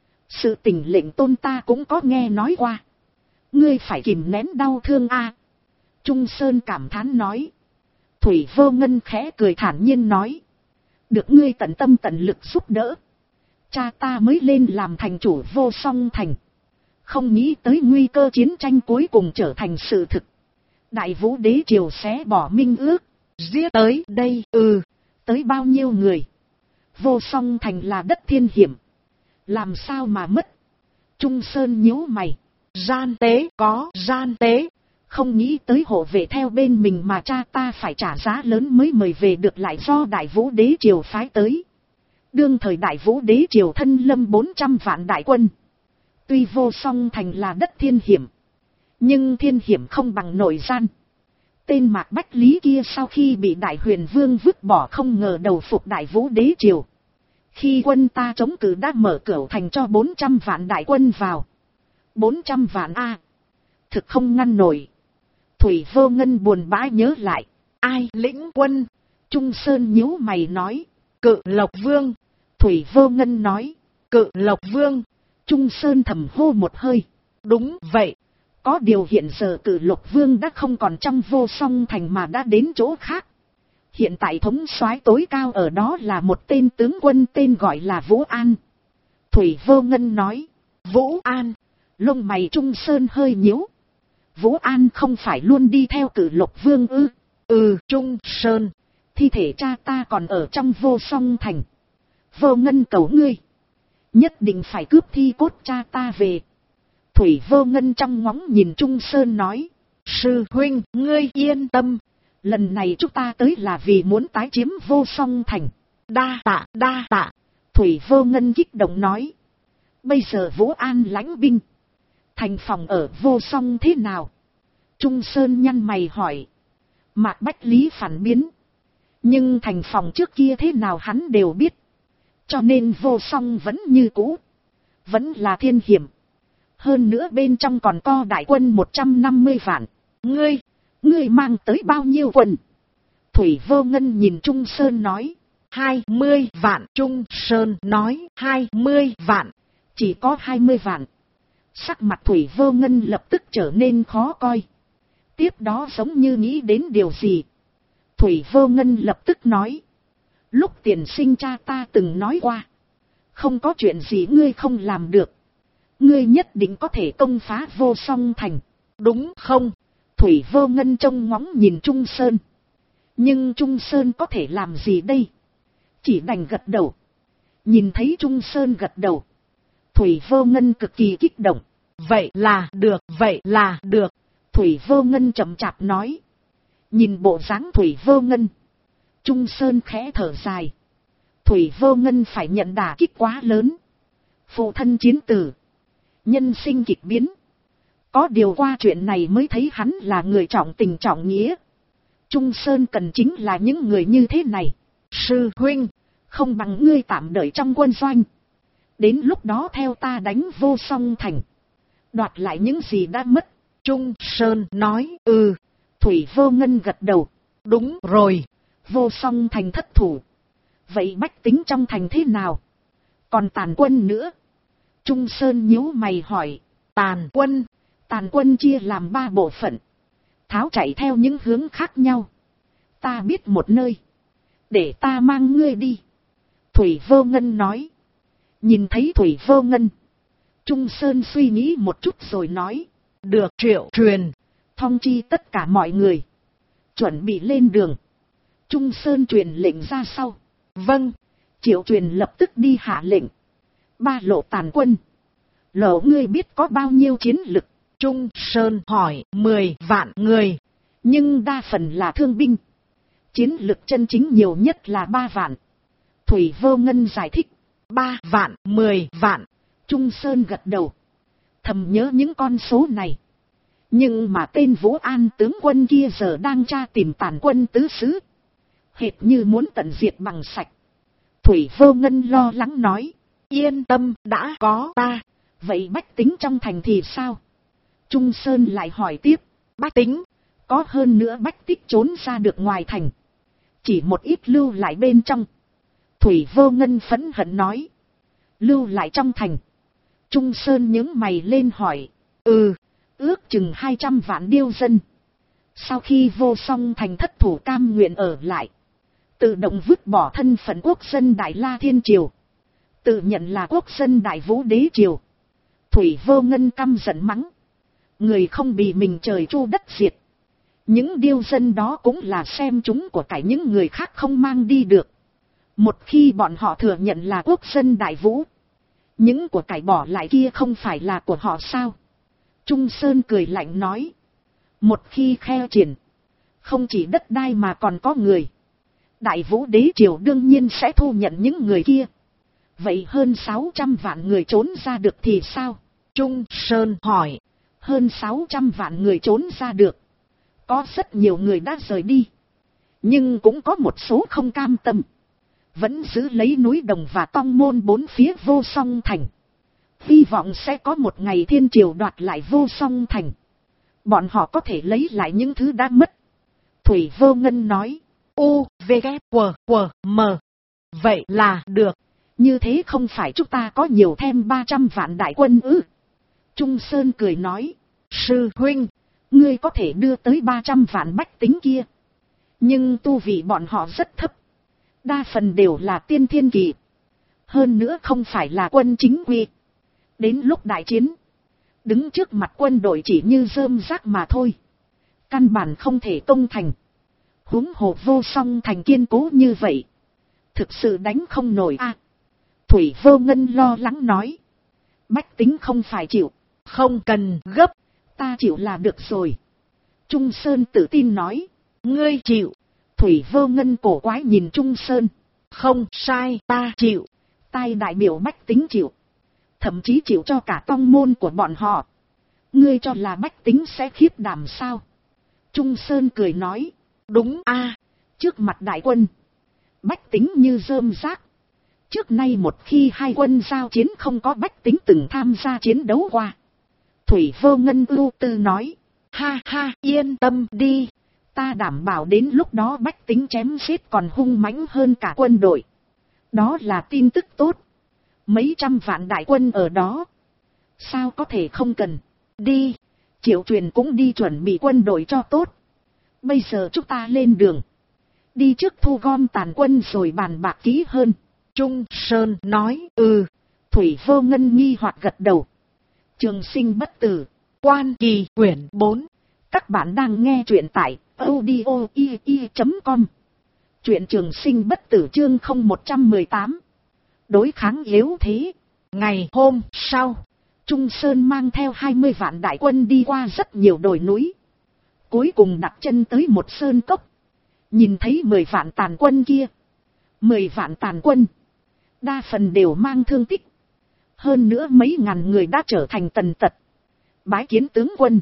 Sự tình lệnh tôn ta cũng có nghe nói qua. Ngươi phải kìm nén đau thương a. Trung Sơn cảm thán nói. Thủy Vô Ngân khẽ cười thản nhiên nói. Được ngươi tận tâm tận lực giúp đỡ, cha ta mới lên làm thành chủ Vô Song thành. Không nghĩ tới nguy cơ chiến tranh cuối cùng trở thành sự thực. Đại Vũ đế triều xé bỏ minh ước, giết tới đây. Tới bao nhiêu người? Vô Song thành là đất thiên hiểm, làm sao mà mất? Trung Sơn nhíu mày. Gian tế, có gian tế. Không nghĩ tới hộ vệ theo bên mình mà cha ta phải trả giá lớn mới mời về được lại do Đại Vũ đế triều phái tới. Đương thời Đại Vũ đế triều thân lâm 400 vạn đại quân. Tuy Vô Song thành là đất thiên hiểm, nhưng thiên hiểm không bằng nội gian. Tên Mạc Bách Lý kia sau khi bị Đại Huyền Vương vứt bỏ không ngờ đầu phục Đại Vũ đế triều. Khi quân ta chống cự đã mở cửa thành cho 400 vạn đại quân vào. 400 vạn a, thực không ngăn nổi. Thủy Vô Ngân buồn bã nhớ lại. Ai lĩnh quân? Trung Sơn nhíu mày nói. Cự Lộc Vương. Thủy Vô Ngân nói. Cự Lộc Vương. Trung Sơn thầm hô một hơi. Đúng vậy. Có điều hiện giờ Cự Lộc Vương đã không còn trong Vô Song thành mà đã đến chỗ khác. Hiện tại thống soái tối cao ở đó là một tên tướng quân tên gọi là Vũ An. Thủy Vô Ngân nói. Vũ An. Lông mày Trung Sơn hơi nhíu. Vũ An không phải luôn đi theo Cự Lộc Vương ư? Trung Sơn, thi thể cha ta còn ở trong Vô Song thành. Vô Ngân cầu ngươi, nhất định phải cướp thi cốt cha ta về. Thủy Vô Ngân trong ngóng nhìn Trung Sơn nói. Sư huynh, ngươi yên tâm. Lần này chúng ta tới là vì muốn tái chiếm Vô Song thành. Đa tạ. Thủy Vô Ngân kích động nói. Bây giờ Vũ An lãnh binh. Thành phòng ở Vô Song thế nào? Trung Sơn nhăn mày hỏi. Mạc Bách Lý phản biến. Nhưng thành phòng trước kia thế nào hắn đều biết. Cho nên Vô Song vẫn như cũ. Vẫn là thiên hiểm. Hơn nữa bên trong còn có đại quân 150 vạn. Ngươi mang tới bao nhiêu quân? Thủy Vô Ngân nhìn Trung Sơn nói. 20 vạn. Trung Sơn nói 20 vạn. Chỉ có 20 vạn. Sắc mặt Thủy Vô Ngân lập tức trở nên khó coi. Tiếp đó giống như nghĩ đến điều gì. Thủy Vô Ngân lập tức nói. Lúc tiền sinh cha ta từng nói qua. Không có chuyện gì ngươi không làm được. Ngươi nhất định có thể công phá Vô Song thành. Đúng không? Thủy Vô Ngân trông ngóng nhìn Trung Sơn. Nhưng Trung Sơn có thể làm gì đây? Chỉ đành gật đầu. Nhìn thấy Trung Sơn gật đầu. Thủy Vô Ngân cực kỳ kích động. Vậy là được. Thủy Vô Ngân chậm chạp nói. Nhìn bộ dáng Thủy Vô Ngân, Trung Sơn khẽ thở dài. Thủy Vô Ngân phải nhận đả kích quá lớn. Phụ thân chiến tử, nhân sinh kịch biến. Có điều qua chuyện này mới thấy hắn là người trọng tình trọng nghĩa. Trung Sơn cần chính là những người như thế này. Sư huynh, không bằng ngươi tạm đợi trong quân doanh. Đến lúc đó theo ta đánh Vô Song Thành, đoạt lại những gì đã mất. Trung Sơn nói, Thủy Vô Ngân gật đầu. Đúng rồi, Vô Song Thành thất thủ. Vậy bách tính trong thành thế nào? Còn tàn quân nữa? Trung Sơn nhíu mày hỏi. Tàn quân chia làm 3 bộ phận, tháo chạy theo những hướng khác nhau. Ta biết một nơi, để ta mang ngươi đi. Thủy Vô Ngân nói. Nhìn thấy Thủy Vô Ngân, Trung Sơn suy nghĩ một chút rồi nói. Được. Triệu truyền, thông chi tất cả mọi người, chuẩn bị lên đường. Trung Sơn truyền lệnh ra sau. Vâng. Triệu truyền lập tức đi hạ lệnh. 3 lộ tàn quân. Lộ ngươi biết có bao nhiêu chiến lực? Trung Sơn hỏi. 10 vạn người, nhưng đa phần là thương binh. Chiến lực chân chính nhiều nhất là 3 vạn. Thủy Vô Ngân giải thích. 3 vạn, 10 vạn. Trung Sơn gật đầu, thầm nhớ những con số này. Nhưng mà tên Vũ An tướng quân kia giờ đang tra tìm tàn quân tứ xứ, hệt như muốn tận diệt bằng sạch. Thủy Vô Ngân lo lắng nói. Yên tâm, đã có ta. Vậy bách tính trong thành thì sao? Trung Sơn lại hỏi tiếp. Bách tính, có hơn nữa bách tích trốn ra được ngoài thành, chỉ một ít lưu lại bên trong. Thủy Vô Ngân phẫn hận nói. Lưu lại trong thành? Trung Sơn nhướng mày lên hỏi. Ước chừng 200 vạn điêu dân. Sau khi Vô Song Thành thất thủ cam nguyện ở lại, tự động vứt bỏ thân phận quốc dân Đại La Thiên Triều, tự nhận là quốc dân Đại Vũ Đế Triều. Thủy Vô Ngân căm giận mắng. Người không bị mình trời tru đất diệt. Những điêu dân đó cũng là xem chúng của cải những người khác không mang đi được. Một khi bọn họ thừa nhận là quốc dân Đại Vũ, những của cải bỏ lại kia không phải là của họ sao? Trung Sơn cười lạnh nói. Một khi khe triển, không chỉ đất đai mà còn có người. Đại Vũ Đế Triều đương nhiên sẽ thu nhận những người kia. Vậy hơn 600 vạn người trốn ra được thì sao? Trung Sơn hỏi. Hơn 600 vạn người trốn ra được. Có rất nhiều người đã rời đi, nhưng cũng có một số không cam tâm, vẫn giữ lấy núi Đồng và Tông Môn 4 phía Vô Song Thành. Hy vọng sẽ có một ngày Thiên Triều đoạt lại Vô Song Thành, bọn họ có thể lấy lại những thứ đã mất. Thủy Vô Ngân nói. U-V-K-W-M. Vậy là được. Như thế không phải chúng ta có nhiều thêm 300 vạn đại quân ư? Trung Sơn cười nói. Sư huynh, ngươi có thể đưa tới 300 vạn bách tính kia, nhưng tu vị bọn họ rất thấp, đa phần đều là tiên thiên kỳ, hơn nữa không phải là quân chính quy. Đến lúc đại chiến, đứng trước mặt quân đội chỉ như rơm rác mà thôi, căn bản không thể công thành. Huống hồ Vô Song Thành kiên cố như vậy, thực sự đánh không nổi a. Thủy Vô Ngân lo lắng nói. Bách tính không phải chịu. Không cần gấp, ta chịu là được rồi. Trung Sơn tự tin nói. Ngươi chịu? Thủy Vô Ngân cổ quái nhìn Trung Sơn. Không sai, ta chịu. Tai đại biểu bách tính chịu, thậm chí chịu cho cả tông môn của bọn họ. Ngươi cho là bách tính sẽ khiếp đảm sao? Trung Sơn cười nói. Đúng a, trước mặt đại quân, bách tính như rơm rác. Trước nay một khi hai quân giao chiến không có bách tính từng tham gia chiến đấu qua. Thủy Vô Ngân ưu tư nói. Ha ha, yên tâm đi. Ta đảm bảo đến lúc đó bách tính chém giết còn hung mãnh hơn cả quân đội. Đó là tin tức tốt. Mấy trăm vạn đại quân ở đó, sao có thể không cần. Đi, Triệu Truyền cũng đi chuẩn bị quân đội cho tốt. Bây giờ chúng ta lên đường, đi trước thu gom tàn quân rồi bàn bạc kỹ hơn. Trung Sơn nói. Thủy Vô Ngân nghi hoặc gật đầu. Trường Sinh Bất Tử, Quan Kỳ quyển 4. Các bạn đang nghe truyện tại audio.com. Truyện Trường Sinh Bất Tử chương 0118. Đối kháng yếu thế. Ngày hôm sau, Trung Sơn mang theo 20 vạn đại quân đi qua rất nhiều đồi núi, cuối cùng đặt chân tới một sơn cốc. Nhìn thấy 10 vạn tàn quân kia, 10 vạn tàn quân, đa phần đều mang thương tích. Hơn nữa mấy ngàn người đã trở thành tần tật. Bái kiến tướng quân.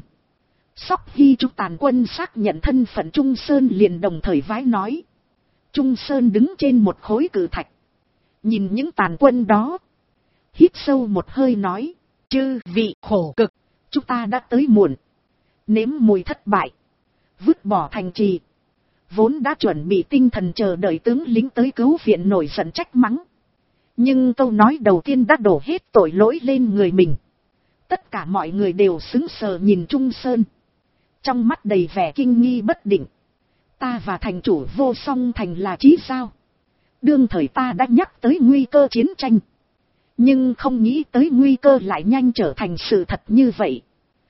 Sóc Hy Trung Tàn Quân xác nhận thân phận Trung Sơn liền đồng thời vái nói. Trung Sơn đứng trên một khối cự thạch. Nhìn những tàn quân đó. Hít sâu một hơi nói. Chư vị khổ cực. Chúng ta đã tới muộn. Nếm mùi thất bại. Vứt bỏ thành trì. Vốn đã chuẩn bị tinh thần chờ đợi tướng lính tới cứu viện nổi giận trách mắng. Nhưng câu nói đầu tiên đã đổ hết tội lỗi lên người mình. Tất cả mọi người đều sững sờ nhìn Trung Sơn. Trong mắt đầy vẻ kinh nghi bất định. Ta và thành chủ Vô Song Thành là chí sao? Đương thời ta đã nhắc tới nguy cơ chiến tranh. Nhưng không nghĩ tới nguy cơ lại nhanh trở thành sự thật như vậy.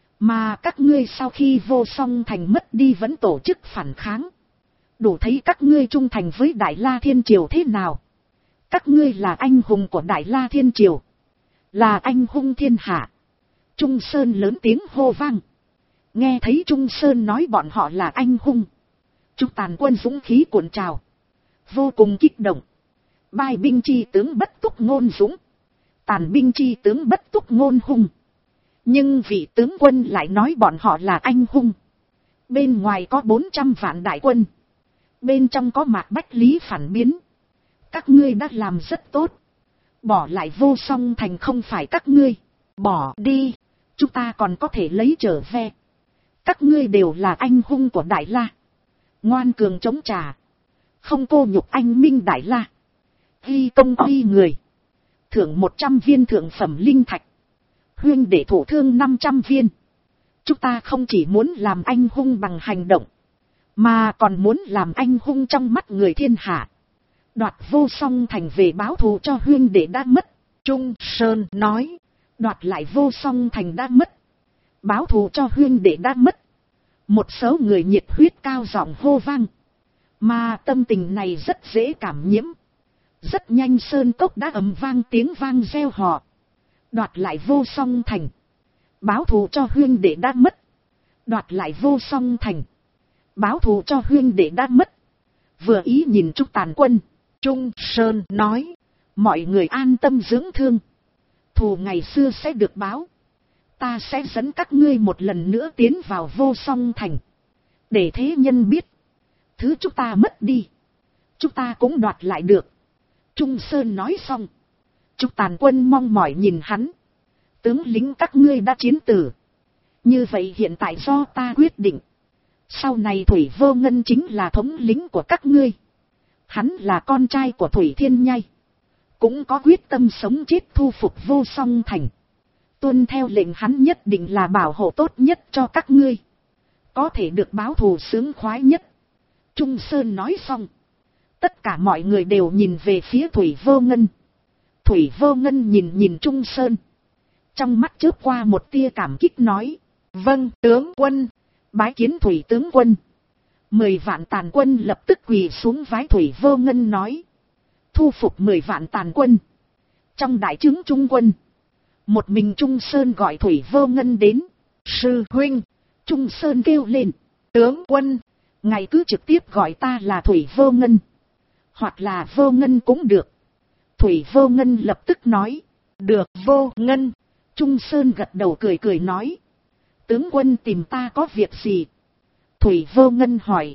Mà các ngươi sau khi Vô Song Thành mất đi vẫn tổ chức phản kháng. Đủ thấy các ngươi trung thành với Đại La Thiên Triều thế nào. Các ngươi là anh hùng của Đại La Thiên Triều. Là anh hùng thiên hạ. Trung Sơn lớn tiếng hô vang. Nghe thấy Trung Sơn nói bọn họ là anh hùng. Trung Tàn Quân dũng khí cuộn trào. Vô cùng kích động. Bai binh chi tướng bất túc ngôn dũng. Tàn binh chi tướng bất túc ngôn hung. Nhưng vị tướng quân lại nói bọn họ là anh hùng. Bên ngoài có 400 vạn đại quân. Bên trong có Mạc Bách Lý phản biến. Các ngươi đã làm rất tốt. Bỏ lại Vô Song Thành không phải các ngươi. Bỏ đi. Chúng ta còn có thể lấy trở về. Các ngươi đều là anh hùng của Đại La. Ngoan cường chống trả. Không cô nhục anh minh Đại La. Ghi công uy người. Thưởng 100 viên thượng phẩm linh thạch. Huyên để thủ thương 500 viên. Chúng ta không chỉ muốn làm anh hùng bằng hành động. Mà còn muốn làm anh hùng trong mắt người thiên hạ. Đoạt Vô Song Thành về báo thù cho huyên để đã mất. Trung Sơn nói. Đoạt lại Vô Song Thành đã mất. Báo thù cho huyên để đã mất. Một số người nhiệt huyết cao giọng hô vang. Mà tâm tình này rất dễ cảm nhiễm. Rất nhanh sơn cốc đã ầm vang tiếng vang reo hò. Đoạt lại Vô Song Thành. Báo thù cho huyên để đã mất. Đoạt lại Vô Song Thành. Báo thù cho huyên để đã mất. Vừa ý nhìn Trung Tàn Quân. Trung Sơn nói. Mọi người an tâm dưỡng thương. Thù ngày xưa sẽ được báo. Ta sẽ dẫn các ngươi một lần nữa tiến vào Vô Song Thành. Để thế nhân biết. Thứ chúng ta mất đi. Chúng ta cũng đoạt lại được. Trung Sơn nói xong. Trung Tàn Quân mong mỏi nhìn hắn. Tướng lính các ngươi đã chiến tử. Như vậy hiện tại do ta quyết định. Sau này Thủy Vô Ngân chính là thống lĩnh của các ngươi. Hắn là con trai của Thủy Thiên Nhai. Cũng có quyết tâm sống chết thu phục Vô Song Thành. Tuân theo lệnh hắn nhất định là bảo hộ tốt nhất cho các ngươi. Có thể được báo thù sướng khoái nhất. Trung Sơn nói xong. Tất cả mọi người đều nhìn về phía Thủy Vô Ngân. Thủy Vô Ngân nhìn Trung Sơn. Trong mắt chớp qua một tia cảm kích nói. Vâng tướng quân. Bái kiến Thủy tướng quân. 10 vạn tàn quân lập tức quỳ xuống vái Thủy Vô Ngân nói. Thu phục 10 vạn tàn quân. Trong đại trướng trung quân. Một mình Trung Sơn gọi Thủy Vô Ngân đến. Sư huynh. Trung Sơn kêu lên. Tướng quân. Ngài cứ trực tiếp gọi ta là Thủy Vô Ngân. Hoặc là Vô Ngân cũng được. Thủy Vô Ngân lập tức nói. Được Vô Ngân. Trung Sơn gật đầu cười nói. Tướng quân tìm ta có việc gì? Thủy Vô Ngân hỏi.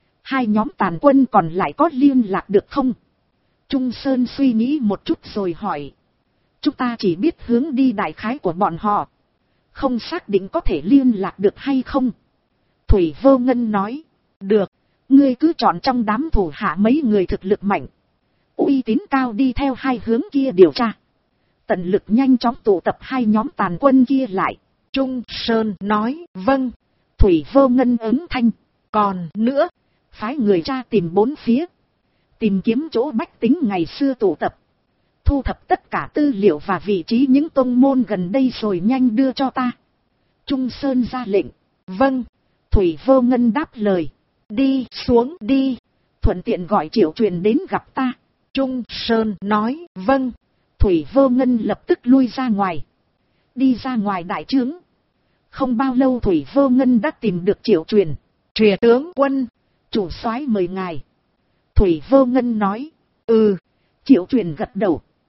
2 nhóm tàn quân còn lại có liên lạc được không? Trung Sơn suy nghĩ một chút rồi hỏi. Chúng ta chỉ biết hướng đi đại khái của bọn họ. Không xác định có thể liên lạc được hay không. Thủy Vô Ngân nói. Được, ngươi cứ chọn trong đám thủ hạ mấy người thực lực mạnh. Uy tín cao đi theo 2 hướng kia điều tra. Tận lực nhanh chóng tụ tập 2 nhóm tàn quân kia lại. Trung Sơn nói. Vâng. Thủy Vô Ngân ứng thanh. Còn nữa, phái người tra tìm 4 phía. Tìm kiếm chỗ bách tính ngày xưa tụ tập. Thu thập tất cả tư liệu và vị trí những tông môn gần đây rồi nhanh đưa cho ta. Trung Sơn ra lệnh. Vâng. Thủy Vô Ngân đáp lời. Đi xuống đi. Thuận tiện gọi Triệu Truyền đến gặp ta. Trung Sơn nói. Vâng. Thủy Vô Ngân lập tức lui ra ngoài. Đi ra ngoài đại trướng. Không bao lâu Thủy Vô Ngân đã tìm được Triệu Truyền. Truyền tướng quân. Chủ soái mời ngài. Thủy Vô Ngân nói. Triệu Truyền gật đầu.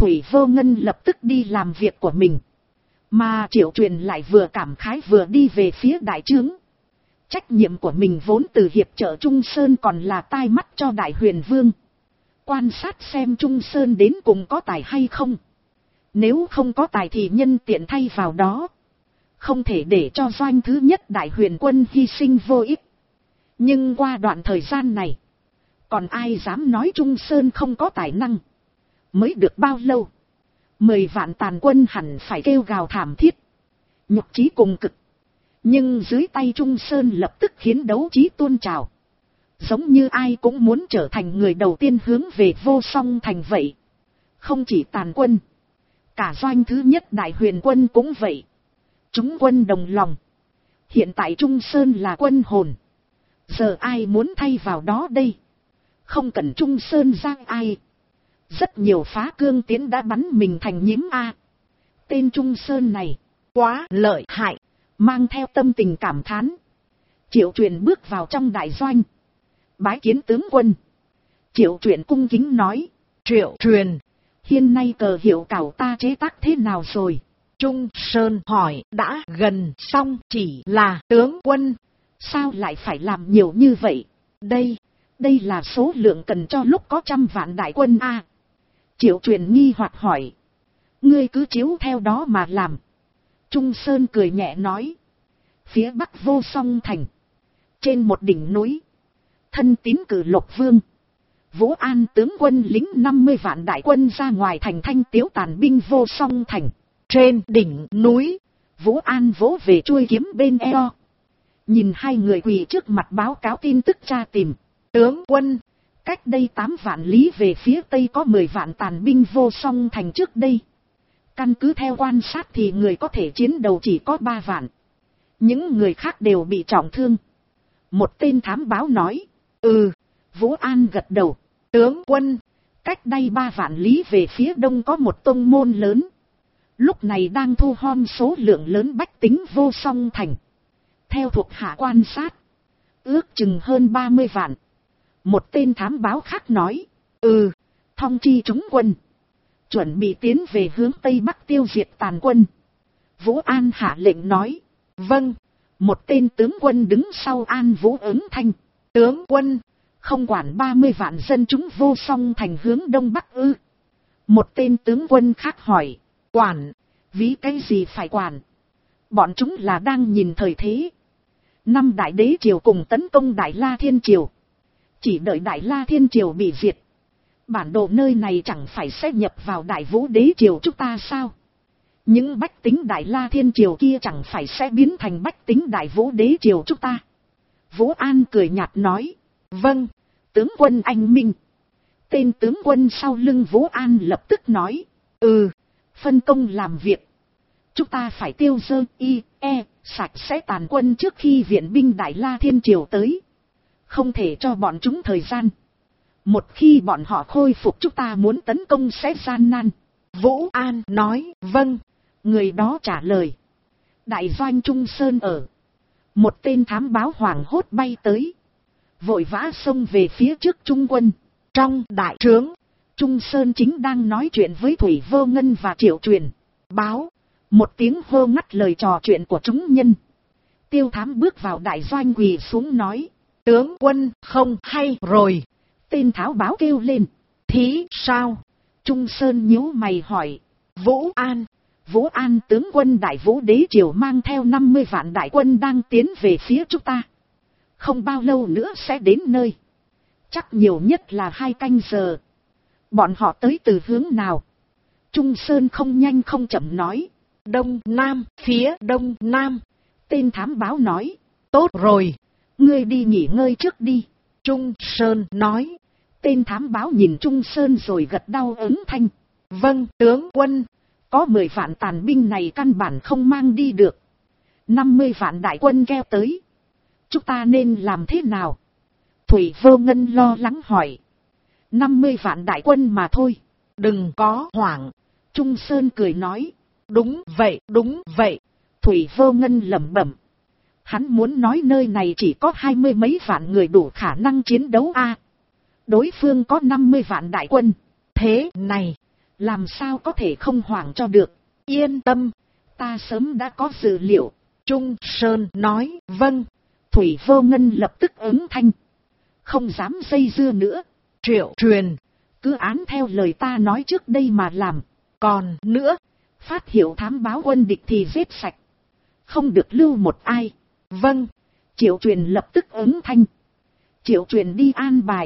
Thủy Vô Ngân lập tức đi làm việc của mình. Mà Triệu Truyền lại vừa cảm khái vừa đi về phía đại trướng. Trách nhiệm của mình vốn từ hiệp trợ Trung Sơn còn là tai mắt cho Đại Huyền Vương. Quan sát xem Trung Sơn đến cùng có tài hay không. Nếu không có tài thì nhân tiện thay vào đó. Không thể để cho doanh thứ nhất Đại Huyền quân hy sinh vô ích. Nhưng qua đoạn thời gian này, còn ai dám nói Trung Sơn không có tài năng. Mới được bao lâu, 10 vạn tàn quân hẳn phải kêu gào thảm thiết, nhục chí cùng cực. Nhưng dưới tay Trung Sơn lập tức khiến đấu trí tuôn trào. Giống như ai cũng muốn trở thành người đầu tiên hướng về Vô Song Thành vậy. Không chỉ tàn quân, cả doanh thứ nhất Đại Huyền quân cũng vậy. Chúng quân đồng lòng. Hiện tại Trung Sơn là quân hồn. Giờ ai muốn thay vào đó đây? Không cần Trung Sơn giang ai. Rất nhiều phá cương tiến đã bắn mình thành nhím A. Tên Trung Sơn này, quá lợi hại. Mang theo tâm tình cảm thán, Triệu Truyền bước vào trong đại doanh. Bái kiến tướng quân. Triệu Truyền cung kính nói. Triệu Truyền, hiện nay cờ hiệu cảo ta chế tác thế nào rồi? Trung Sơn hỏi. Đã gần xong, chỉ là tướng quân, sao lại phải làm nhiều như vậy? Đây là số lượng cần cho lúc có 100 vạn đại quân A. Triệu Truyền nghi hoặc hỏi. Ngươi cứ chiếu theo đó mà làm. Trung Sơn cười nhẹ nói. Phía bắc Vô Song Thành, trên một đỉnh núi, thân tín cử Lộc Vương Vũ An tướng quân lính 50 vạn đại quân ra ngoài thành thanh tiếu tàn binh Vô Song Thành. Trên đỉnh núi, Vũ An vỗ về chuôi kiếm bên eo. Nhìn hai người quỳ trước mặt báo cáo tin tức tra tìm. Tướng quân, cách đây 8 vạn lý về phía tây có 10 vạn tàn binh Vô Song Thành trước đây. Căn cứ theo quan sát thì người có thể chiến đầu chỉ có 3 vạn. Những người khác đều bị trọng thương. Một tên thám báo nói. Vũ An gật đầu. Tướng quân, cách đây 3 vạn lý về phía đông có một tông môn lớn. Lúc này đang thu gom số lượng lớn bách tính Vô Song Thành. Theo thuộc hạ quan sát, ước chừng hơn 30 vạn. Một tên thám báo khác nói. Thông chi chúng quân, chuẩn bị tiến về hướng Tây Bắc tiêu diệt tàn quân. Vũ An hạ lệnh nói. Vâng. Một tên tướng quân đứng sau An Vũ ứng thanh. Tướng quân, không quản 30 vạn dân chúng Vô Song Thành hướng Đông Bắc ư? Một tên tướng quân khác hỏi. Quản, ví cái gì phải quản? Bọn chúng là đang nhìn thời thế. 5 đại đế triều cùng tấn công Đại La Thiên Triều. Chỉ đợi Đại La Thiên Triều bị diệt, bản đồ nơi này chẳng phải sẽ nhập vào Đại Vũ đế triều chúng ta sao? Những bách tính Đại La Thiên Triều kia chẳng phải sẽ biến thành bách tính Đại Vũ đế triều chúng ta? Vũ An cười nhạt nói. Vâng, tướng quân anh minh. Tên tướng quân sau lưng Vũ An lập tức nói. Phân công làm việc. Chúng ta phải tiêu dơ sạch sẽ tàn quân trước khi viện binh Đại La Thiên Triều tới. Không thể cho bọn chúng thời gian. Một khi bọn họ khôi phục chúng ta muốn tấn công sẽ gian nan. Vũ An nói. Vâng. Người đó trả lời. Đại doanh Trung Sơn ở. Một tên thám báo hoảng hốt bay tới. Vội vã xông về phía trước Trung quân. Trong đại trướng, Trung Sơn chính đang nói chuyện với Thủy Vô Ngân và Triệu Truyền. Báo. Một tiếng hô ngắt lời trò chuyện của chúng nhân. Tiêu thám bước vào đại doanh quỳ xuống nói. Tướng quân không hay rồi. Tên thám báo kêu lên. Thí sao? Trung Sơn nhíu mày hỏi. Vũ An tướng quân Đại Vũ đế triều mang theo 50 vạn đại quân đang tiến về phía chúng ta. Không bao lâu nữa sẽ đến nơi. Chắc nhiều nhất là 2 canh giờ. Bọn họ tới từ hướng nào? Trung Sơn không nhanh không chậm nói. Đông Nam, phía Đông Nam. Tên thám báo nói. Tốt rồi, ngươi đi nghỉ ngơi trước đi. Trung Sơn nói. Tên thám báo nhìn Trung Sơn rồi gật đầu ứng thanh. Vâng tướng quân. Có 10 vạn tàn binh này căn bản không mang đi được. 50 vạn đại quân keo tới. Chúng ta nên làm thế nào? Thủy Vô Ngân lo lắng hỏi. 50 vạn đại quân mà thôi. Đừng có hoảng. Trung Sơn cười nói. Đúng vậy. Thủy Vô Ngân lẩm bẩm. Hắn muốn nói nơi này chỉ có 20 mấy vạn người đủ khả năng chiến đấu a. Đối phương có 50 vạn đại quân. Thế này, Làm sao có thể không hoảng cho được. Yên tâm, ta sớm đã có dự liệu. Trung Sơn nói. Vâng. Thủy Vô Ngân lập tức ứng thanh. Không dám dây dưa nữa. Triệu Truyền, cứ án theo lời ta nói trước đây mà làm. Còn nữa, phát hiệu thám báo quân địch thì giết sạch. Không được lưu một ai. Vâng. Triệu Truyền lập tức ứng thanh. Triệu Truyền đi an bài.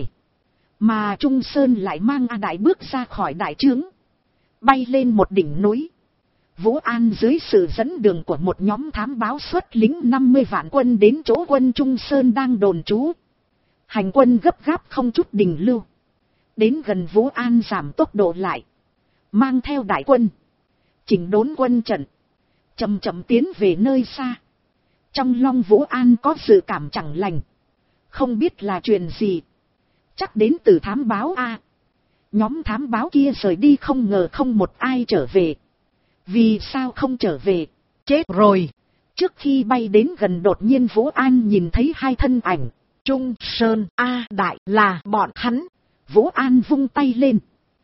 Mà Trung Sơn lại mang A Đại bước ra khỏi đại trướng. Bay lên một đỉnh núi. Vũ An dưới sự dẫn đường của một nhóm thám báo xuất lính 50 vạn quân đến chỗ quân Trung Sơn đang đồn trú. Hành quân gấp gáp không chút đình lưu. Đến gần Vũ An giảm tốc độ lại. Mang theo đại quân. Chỉnh đốn quân trận. Chậm chậm tiến về nơi xa. Trong lòng Vũ An có dự cảm chẳng lành. Không biết là chuyện gì. Chắc đến từ thám báo A. Nhóm thám báo kia rời đi không ngờ không một ai trở về. Vì sao không trở về? Chết rồi. Trước khi bay đến gần đột nhiên Vũ An nhìn thấy hai thân ảnh. Trung Sơn, A Đại là bọn hắn. Vũ An vung tay lên.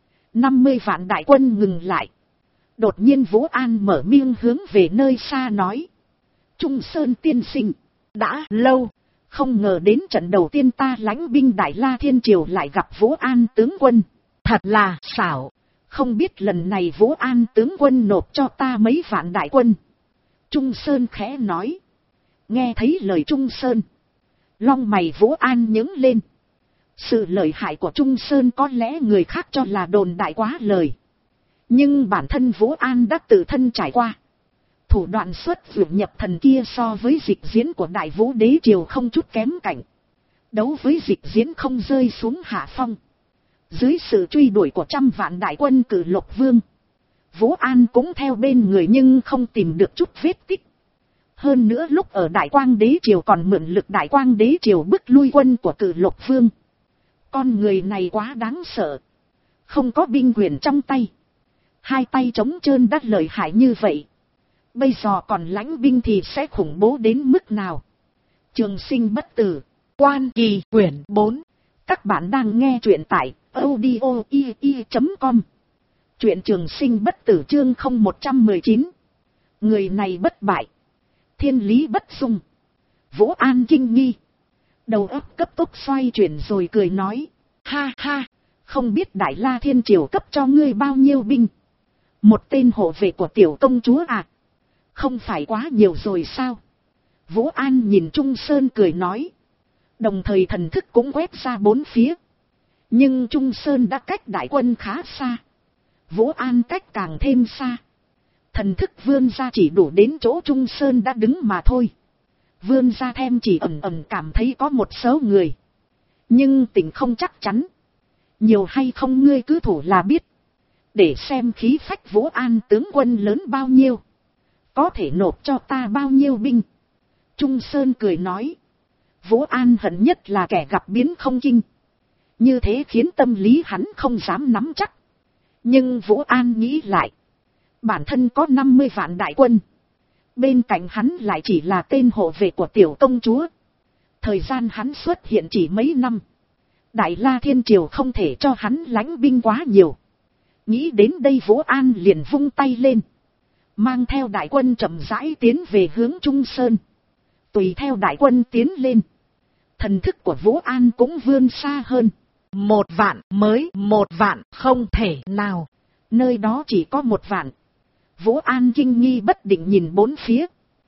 50 vạn đại quân ngừng lại. Đột nhiên Vũ An mở miệng hướng về nơi xa nói. Trung Sơn tiên sinh. Đã lâu. Không ngờ đến trận đầu tiên ta lãnh binh Đại La Thiên Triều lại gặp Vũ An tướng quân. Thật là xảo. Không biết lần này Vũ An tướng quân nộp cho ta mấy vạn đại quân. Trung Sơn khẽ nói. Nghe thấy lời Trung Sơn. Long mày Vũ An nhướng lên. Sự lợi hại của Trung Sơn có lẽ người khác cho là đồn đại quá lời. Nhưng bản thân Vũ An đã tự thân trải qua. Thủ đoạn xuất vượt nhập thần kia so với dịch diễn của Đại Vũ Đế Triều không chút kém cạnh. Đấu với dịch diễn không rơi xuống hạ phong. Dưới sự truy đuổi của 100 vạn đại quân Cử Lộc Vương. Vũ An cũng theo bên người nhưng không tìm được chút vết tích. Hơn nữa lúc ở Đại Quang Đế Triều còn mượn lực Đại Quang Đế Triều bức lui quân của Cử Lộc Vương. Con người này quá đáng sợ. Không có binh quyền trong tay. Hai tay trống trơn đã lợi hại như vậy. Bây giờ còn lãnh binh thì sẽ khủng bố đến mức nào? Trường Sinh Bất Tử. Quan Kỳ quyển 4. Các bạn đang nghe truyện tại audio.com. Truyện Trường Sinh Bất Tử chương 0119. Người này bất bại. Thiên lý bất dung. Vũ An kinh nghi. Đầu óc cấp tốc xoay chuyển rồi cười nói. Ha ha, không biết Đại La Thiên Triều cấp cho ngươi bao nhiêu binh? Một tên hộ vệ của tiểu công chúa à? Không phải quá nhiều rồi sao? Vũ An nhìn Trung Sơn cười nói. Đồng thời thần thức cũng quét ra bốn phía. Nhưng Trung Sơn đã cách đại quân khá xa. Vũ An cách càng thêm xa. Thần thức vươn ra chỉ đủ đến chỗ Trung Sơn đã đứng mà thôi. Vươn ra thêm chỉ ẩn ẩn cảm thấy có một số người. Nhưng tỉnh không chắc chắn. Nhiều hay không ngươi cứ thủ là biết. Để xem khí phách Vũ An tướng quân lớn bao nhiêu. Có thể nộp cho ta bao nhiêu binh. Trung Sơn cười nói. Vũ An hận nhất là kẻ gặp biến không kinh. Như thế khiến tâm lý hắn không dám nắm chắc. Nhưng Vũ An nghĩ lại. Bản thân có 50 vạn đại quân. Bên cạnh hắn lại chỉ là tên hộ vệ của tiểu công chúa. Thời gian hắn xuất hiện chỉ mấy năm. Đại La Thiên Triều không thể cho hắn lãnh binh quá nhiều. Nghĩ đến đây Vũ An liền vung tay lên. Mang theo đại quân chậm rãi tiến về hướng Trung Sơn. Tùy theo đại quân tiến lên. Thần thức của Vũ An cũng vươn xa hơn. 1 vạn mới 1 vạn không thể nào. Nơi đó chỉ có 1 vạn. Vũ An kinh nghi bất định nhìn bốn phía.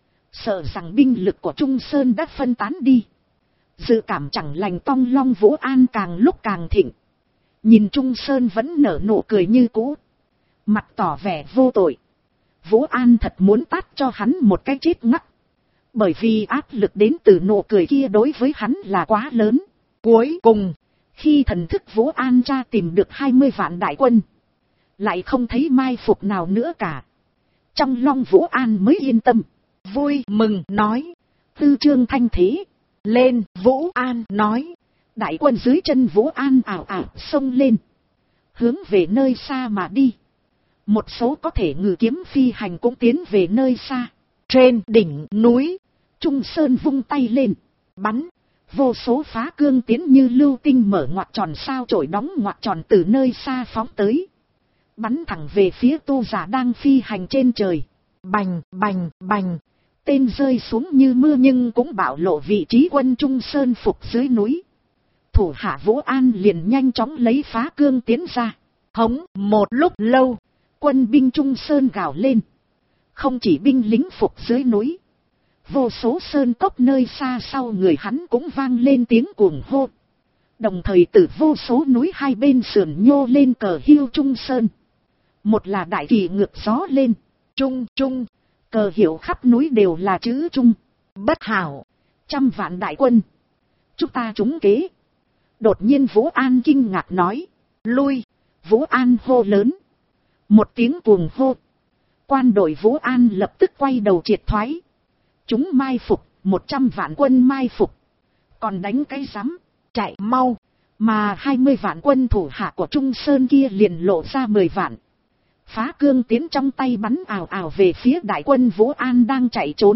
Sợ rằng binh lực của Trung Sơn đã phân tán đi. Dự cảm chẳng lành tong long Vũ An càng lúc càng thịnh. Nhìn Trung Sơn vẫn nở nụ cười như cũ. Mặt tỏ vẻ vô tội. Vũ An thật muốn tát cho hắn một cái chết ngắt. Bởi vì áp lực đến từ nụ cười kia đối với hắn là quá lớn. Cuối cùng, khi thần thức Vũ An tra tìm được 20 vạn đại quân. Lại không thấy mai phục nào nữa cả. Trong lòng Vũ An mới yên tâm. Vui mừng nói. Tư chương thanh thế. Lên Vũ An nói. Đại quân dưới chân Vũ An ảo ảo xông lên. Hướng về nơi xa mà đi. Một số có thể ngự kiếm phi hành cũng tiến về nơi xa. Trên đỉnh núi. Trung Sơn vung tay lên. Bắn. Vô số phá cương tiến như lưu tinh mở ngoặt tròn sao chổi đóng ngoặt tròn từ nơi xa phóng tới. bắn thẳng về phía tu giả đang phi hành trên trời. Bành, bành, bành, tên rơi xuống như mưa nhưng cũng bạo lộ vị trí quân Trung Sơn phục dưới núi. Thủ hạ Vũ An liền nhanh chóng lấy phá cương tiến ra. Hống, một lúc lâu, quân binh Trung Sơn gào lên. Không chỉ binh lính phục dưới núi, vô số sơn cốc nơi xa sau người hắn cũng vang lên tiếng cuồng hô. Đồng thời từ vô số núi hai bên sườn nhô lên cờ hiệu Trung Sơn. Một là đại kỳ ngược gió lên, Trung Trung, cờ hiệu khắp núi đều là chữ Trung. Bất hảo, 100 vạn đại quân, chúng ta trúng kế. Đột nhiên Vũ An kinh ngạc nói, lui. Vũ An hô lớn. Một tiếng cuồng hô. Quan đội Vũ An lập tức quay đầu triệt thoái. Chúng mai phục, 100 vạn quân mai phục. Còn đánh cái rắm, chạy mau. Mà 20 vạn quân thủ hạ của Trung Sơn kia liền lộ ra 10 vạn. Phá cương tiến trong tay bắn ào ào về phía đại quân Vũ An đang chạy trốn.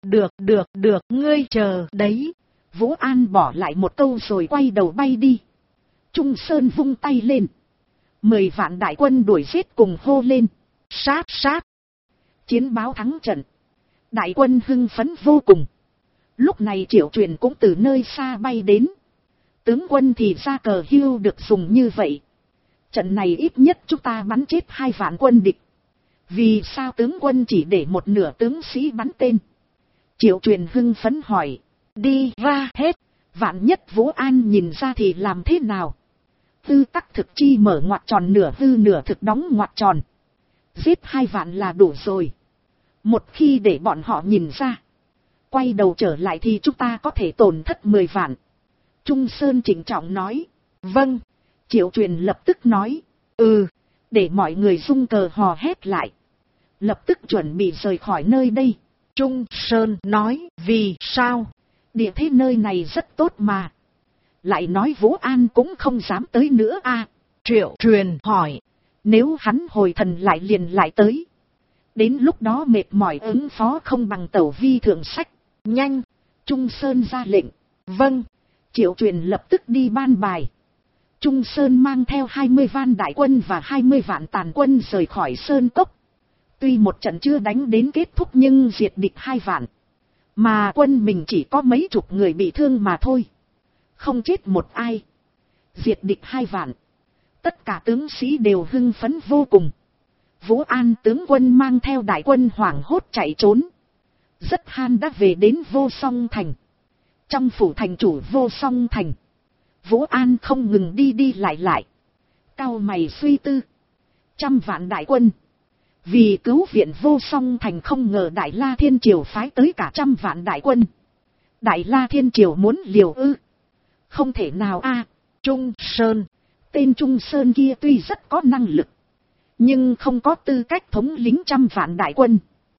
Được, ngươi chờ đấy. Vũ An bỏ lại một câu rồi quay đầu bay đi. Trung Sơn vung tay lên. 10 vạn đại quân đuổi giết cùng hô lên. Sát. Chiến báo thắng trận. Đại quân hưng phấn vô cùng. Lúc này Triệu Truyền cũng từ nơi xa bay đến. Tướng quân thì ra cờ hưu được dùng như vậy. Trận này ít nhất chúng ta bắn chết 2 vạn quân địch. Vì sao tướng quân chỉ để một nửa tướng sĩ bắn tên? Triệu Truyền hưng phấn hỏi. Đi ra hết. Vạn nhất Vũ An nhìn ra thì làm thế nào? Hư tắc thực chi mở ngoặc tròn, nửa hư nửa thực đóng ngoặc tròn. Giết 2 vạn là đủ rồi. Một khi để bọn họ nhìn ra, quay đầu trở lại thì chúng ta có thể tổn thất 10 vạn. Trung Sơn trịnh trọng nói. Vâng. Triệu Truyền lập tức nói. Để mọi người rung cờ hò hét lại. Lập tức chuẩn bị rời khỏi nơi đây. Trung Sơn nói. Vì sao? Địa thế nơi này rất tốt mà. Lại nói Vũ An cũng không dám tới nữa à? Triệu Truyền hỏi. Nếu hắn hồi thần lại liền lại tới. Đến lúc đó mệt mỏi ứng phó không bằng tẩu vi thượng sách. Nhanh. Trung Sơn ra lệnh. Vâng. Triệu Truyền lập tức đi ban bài. Trung Sơn mang theo 20 vạn đại quân và 20 vạn tàn quân rời khỏi Sơn Cốc. Tuy một trận chưa đánh đến kết thúc nhưng diệt địch 2 vạn. Mà quân mình chỉ có mấy chục người bị thương mà thôi. Không chết một ai. Diệt địch 2 vạn. Tất cả tướng sĩ đều hưng phấn vô cùng. Vũ An tướng quân mang theo đại quân hoảng hốt chạy trốn. Rất han đã về đến Vô Song Thành. Trong phủ thành chủ Vô Song Thành, Vũ An không ngừng đi lại. Cau mày suy tư. 100 vạn đại quân. Vì cứu viện Vô Song Thành không ngờ Đại La Thiên Triều phái tới cả 100 vạn đại quân. Đại La Thiên Triều muốn liều ư? Không thể nào a. Trung Sơn. Tên Trung Sơn kia tuy rất có năng lực, nhưng không có tư cách thống lĩnh 100 vạn đại quân.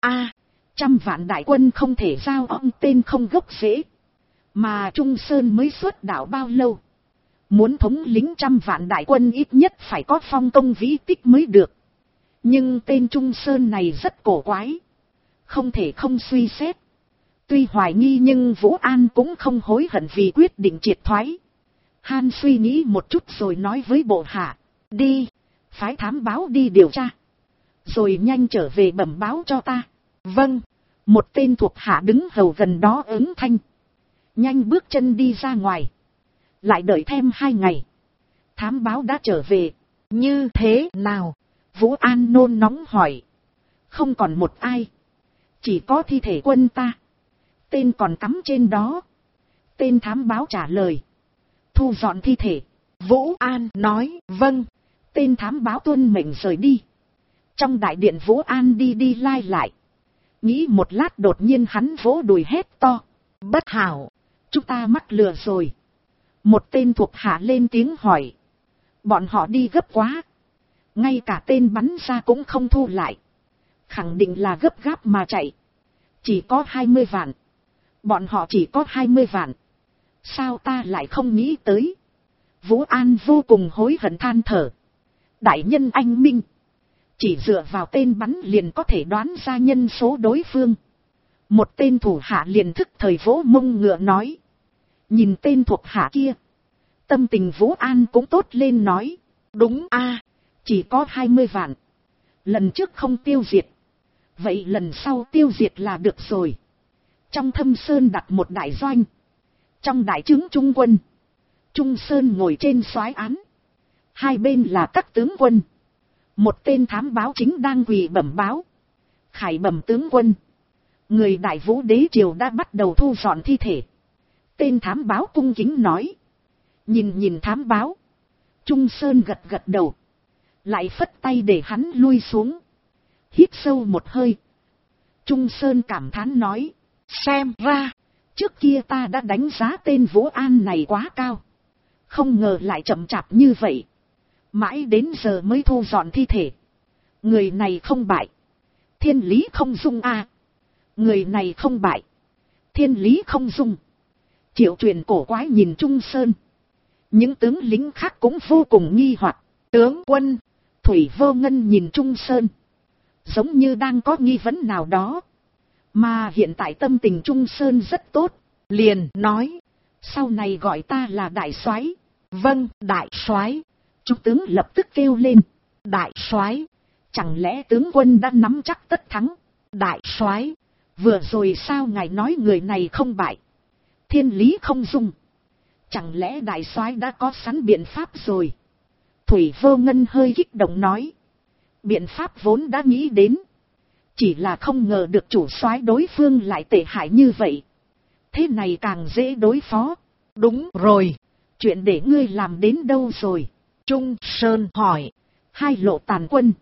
100 vạn đại quân không thể giao ông tên không gốc rễ. Mà Trung Sơn mới xuất đạo bao lâu? Muốn thống lĩnh 100 vạn đại quân ít nhất phải có phong công vĩ tích mới được. Nhưng tên Trung Sơn này rất cổ quái. Không thể không suy xét. Tuy hoài nghi nhưng Vũ An cũng không hối hận vì quyết định triệt thoái. Han suy nghĩ một chút rồi nói với bộ hạ. Đi, phái thám báo đi điều tra. Rồi nhanh trở về bẩm báo cho ta. Vâng. Một tên thuộc hạ đứng hầu gần đó ứng thanh. Nhanh bước chân đi ra ngoài. Lại đợi thêm 2 ngày. Thám báo đã trở về. Như thế nào? Vũ An nôn nóng hỏi. Không còn một ai. Chỉ có thi thể quân ta. Tên còn cắm trên đó. Tên thám báo trả lời. Thu dọn thi thể. Vũ An nói. Vâng. Tên thám báo tuân mệnh rời đi. Trong đại điện Vũ An đi lai lại. Nghĩ một lát đột nhiên hắn vỗ đùi hét to. Bất hảo. Chúng ta mắc lừa rồi. Một tên thuộc hạ lên tiếng hỏi. Bọn họ đi gấp quá. Ngay cả tên bắn ra cũng không thu lại. Khẳng định là gấp gáp mà chạy. Chỉ có 20 vạn. Bọn họ chỉ có 20 vạn. Sao ta lại không nghĩ tới? Vũ An vô cùng hối hận than thở. Đại nhân anh minh. Chỉ dựa vào tên bắn liền có thể đoán ra nhân số đối phương. Một tên thủ hạ liền thức thời vỗ mông ngựa nói. Nhìn tên thuộc hạ kia. Tâm tình Vũ An cũng tốt lên nói. Đúng a, Chỉ có 20 vạn. Lần trước không tiêu diệt. Vậy lần sau tiêu diệt là được rồi. Trong Thâm Sơn đặt một đại doanh. Trong đại trướng trung quân. Trung Sơn ngồi trên soái án. Hai bên là các tướng quân. Một tên thám báo chính đang quỳ bẩm báo. Khải bẩm tướng quân. Người Đại Vũ đế triều đã bắt đầu thu dọn thi thể. Tên thám báo cung kính nói. Nhìn thám báo. Trung Sơn gật gật đầu. Lại phất tay để hắn lui xuống. Hít sâu một hơi. Trung Sơn cảm thán nói. Xem ra. Trước kia ta đã đánh giá tên Vũ An này quá cao. Không ngờ lại chậm chạp như vậy. Mãi đến giờ mới thu dọn thi thể. Người này không bại. Thiên lý không dung a. Người này không bại. Thiên lý không dung. Triệu Truyền cổ quái nhìn Trung Sơn. Những tướng lính khác cũng vô cùng nghi hoặc. Tướng quân. Thủy Vô Ngân nhìn Trung Sơn. Giống như đang có nghi vấn nào đó. Mà hiện tại tâm tình Trung Sơn rất tốt. Liền nói. Sau này gọi ta là đại soái. Vâng, đại soái. Trung tướng lập tức kêu lên. Đại soái. Chẳng lẽ tướng quân đã nắm chắc tất thắng? Đại soái. Vừa rồi sao ngài nói người này không bại? Thiên lý không dung. Chẳng lẽ đại soái đã có sẵn biện pháp rồi? Thủy Vô Ngân hơi kích động nói. Biện pháp vốn đã nghĩ đến. Chỉ là không ngờ được chủ soái đối phương lại tệ hại như vậy. Thế này càng dễ đối phó. Đúng rồi. Chuyện để ngươi làm đến đâu rồi? Trung Sơn hỏi. Hai lộ tàn quân.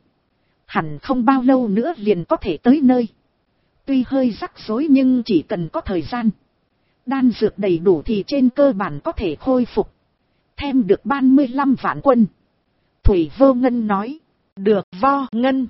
Hẳn không bao lâu nữa liền có thể tới nơi. Tuy hơi rắc rối nhưng chỉ cần có thời gian. Đan dược đầy đủ thì trên cơ bản có thể khôi phục. Thêm được 35 vạn quân. Thủy Vô Ngân nói. Được Vô Ngân.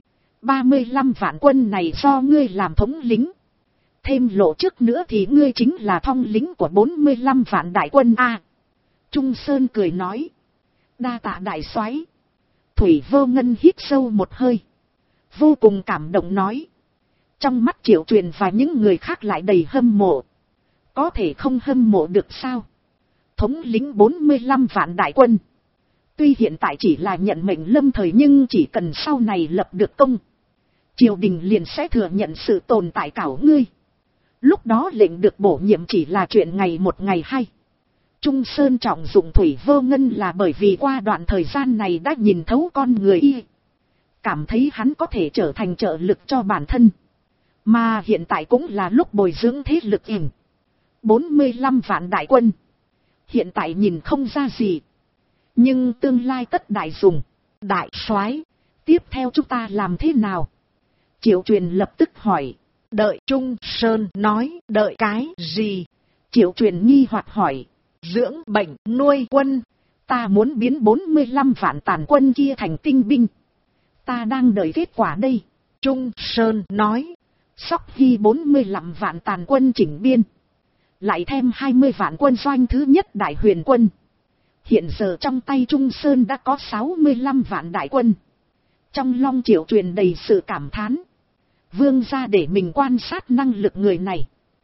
35 vạn quân này do ngươi làm thống lĩnh. Thêm lộ trước nữa thì ngươi chính là thống lĩnh của 45 vạn đại quân a. Trung Sơn cười nói. Đa tạ đại soái. Thủy Vô Ngân hít sâu một hơi. Vô cùng cảm động nói. Trong mắt Triệu Truyền và những người khác lại đầy hâm mộ. Có thể không hâm mộ được sao? Thống lĩnh 45 vạn đại quân. Tuy hiện tại chỉ là nhận mệnh lâm thời nhưng chỉ cần sau này lập được công. Triều đình liền sẽ thừa nhận sự tồn tại của ngươi. Lúc đó lệnh được bổ nhiệm chỉ là chuyện ngày một ngày hai. Trung Sơn trọng dụng Thủy Vô Ngân là bởi vì qua đoạn thời gian này đã nhìn thấu con người y. Cảm thấy hắn có thể trở thành trợ lực cho bản thân. Mà hiện tại cũng là lúc bồi dưỡng thế lực ỉm. 45 vạn đại quân. Hiện tại nhìn không ra gì. Nhưng tương lai tất đại dùng. Đại soái, tiếp theo chúng ta làm thế nào? Triệu Truyền lập tức hỏi. Đợi Trung Sơn nói. Đợi cái gì? Triệu Truyền nghi hoặc hỏi. Dưỡng bệnh nuôi quân. Ta muốn biến 45 vạn tàn quân kia thành tinh binh. Ta đang đợi kết quả đây. Trung Sơn nói. Sóc Hy 45 vạn tàn quân chỉnh biên. Lại thêm 20 vạn quân doanh thứ nhất đại huyền quân. Hiện giờ trong tay Trung Sơn đã có 65 vạn đại quân. Trong lòng Triệu Truyền đầy sự cảm thán. Vương ra để mình quan sát năng lực người này.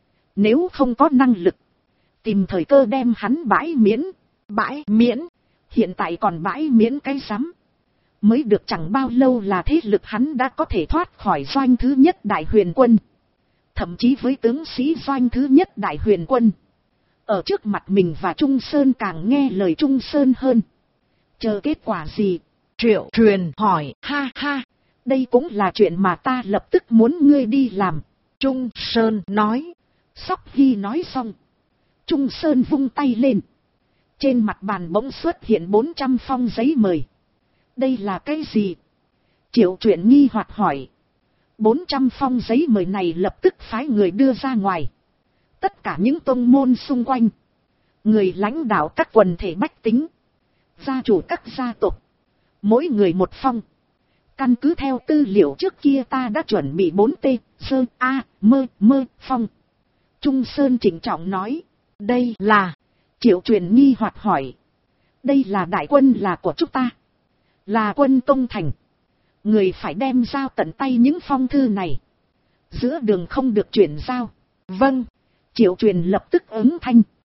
Nếu không có năng lực. Tìm thời cơ đem hắn bãi miễn. Bãi miễn. Hiện tại còn bãi miễn cái rắm. Mới được chẳng bao lâu là thế lực hắn đã có thể thoát khỏi doanh thứ nhất đại huyền quân. Thậm chí với tướng sĩ doanh thứ nhất đại huyền quân. Ở trước mặt mình và Trung Sơn càng nghe lời Trung Sơn hơn. Chờ kết quả gì? Triệu Truyền hỏi. Ha ha. Đây cũng là chuyện mà ta lập tức muốn ngươi đi làm. Trung Sơn nói. Sóc Hy nói xong. Trung Sơn vung tay lên. Trên mặt bàn bỗng xuất hiện 400 phong giấy mời. Đây là cái gì? Triệu Truyền nghi hoặc hỏi. 400 phong giấy mời này lập tức phái người đưa ra ngoài. Tất cả những tông môn xung quanh. Người lãnh đạo các quần thể bách tính. Gia chủ các gia tộc. Mỗi người một phong. Căn cứ theo tư liệu trước kia ta đã chuẩn bị 4T, Sơ, A, Mơ, phong. Trung Sơn trịnh trọng nói. Đây là. Triệu Truyền nghi hoặc hỏi. Đây là đại quân là của chúng ta. Là quân công thành. Người phải đem giao tận tay những phong thư này. Giữa đường không được chuyển giao. Vâng. Triệu Truyền lập tức ứng thanh.